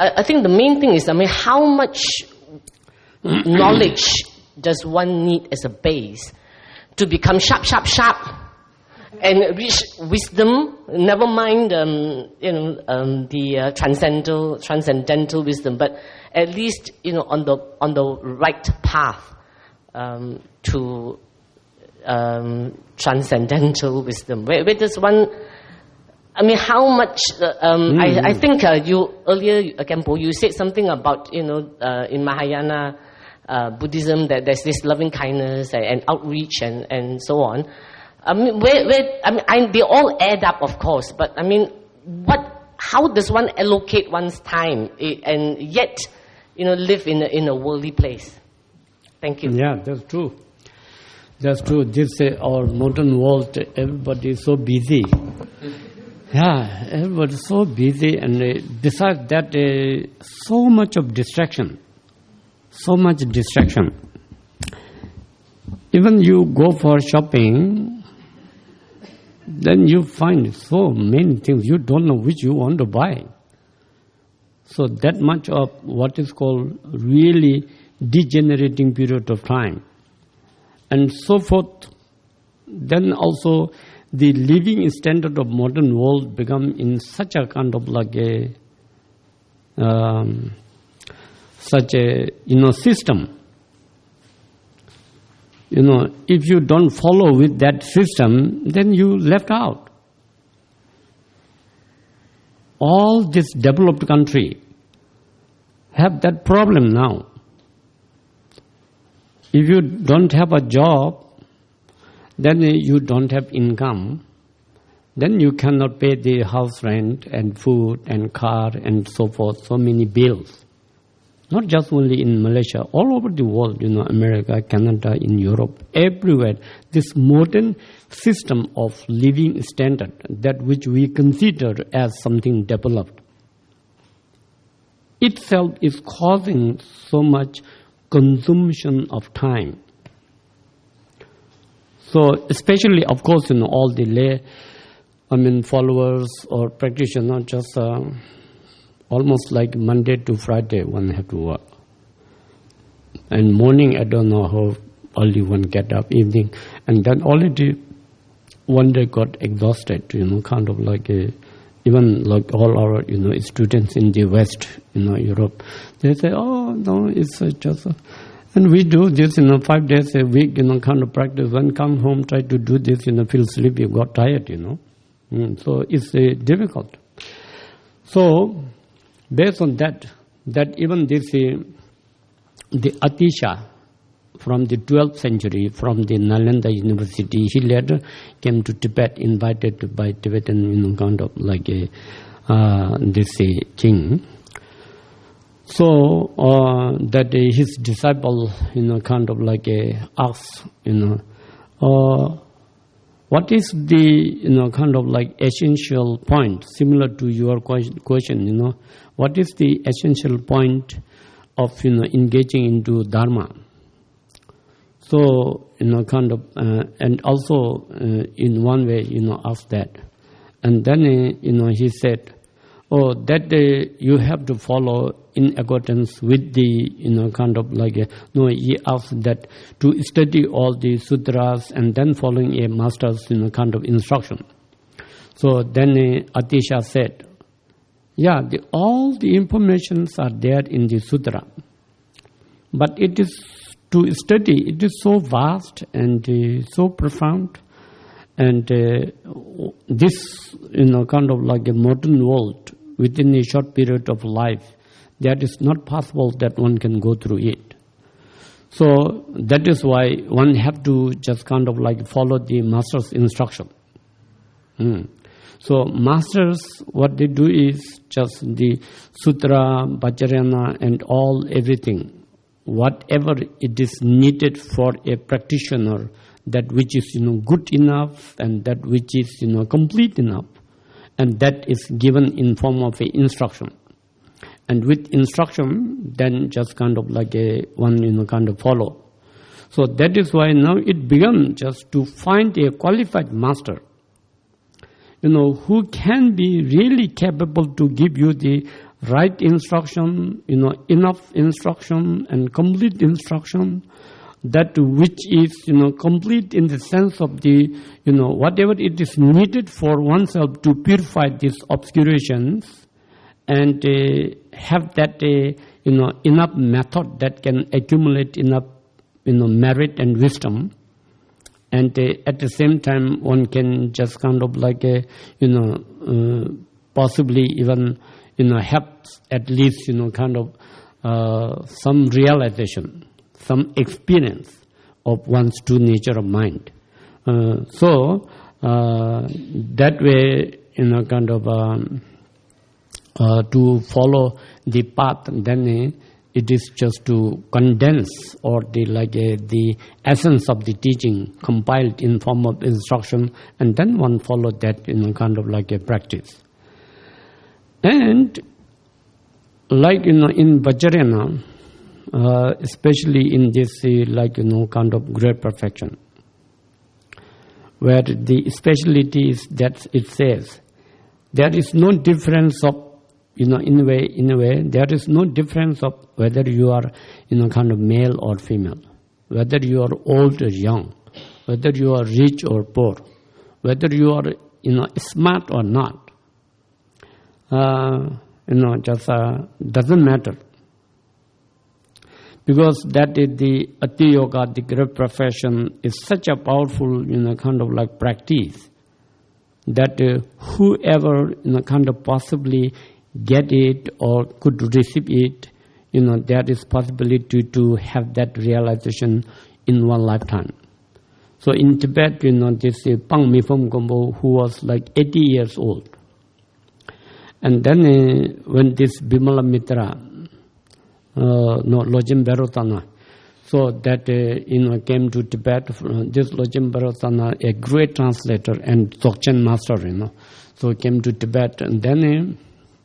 I, I think the main thing is, I mean, how much knowledge does one need as a base to become sharp, sharp, sharp, and reach wisdom? Never mind, um, you know, um, the uh, transcendental, transcendental wisdom, but at least, you know, on the on the right path um, to um, transcendental wisdom. Where, where does one? I mean, how much? Uh, um, mm-hmm. I, I think uh, you earlier, Khenpo, you said something about, you know, uh, in Mahayana uh, Buddhism that there's this loving kindness and, and outreach and, and so on. I mean, where, where, I mean, I, they all add up, of course. But I mean, what? How does one allocate one's time and yet, you know, live in a, in a worldly place? Thank you. Yeah, that's true. That's true. This uh, our modern world, everybody is so busy. Yeah, everybody's so busy, and uh, besides that, uh, so much of distraction, so much distraction. Even you go for shopping, then you find so many things, you don't know which you want to buy. So that much of what is called really degenerating period of time. And so forth. Then also the living standard of modern world become in such a kind of like a um, such a you know system. You know, if you don't follow with that system, then you left out. All this developed country have that problem now. If you don't have a job, then you don't have income, then you cannot pay the house rent and food and car and so forth, so many bills. Not just only in Malaysia, all over the world, you know, America, Canada, in Europe, everywhere, this modern system of living standard, that which we consider as something developed, itself is causing so much consumption of time. So, especially, of course, you know, all the lay, I mean, followers or practitioners, just uh, almost like Monday to Friday, one have to work. And morning, I don't know how early one get up, evening, and then already one day got exhausted, you know, kind of like a, even like all our, you know, students in the West, you know, Europe, they say, oh, no, it's uh, just... Uh, And we do this, you know, five days a week, you know, kind of practice. When come home, try to do this, you know, feel sleepy, got tired, you know. Mm, so it's uh, difficult. So, based on that, that even this, uh, the Atisha from the twelfth century, from the Nalanda University, he later came to Tibet, invited by Tibetan, you know, kind of like a, uh, this uh, king. So uh, that uh, his disciple, you know, kind of like uh, asks, you know, uh, what is the, you know, kind of like essential point, similar to your question, you know, what is the essential point of, you know, engaging into Dharma? So, you know, kind of, uh, and also uh, in one way, you know, ask that. And then, uh, you know, he said, oh, that uh, you have to follow in accordance with the, you know, kind of like, a, no, he asked that to study all the sutras and then following a master's, you know, kind of instruction. So then uh, Atisha said, yeah, the, all the informations are there in the sutra, but it is to study, it is so vast and uh, so profound, and uh, this, you know, kind of like a modern world, within a short period of life, that is not possible that one can go through it. So that is why one have to just kind of like follow the master's instruction. Mm. So masters, what they do is just the sutra, vajrayana, and all everything, whatever it is needed for a practitioner, that which is, you know, good enough and that which is, you know, complete enough. And that is given in form of a instruction. And with instruction, then just kind of like a one, you know, kind of follow. So that is why now it began just to find a qualified master, you know, who can be really capable to give you the right instruction, you know, enough instruction and complete instruction, that which is, you know, complete in the sense of the, you know, whatever it is needed for oneself to purify these obscurations, and uh, have that, uh, you know, enough method that can accumulate enough, you know, merit and wisdom. And uh, at the same time, one can just kind of like, a, you know, uh, possibly even, you know, have at least, you know, kind of uh, some realization, some experience of one's true nature of mind. Uh, so, uh, that way, you know, kind of um, uh, to follow the path, then uh, it is just to condense or the like uh, the essence of the teaching compiled in form of instruction, and then one follow that in a kind of like a practice. And like, you know, in Vajrayana, uh, especially in this uh, like, you know, kind of great perfection, where the speciality is that it says there is no difference of, you know, in a way, in a way, there is no difference of whether you are, you know, kind of male or female, whether you are old or young, whether you are rich or poor, whether you are, you know, smart or not. Uh, you know, just uh, doesn't matter. Because that is the Ati Yoga, the great profession, is such a powerful, you know, kind of like practice that uh, whoever, you know, kind of possibly get it or could receive it, you know, there is possibility to have that realization in one lifetime. So in Tibet, you know, this uh, Pang Mifum Gombo, who was like eighty years old, and then uh, when this Bimala Mitra, uh, no, Lojim Barotana, so that, uh, you know, came to Tibet, uh, this Lojim Barotana, a great translator and Dzogchen master, you know, so came to Tibet, and then uh,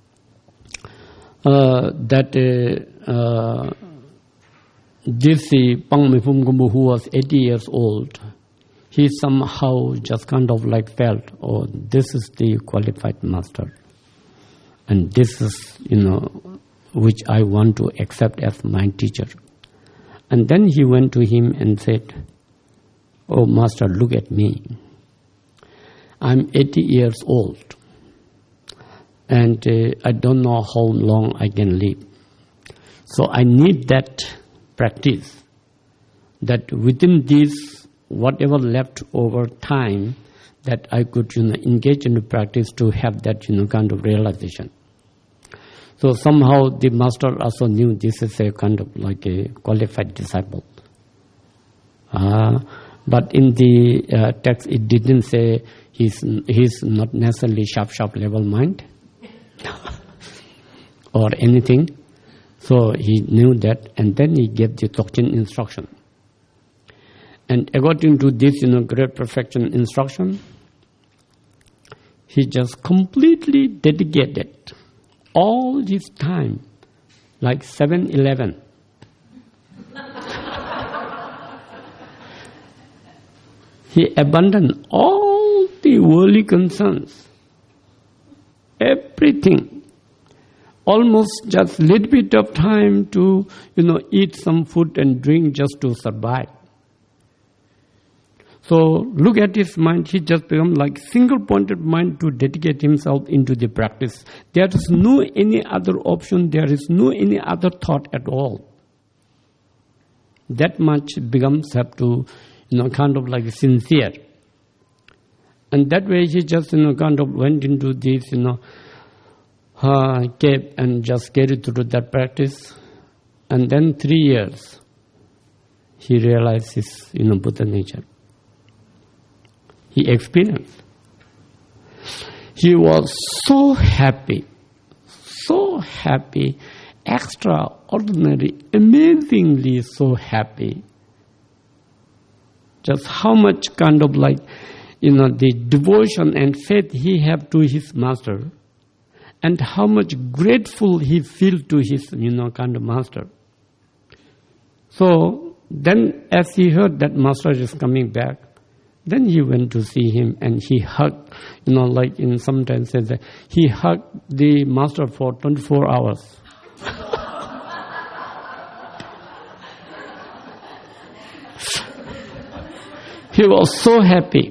Uh, that uh, uh, this uh, Pang Mifum Gombo, who was eighty years old, he somehow just kind of like felt, oh, this is the qualified master, and this is, you know, which I want to accept as my teacher. And then he went to him and said, oh, master, look at me. I'm eighty years old. And uh, I don't know how long I can live. So I need that practice, that within this, whatever left over time, that I could, you know, engage in the practice to have that, you know, kind of realization. So somehow the master also knew this is a kind of like a qualified disciple. Uh, but in the uh, text, it didn't say he's, he's not necessarily sharp, sharp level mind or anything. So he knew that, and then he gave the Dzogchen instruction. And according to this, you know, great perfection instruction, he just completely dedicated all his time, like seven eleven. He abandoned all the worldly concerns, everything, almost just little bit of time to, you know, eat some food and drink just to survive. So look at his mind, he just become like single-pointed mind to dedicate himself into the practice. There is no any other option, there is no any other thought at all. That much becomes have to, you know, kind of like sincere. And that way he just, you know, kind of went into this, you know, uh, cave and just carried through that practice. And then three years, he realized his, you know, Buddha nature. He experienced. He was so happy, so happy, extraordinary, amazingly so happy. Just how much kind of like, you know, the devotion and faith he had to his master, and how much grateful he feel to his, you know, kind of master. So then as he heard that master is coming back, Then he went to see him and he hugged, you know, like in sometimes says that he hugged the master for twenty-four hours. He was so happy.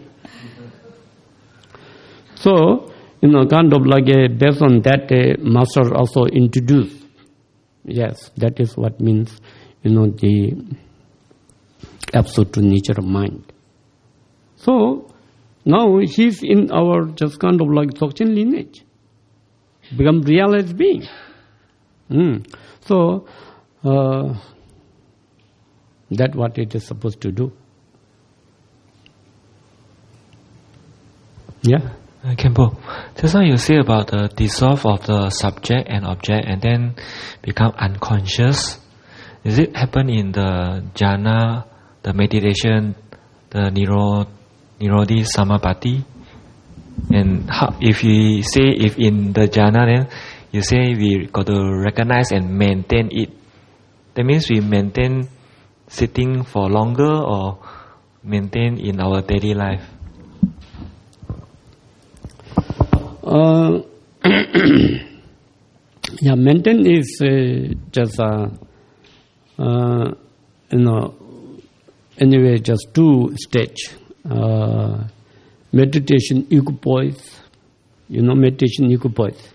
So, you know, kind of like a, based on that, uh, master also introduced. Yes, that is what means, you know, the absolute nature of mind. So, now he's in our just kind of like Dzogchen lineage. Become realized being. Mm. So, uh, that's what it is supposed to do. Yeah. Uh, Khenpo, just now you say about the dissolve of the subject and object and then become unconscious. Does it happen in the jhana, the meditation, the niro, nirodi samapatti? And how, if you say if in the jhana, then you say we got to recognize and maintain it. That means we maintain sitting for longer or maintain in our daily life. Uh, yeah, maintain is uh, just uh, uh, you know, anyway, just two stage. Uh, meditation equipoise, you know, meditation equipoise.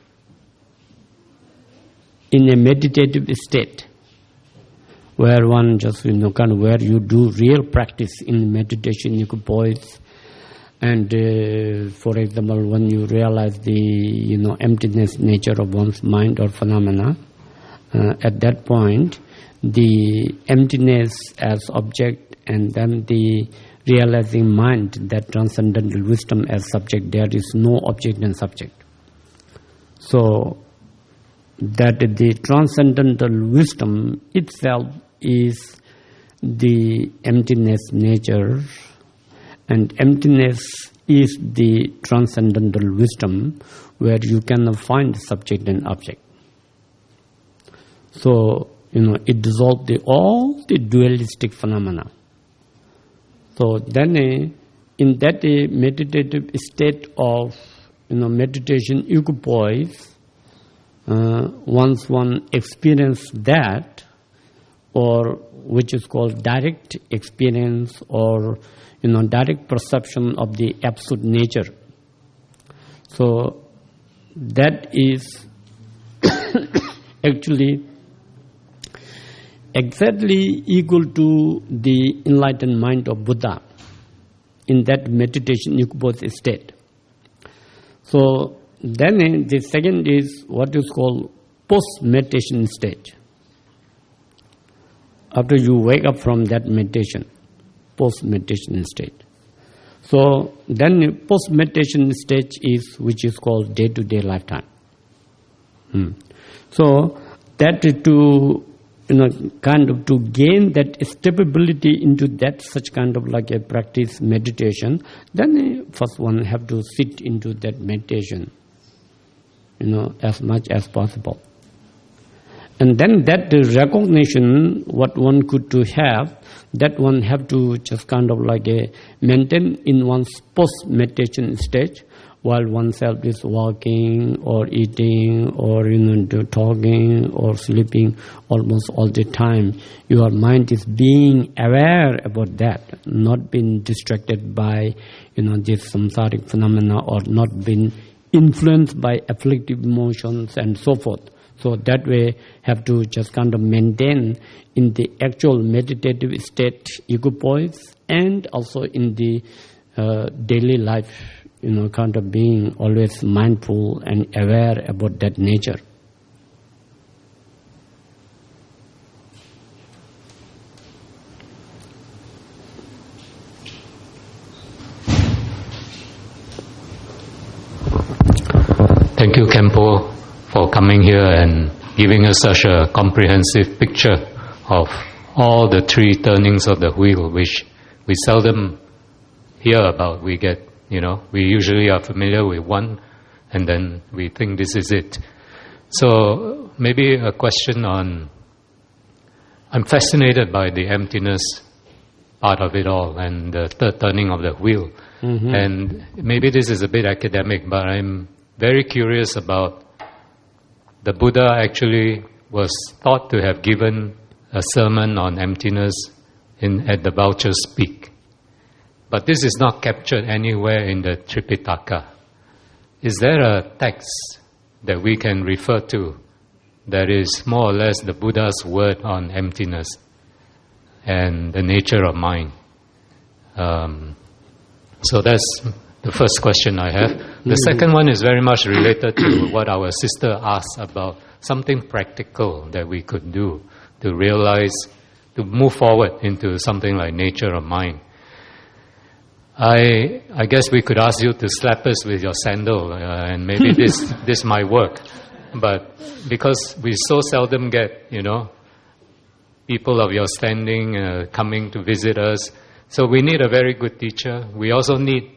In a meditative state, where one just, you know, kind of where you do real practice in meditation equipoise. And uh, for example, when you realize the, you know, emptiness nature of one's mind or phenomena, uh, at that point, the emptiness as object and then the realizing mind, that transcendental wisdom as subject, there is no object and subject. So, that the transcendental wisdom itself is the emptiness nature, and emptiness is the transcendental wisdom where you cannot find subject and object. So, you know, it dissolves the, all the dualistic phenomena. So then uh, in that uh, meditative state of, you know, meditation equipoise, uh, once one experiences that, or which is called direct experience or, you know, direct perception of the absolute nature. So that is actually exactly equal to the enlightened mind of Buddha in that meditation equipoise state. So then the second is what is called post-meditation stage. After you wake up from that meditation, post-meditation state. So then post-meditation stage is which is called day-to-day lifetime. Hmm. So that to, you know, kind of to gain that stability into that such kind of like a practice meditation, then first one have to sit into that meditation, you know, as much as possible. And then that recognition, what one could to have, that one have to just kind of like a maintain in one's post-meditation stage while oneself is walking or eating or, you know, talking or sleeping almost all the time. Your mind is being aware about that, not being distracted by, you know, this samsaric phenomena or not being influenced by afflictive emotions and so forth. So that way have to just kind of maintain in the actual meditative state equipoise and also in the uh, daily life, you know, kind of being always mindful and aware about that nature. Thank you, Khenpo, for coming here and giving us such a comprehensive picture of all the three turnings of the wheel, which we seldom hear about. We get, you know, we usually are familiar with one, and then we think this is it. So maybe a question on, I'm fascinated by the emptiness part of it all, and the third turning of the wheel. Mm-hmm. And maybe this is a bit academic, but I'm very curious about the Buddha actually was thought to have given a sermon on emptiness in, at the Vulture's Peak. But this is not captured anywhere in the Tripitaka. Is there a text that we can refer to that is more or less the Buddha's word on emptiness and the nature of mind? Um, so that's the first question I have. The second one is very much related to what our sister asked about something practical that we could do to realize, to move forward into something like nature of mind. I I guess we could ask you to slap us with your sandal, uh, and maybe this this might work. But because we so seldom get, you know, people of your standing uh, coming to visit us, so we need a very good teacher. We also need,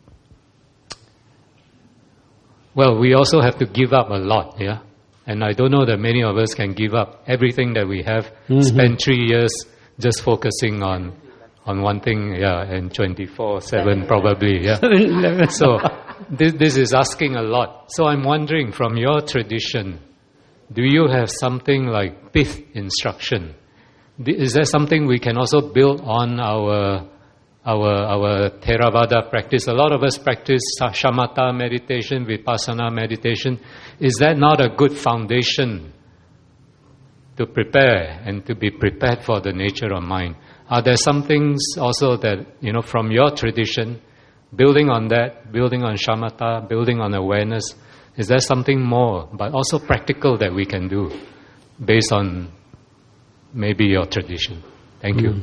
well, we also have to give up a lot, yeah? And I don't know that many of us can give up everything that we have, mm-hmm. spend three years just focusing on on one thing, yeah, and twenty-four seven probably, yeah. So this, this is asking a lot. So I'm wondering, from your tradition, do you have something like pith instruction? Is there something we can also build on our our our Theravada practice? A lot of us practice shamatha meditation, vipassana meditation. Is that not a good foundation to prepare and to be prepared for the nature of mind? Are there some things also that, you know, from your tradition, building on that, building on shamatha, building on awareness, is there something more, but also practical, that we can do based on maybe your tradition? Thank you.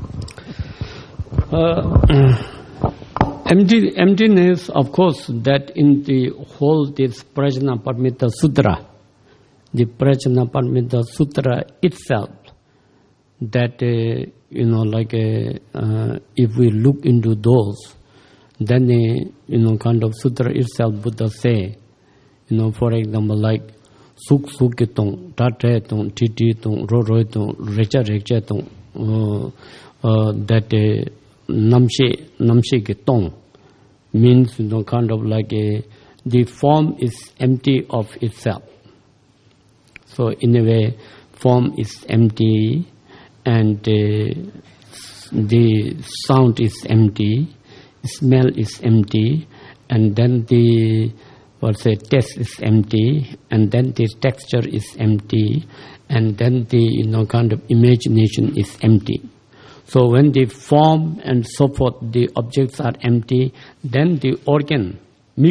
Uh, empty, emptiness, of course, that in the whole this Prajnaparamita Sutra, the Prajnaparamita Sutra itself, that, uh, you know, like uh, uh, if we look into those, then, uh, you know, kind of Sutra itself, Buddha say, you know, for example, like, Suk Sukitong, Tate Tong, Titi Tong, Roroi Tong, Recha Recha Tong, that uh, Namshe, Namshe Kitong means, you know, kind of like a, the form is empty of itself. So, in a way, form is empty, and uh, the sound is empty, smell is empty, and then the what's say taste is empty, and then the texture is empty, and then the, you know, kind of imagination is empty. So when the form and so forth, the objects are empty, then the organ, then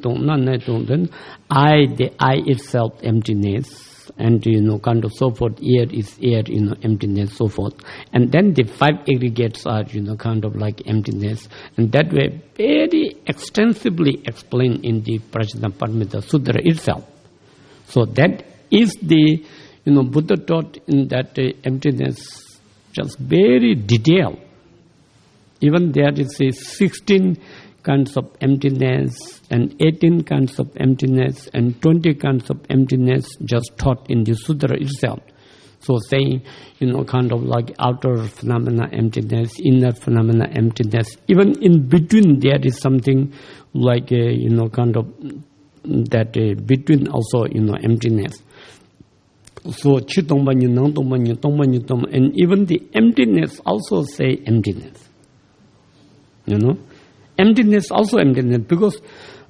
I, the eye itself, emptiness. And, you know, kind of so forth, air is air, you know, emptiness, so forth. And then the five aggregates are, you know, kind of like emptiness. And that way, very extensively explained in the Prajnaparamita Sutra itself. So that is the, you know, Buddha taught in that uh, emptiness, just very detailed. Even there is a sixteen kinds of emptiness, and eighteen kinds of emptiness, and twenty kinds of emptiness just taught in the Sutra itself. So saying, you know, kind of like outer phenomena emptiness, inner phenomena emptiness. Even in between there is something like, a, you know, kind of that uh, between also, you know, emptiness. So chitongbanyu, nangtongbanyu, tongbanyu, tongbanyu, and even the emptiness also say emptiness. You know? Emptiness also emptiness, because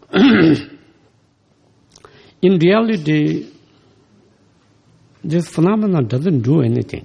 in reality, this phenomena doesn't do anything.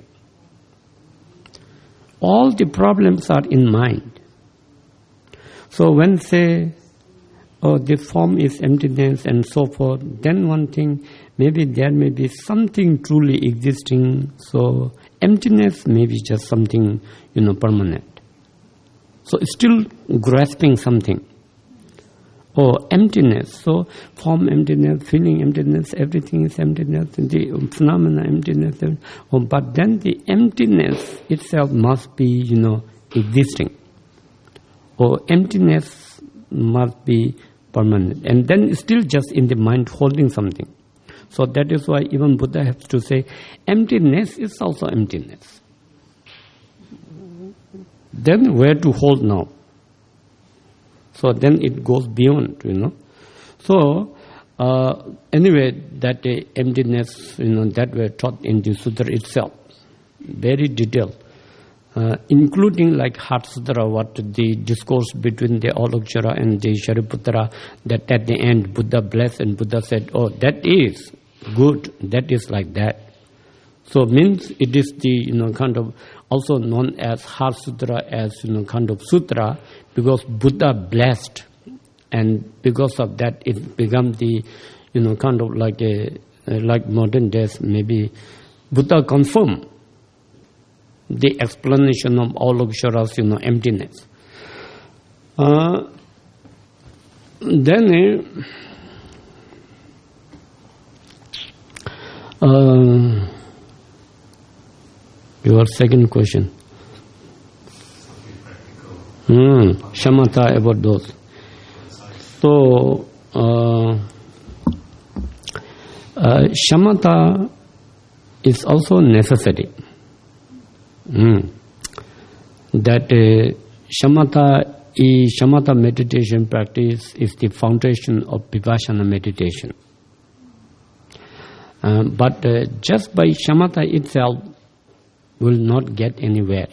All the problems are in mind. So when say, oh, the form is emptiness and so forth, then one thing, maybe there may be something truly existing. So emptiness may be just something, you know, permanent. So it's still grasping something. Or emptiness. So form emptiness, feeling emptiness, everything is emptiness, the phenomena emptiness. Oh, but then the emptiness itself must be, you know, existing. Or emptiness must be permanent. And then it's still just in the mind holding something. So that is why even Buddha has to say, emptiness is also emptiness. then where to hold now? So then it goes beyond, you know. So uh, anyway, that uh, emptiness, you know, that were taught in the sutra itself, very detailed, uh, including like Heart Sutra, what the discourse between the Avalokiteshvara and the Shariputra, that at the end Buddha blessed and Buddha said, oh, that is good, that is like that. So means it is the, you know, kind of also known as Heart Sutra, as, you know, kind of sutra, because Buddha blessed, and because of that it become the, you know, kind of like a, like modern days, maybe Buddha confirmed the explanation of Avalokiteshvara's, you know, emptiness. Uh, then uh, your second question. Hmm, shamatha about those. So, uh, uh, shamatha is also necessary. Mm. That uh, shamatha, is, shamatha meditation practice is the foundation of vipassana meditation. Uh, but uh, just by shamatha itself will not get anywhere.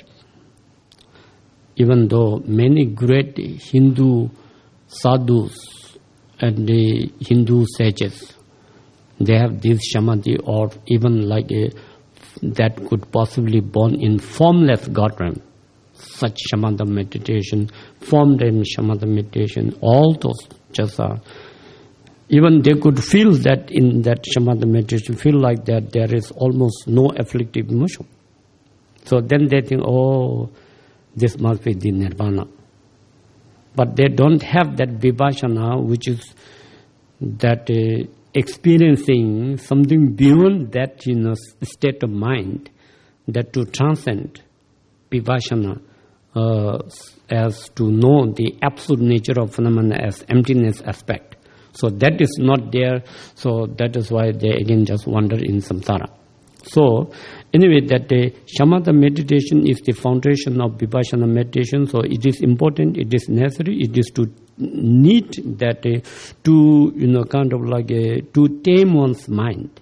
Even though many great Hindu sadhus and the Hindu sages, they have this samadhi, or even like a that could possibly born in formless God realm. Such shamatha meditation, formed in shamatha meditation, all those jasa. Even they could feel that in that shamatha meditation, feel like that there is almost no afflictive emotion. So then they think, oh, this must be the nirvana. But they don't have that vipassana, which is that uh, experiencing something beyond that, you know, state of mind, that to transcend vipassana uh, as to know the absolute nature of phenomena as emptiness aspect. So that is not there. So that is why they again just wander in samsara. So anyway, that uh, shamatha meditation is the foundation of vipassana meditation. So it is important, it is necessary, it is to need that uh, to, you know, kind of like uh, to tame one's mind,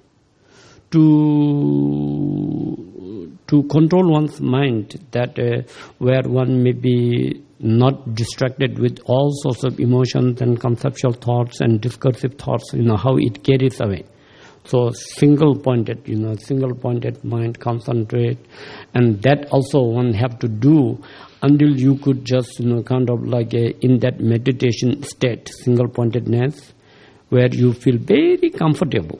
to to control one's mind, that uh, where one may be not distracted with all sorts of emotions and conceptual thoughts and discursive thoughts, you know, how it carries away. So single pointed, you know, single pointed mind, concentrate, and that also one have to do until you could just, you know, kind of like a, in that meditation state, single pointedness, where you feel very comfortable,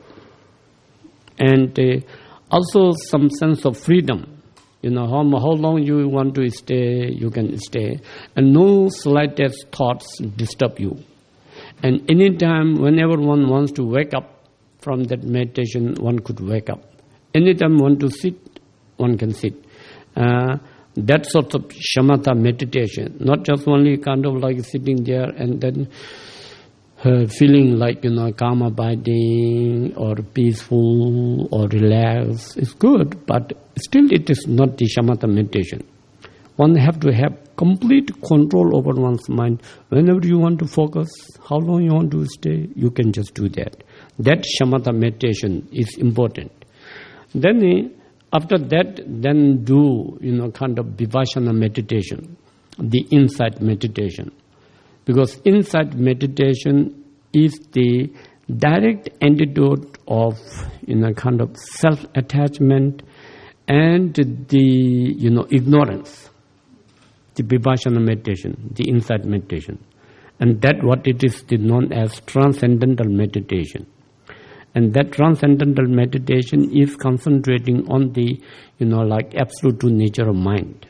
and uh, also some sense of freedom. You know, how, how long you want to stay, you can stay, and no slightest thoughts disturb you. And anytime, whenever one wants to wake up from that meditation, one could wake up. Anytime one to sit, one can sit. Uh, that sort of shamatha meditation, not just only kind of like sitting there and then uh, feeling like, you know, calm abiding or peaceful or relaxed is good, but still it is not the shamatha meditation. One have to have complete control over one's mind. Whenever you want to focus, how long you want to stay, you can just do that. That shamatha meditation is important. Then after that, then do, you know, kind of vipassana meditation, the insight meditation. Because insight meditation is the direct antidote of, you know, kind of self-attachment and the, you know, ignorance. The vipassana meditation, the insight meditation. And that what it is known as transcendental meditation. And that transcendental meditation is concentrating on the, you know, like absolute true nature of mind.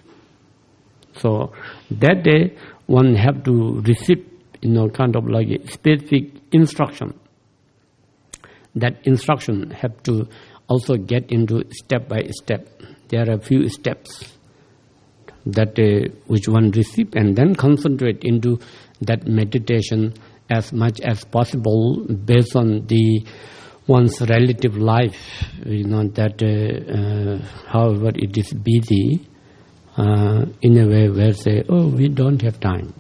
So that day one have to receive, you know, kind of like a specific instruction. That instruction have to also get into step by step. There are a few steps that uh, which one receive, and then concentrate into that meditation as much as possible based on the one's relative life, you know, that uh, uh, however it is busy, uh, in a way where say, oh, we don't have time.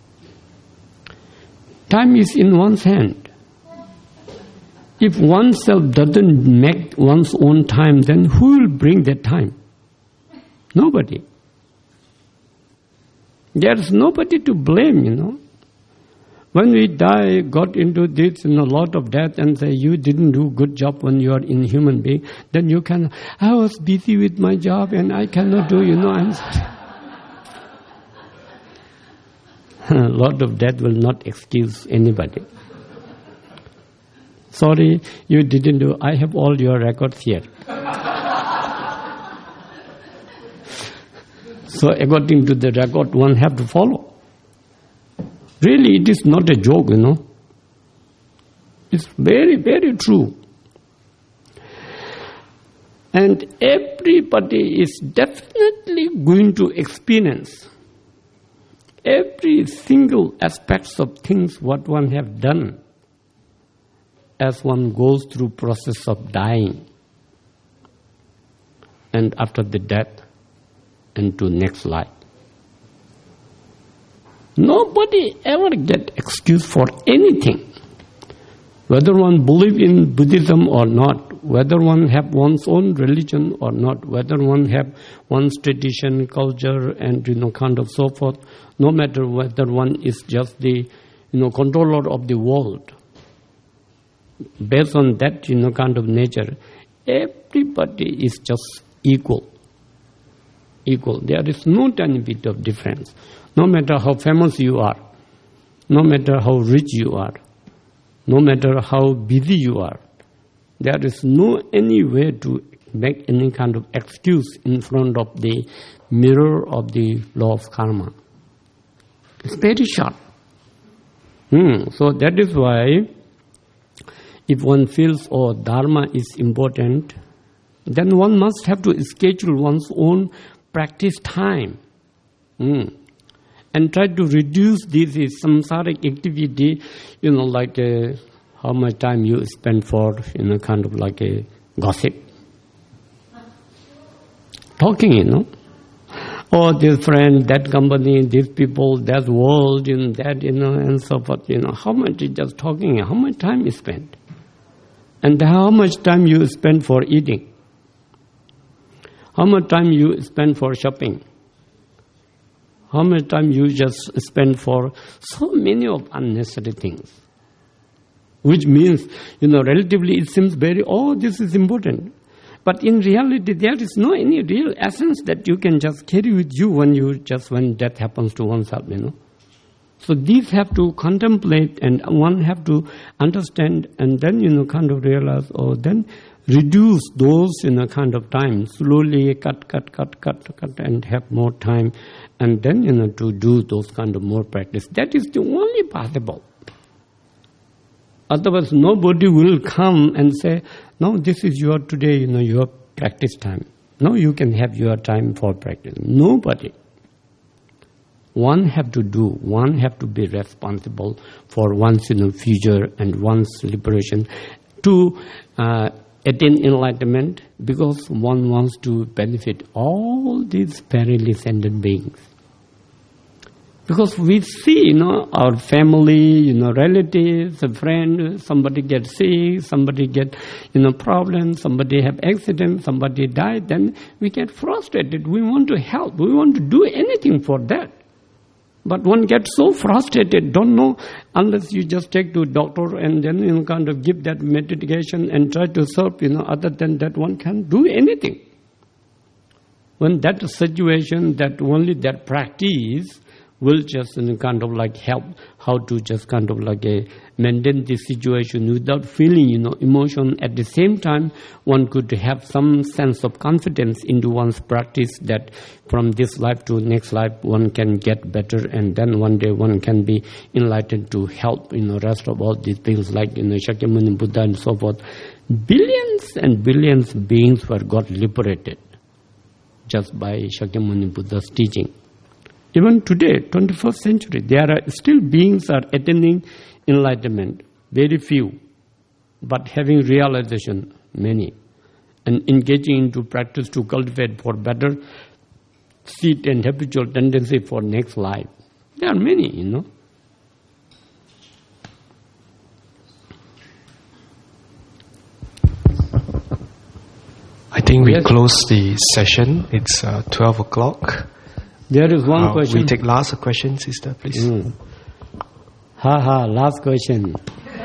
Time is in one's hand. If oneself doesn't make one's own time, then who will bring that time? Nobody. There's nobody to blame, you know. When we die, got into this, you know, lot of death and say, you didn't do good job when you are in human being, then you can, I was busy with my job and I cannot do, you know, I'm sorry. A lot of death will not excuse anybody. Sorry, you didn't do, I have all your records here. So according to the record, one have to follow. Really, it is not a joke, you know. It's very, very true. And everybody is definitely going to experience every single aspects of things what one have done as one goes through process of dying and after the death into next life. Nobody ever get excuse for anything. Whether one believe in Buddhism or not, whether one have one's own religion or not, whether one have one's tradition, culture, and you know kind of so forth, no matter whether one is just the you know controller of the world. Based on that you know kind of nature, everybody is just equal. Equal. There is no tiny bit of difference. No matter how famous you are, no matter how rich you are, no matter how busy you are, there is no any way to make any kind of excuse in front of the mirror of the law of karma. It's very short. Hmm. So that is why if one feels, oh, Dharma is important, then one must have to schedule one's own practice time. Hmm. And try to reduce this samsaric activity, you know, like uh, how much time you spend for, you know, kind of like a gossip. Talking, you know. Oh, this friend, that company, these people, that world, you know, that, you know, and so forth, you know. How much is just talking, how much time is spent? And how much time you spend for eating? How much time you spend for shopping? How much time you just spend for so many of unnecessary things. Which means, you know, relatively it seems very, oh, this is important. But in reality, there is no any real essence that you can just carry with you when you just, when death happens to oneself, you know. So these have to contemplate and one have to understand and then, you know, kind of realize, oh, then reduce those, you know, kind of time, slowly cut, cut, cut, cut, cut, and have more time, and then, you know, to do those kind of more practice. That is the only possible. Otherwise, nobody will come and say, no, this is your today, you know, your practice time. No, you can have your time for practice. Nobody. One have to do, one have to be responsible for one's, you know, future and one's liberation to uh, attain enlightenment, because one wants to benefit all these perilous ascended beings. Because we see, you know, our family, you know, relatives, a friend, somebody gets sick, somebody get, you know, problems, somebody have accident, somebody died, then we get frustrated. We want to help. We want to do anything for that. But one gets so frustrated, don't know, unless you just take to doctor and then, you know, kind of give that medication and try to serve, you know, other than that one can't do anything. When that situation, that only that practice will just, you know, kind of like help how to just kind of like a maintain the situation without feeling, you know, emotion. At the same time, one could have some sense of confidence into one's practice that from this life to next life one can get better, and then one day one can be enlightened to help, you know, rest of all these things like, you know, Shakyamuni Buddha and so forth. Billions and billions of beings were got liberated just by Shakyamuni Buddha's teaching. Even today, twenty-first century, there are still beings are attaining enlightenment, very few, but having realization, many, and engaging into practice to cultivate for better seed and habitual tendency for next life. There are many, you know. I think we Yes. close the session. It's uh, twelve o'clock. There is one Uh, question. We take last question, sister, please. Mm. Ha ha, last question.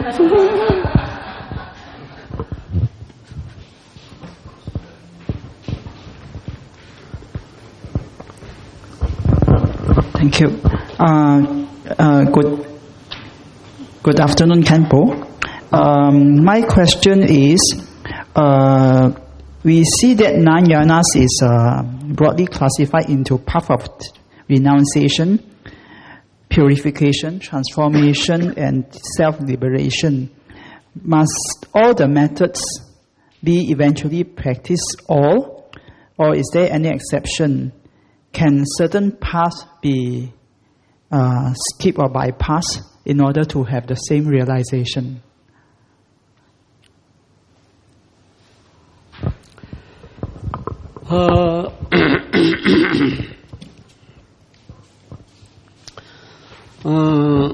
Thank you. Uh, uh, good, good afternoon, Khenpo. Um, my question is, uh, we see that nine yanas is uh, broadly classified into path of renunciation, purification, transformation, and self-liberation. Must all the methods be eventually practiced all, or is there any exception? Can certain paths be uh, skipped or bypassed in order to have the same realization? Uh, uh,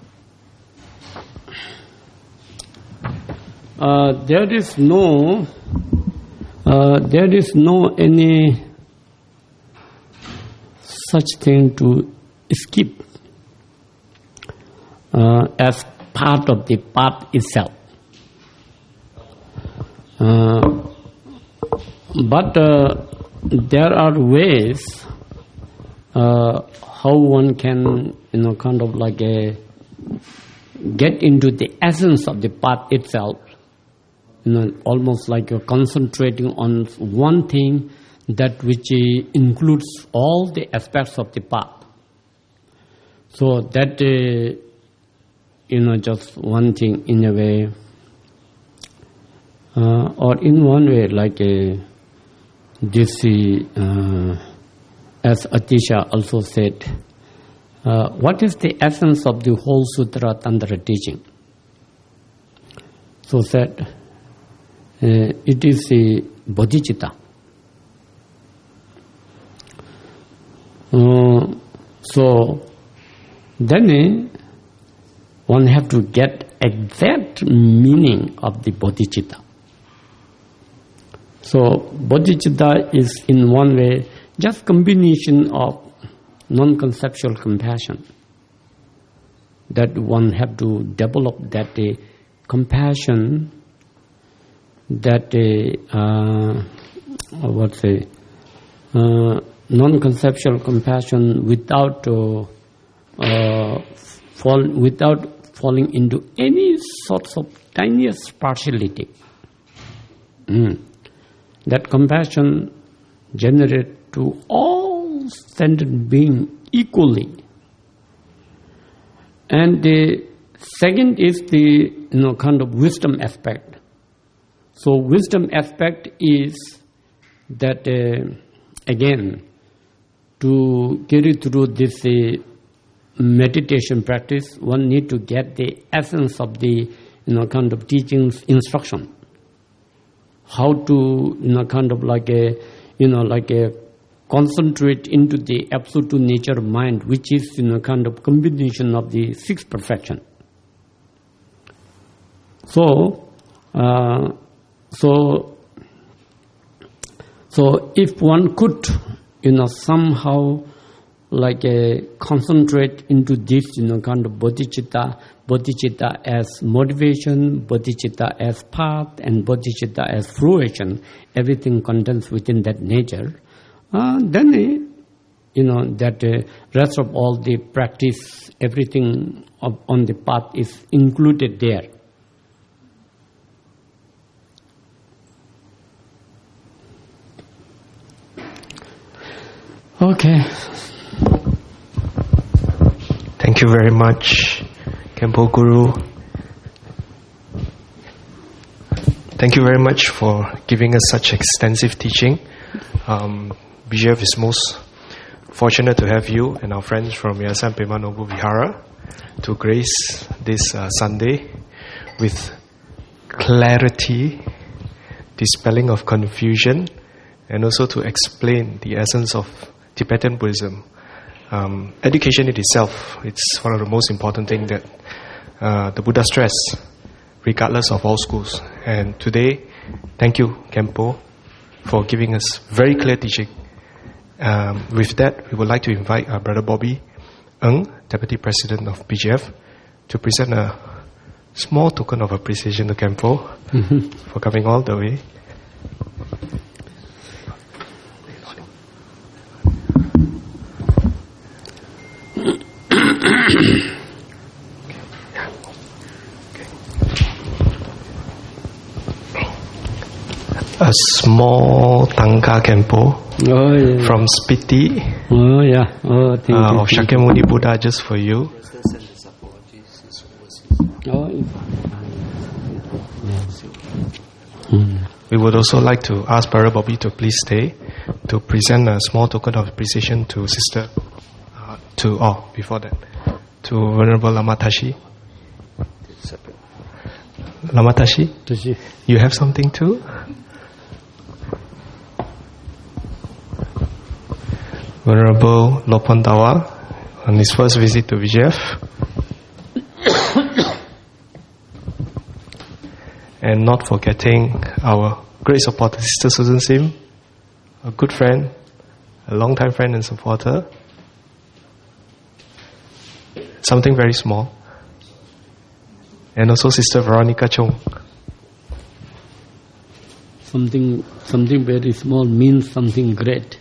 uh, there is no, uh, there is no any such thing to skip uh, as part of the path itself. Uh, but uh, there are ways uh, how one can, you know, kind of like a get into the essence of the path itself. You know, almost like you're concentrating on one thing that which uh, includes all the aspects of the path. So that, uh, you know, just one thing in a way, uh, or in one way, like uh, this, uh, as Atisha also said, uh, what is the essence of the whole Sutra Tantra teaching? So said, uh, it is a bodhicitta. Uh, so then uh, one have to get exact meaning of the bodhicitta. So bodhicitta is in one way just combination of non-conceptual compassion, that one have to develop that uh, compassion, that uh, uh, what's say uh, non-conceptual compassion without uh, uh, fall without falling into any sorts of tiniest partiality. Mm. That compassion generate to all sentient beings equally. And the second is the, you know, kind of wisdom aspect. So wisdom aspect is that uh, again, to carry through this uh, meditation practice, one need to get the essence of the, you know, kind of teachings, instruction. How to, you know, kind of like a, you know, like a concentrate into the absolute nature of mind, which is, you know, kind of combination of the six perfection. So, uh, so, so if one could, you know, somehow like a concentrate into this, you know, kind of bodhicitta, bodhicitta as motivation, bodhicitta as path, and bodhicitta as fruition, everything contains within that nature, uh, then, uh, you know, that uh, rest of all the practice, everything of, on the path is included there. Okay. Thank you very much, Khenpo Guru. Thank you very much for giving us such extensive teaching. Um, B G F is most fortunate to have you and our friends from Yayasan Pema Nobu Vihara to grace this uh, Sunday with clarity, dispelling of confusion, and also to explain the essence of Tibetan Buddhism. Um, education in itself, it's one of the most important things that uh, the Buddha stressed, regardless of all schools. And today, thank you, Khenpo, for giving us very clear teaching. Um, with that, we would like to invite our Brother Bobby Ng, Deputy President of B G F, to present a small token of appreciation to Khenpo for coming all the way. A small Tangka Khenpo Oh, yeah. from Spiti Oh, yeah. Oh, thank uh, you. of Shakyamuni Buddha just for you. Oh, yeah. We would also like to ask Brother Bobby to please stay to present a small token of appreciation to Sister, uh, to, oh, before that, to Venerable Lama Tashi. Lama Tashi, Tashi. you have something too? Venerable Lopan Dawa on his first visit to V G F. And not forgetting our great supporter, Sister Susan Sim, a good friend, a long-time friend and supporter. Something very small. And also Sister Veronica Chung. Something, something very small means something great.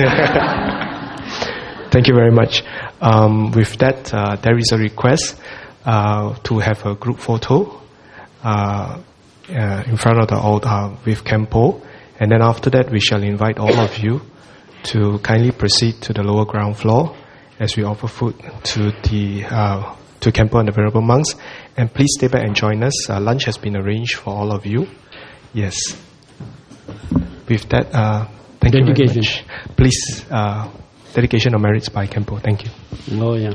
Thank you very much. Um, with that, uh, there is a request uh, to have a group photo uh, uh, in front of the altar with Khenpo, and then after that, we shall invite all of you to kindly proceed to the lower ground floor as we offer food to the uh, to Khenpo and the Venerable Monks. And please stay back and join us. Uh, lunch has been arranged for all of you. Yes. With that, uh, thank Dedication. you very much. Please. Uh, Dedication of merits by Khenpo. Thank you. Oh, yeah.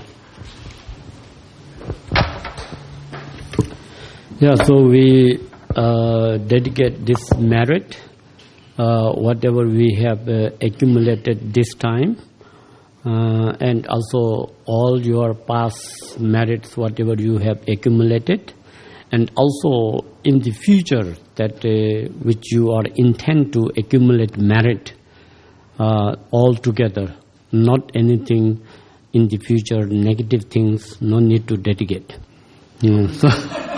Yeah, so we uh, dedicate this merit, uh, whatever we have uh, accumulated this time, uh, and also all your past merits, whatever you have accumulated, and also in the future that uh, which you are intend to accumulate merit uh, all together. Not anything in the future, negative things, no need to dedicate. Mm. So,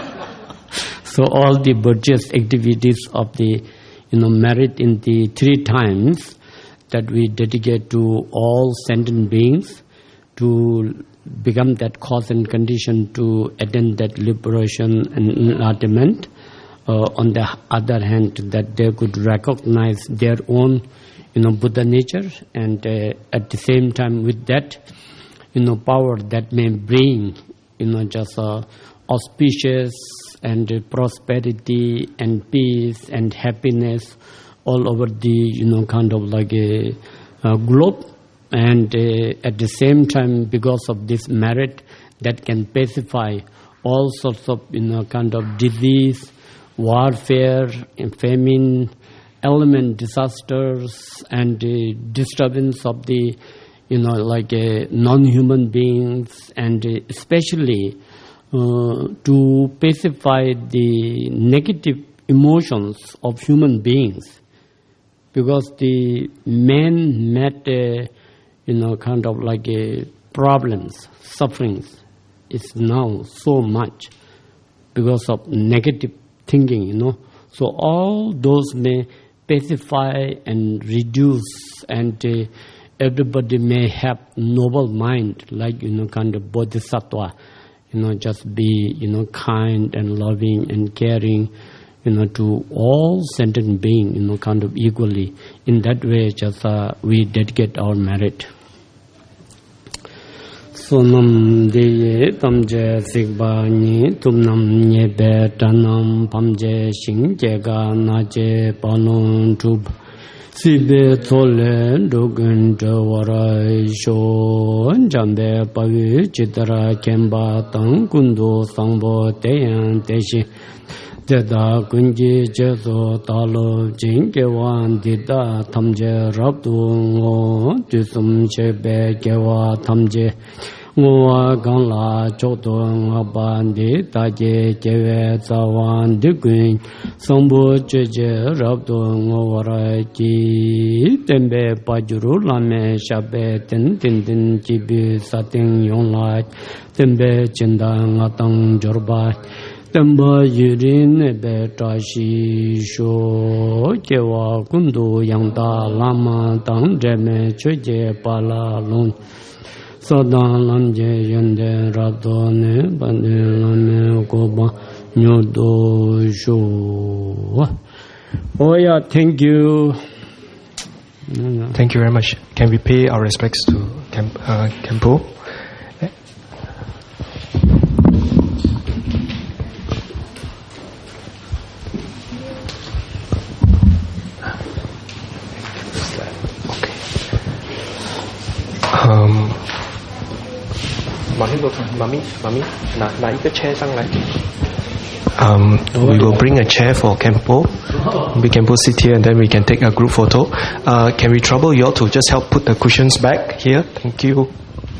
so all the virtuous activities of the, you know, merit in the three times that we dedicate to all sentient beings to become that cause and condition to attain that liberation and enlightenment. Uh, on the other hand, that they could recognize their own, you know, Buddha nature, and uh, at the same time with that, you know, power that may bring, you know, just uh, auspicious and uh, prosperity and peace and happiness all over the, you know, kind of like a, a globe, and uh, at the same time, because of this merit, that can pacify all sorts of, you know, kind of disease, warfare, and famine, element disasters, and uh, disturbance of the, you know, like uh, non-human beings, and uh, especially uh, to pacify the negative emotions of human beings, because the man-made, uh, you know, kind of like uh, problems, sufferings is now so much because of negative thinking, you know. So all those may pacify and reduce, and uh, everybody may have noble mind, like, you know, kind of bodhisattva, you know, just be, you know, kind and loving and caring, you know, to all sentient beings, you know, kind of equally. In that way, just uh, we dedicate our merit. Sonam deye tamje sikba ni tumnam nyebe tanam pamje shing jega naje panon tub Sibe Tole Dogun Jawara Sho Jambe Pavi Chitara Kemba Tang Kundu Sangbo Teyan Teshi Deda Kunji Jeso Talo Jinke Wan Dida Tamje Rabdu Ngo Tusum Chebe Kewa Tamje Ngoa Gangla Choto Ngabandi Taje Kewe Zawan Dikun Sambu Cheche Rabdo Ngawara Ki Tembe Pajuru Lame Shabe Ten Ten Ten Chibi Sating Yongla Tembe Chinda Ngatang Jorba Temba Yurin Be Tashi Sho Kewa Kundu Yangda Lama Tang Jeme Cheche Pala Lung Sadan Lamje Yende Radone Bande Lame Goba Nyodo Sho. Oh yeah, thank you. Thank you very much. Can we pay our respects to Camp, uh, Kempo? Um, Mami, Mami, na, na 一个 chair 上来. Um, we will bring a chair for Kempo. Maybe Kempo sit here and then we can take a group photo. Uh, can we trouble you all to just help put the cushions back here? Thank you.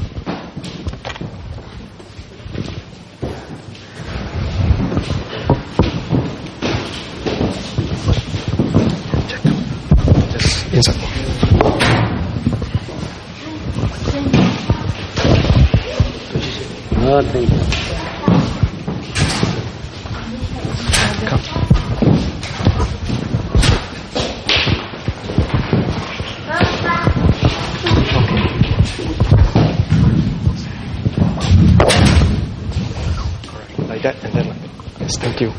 Just inside. Oh, thank you. Come. Okay. Like that and then like that. Yes, thank you.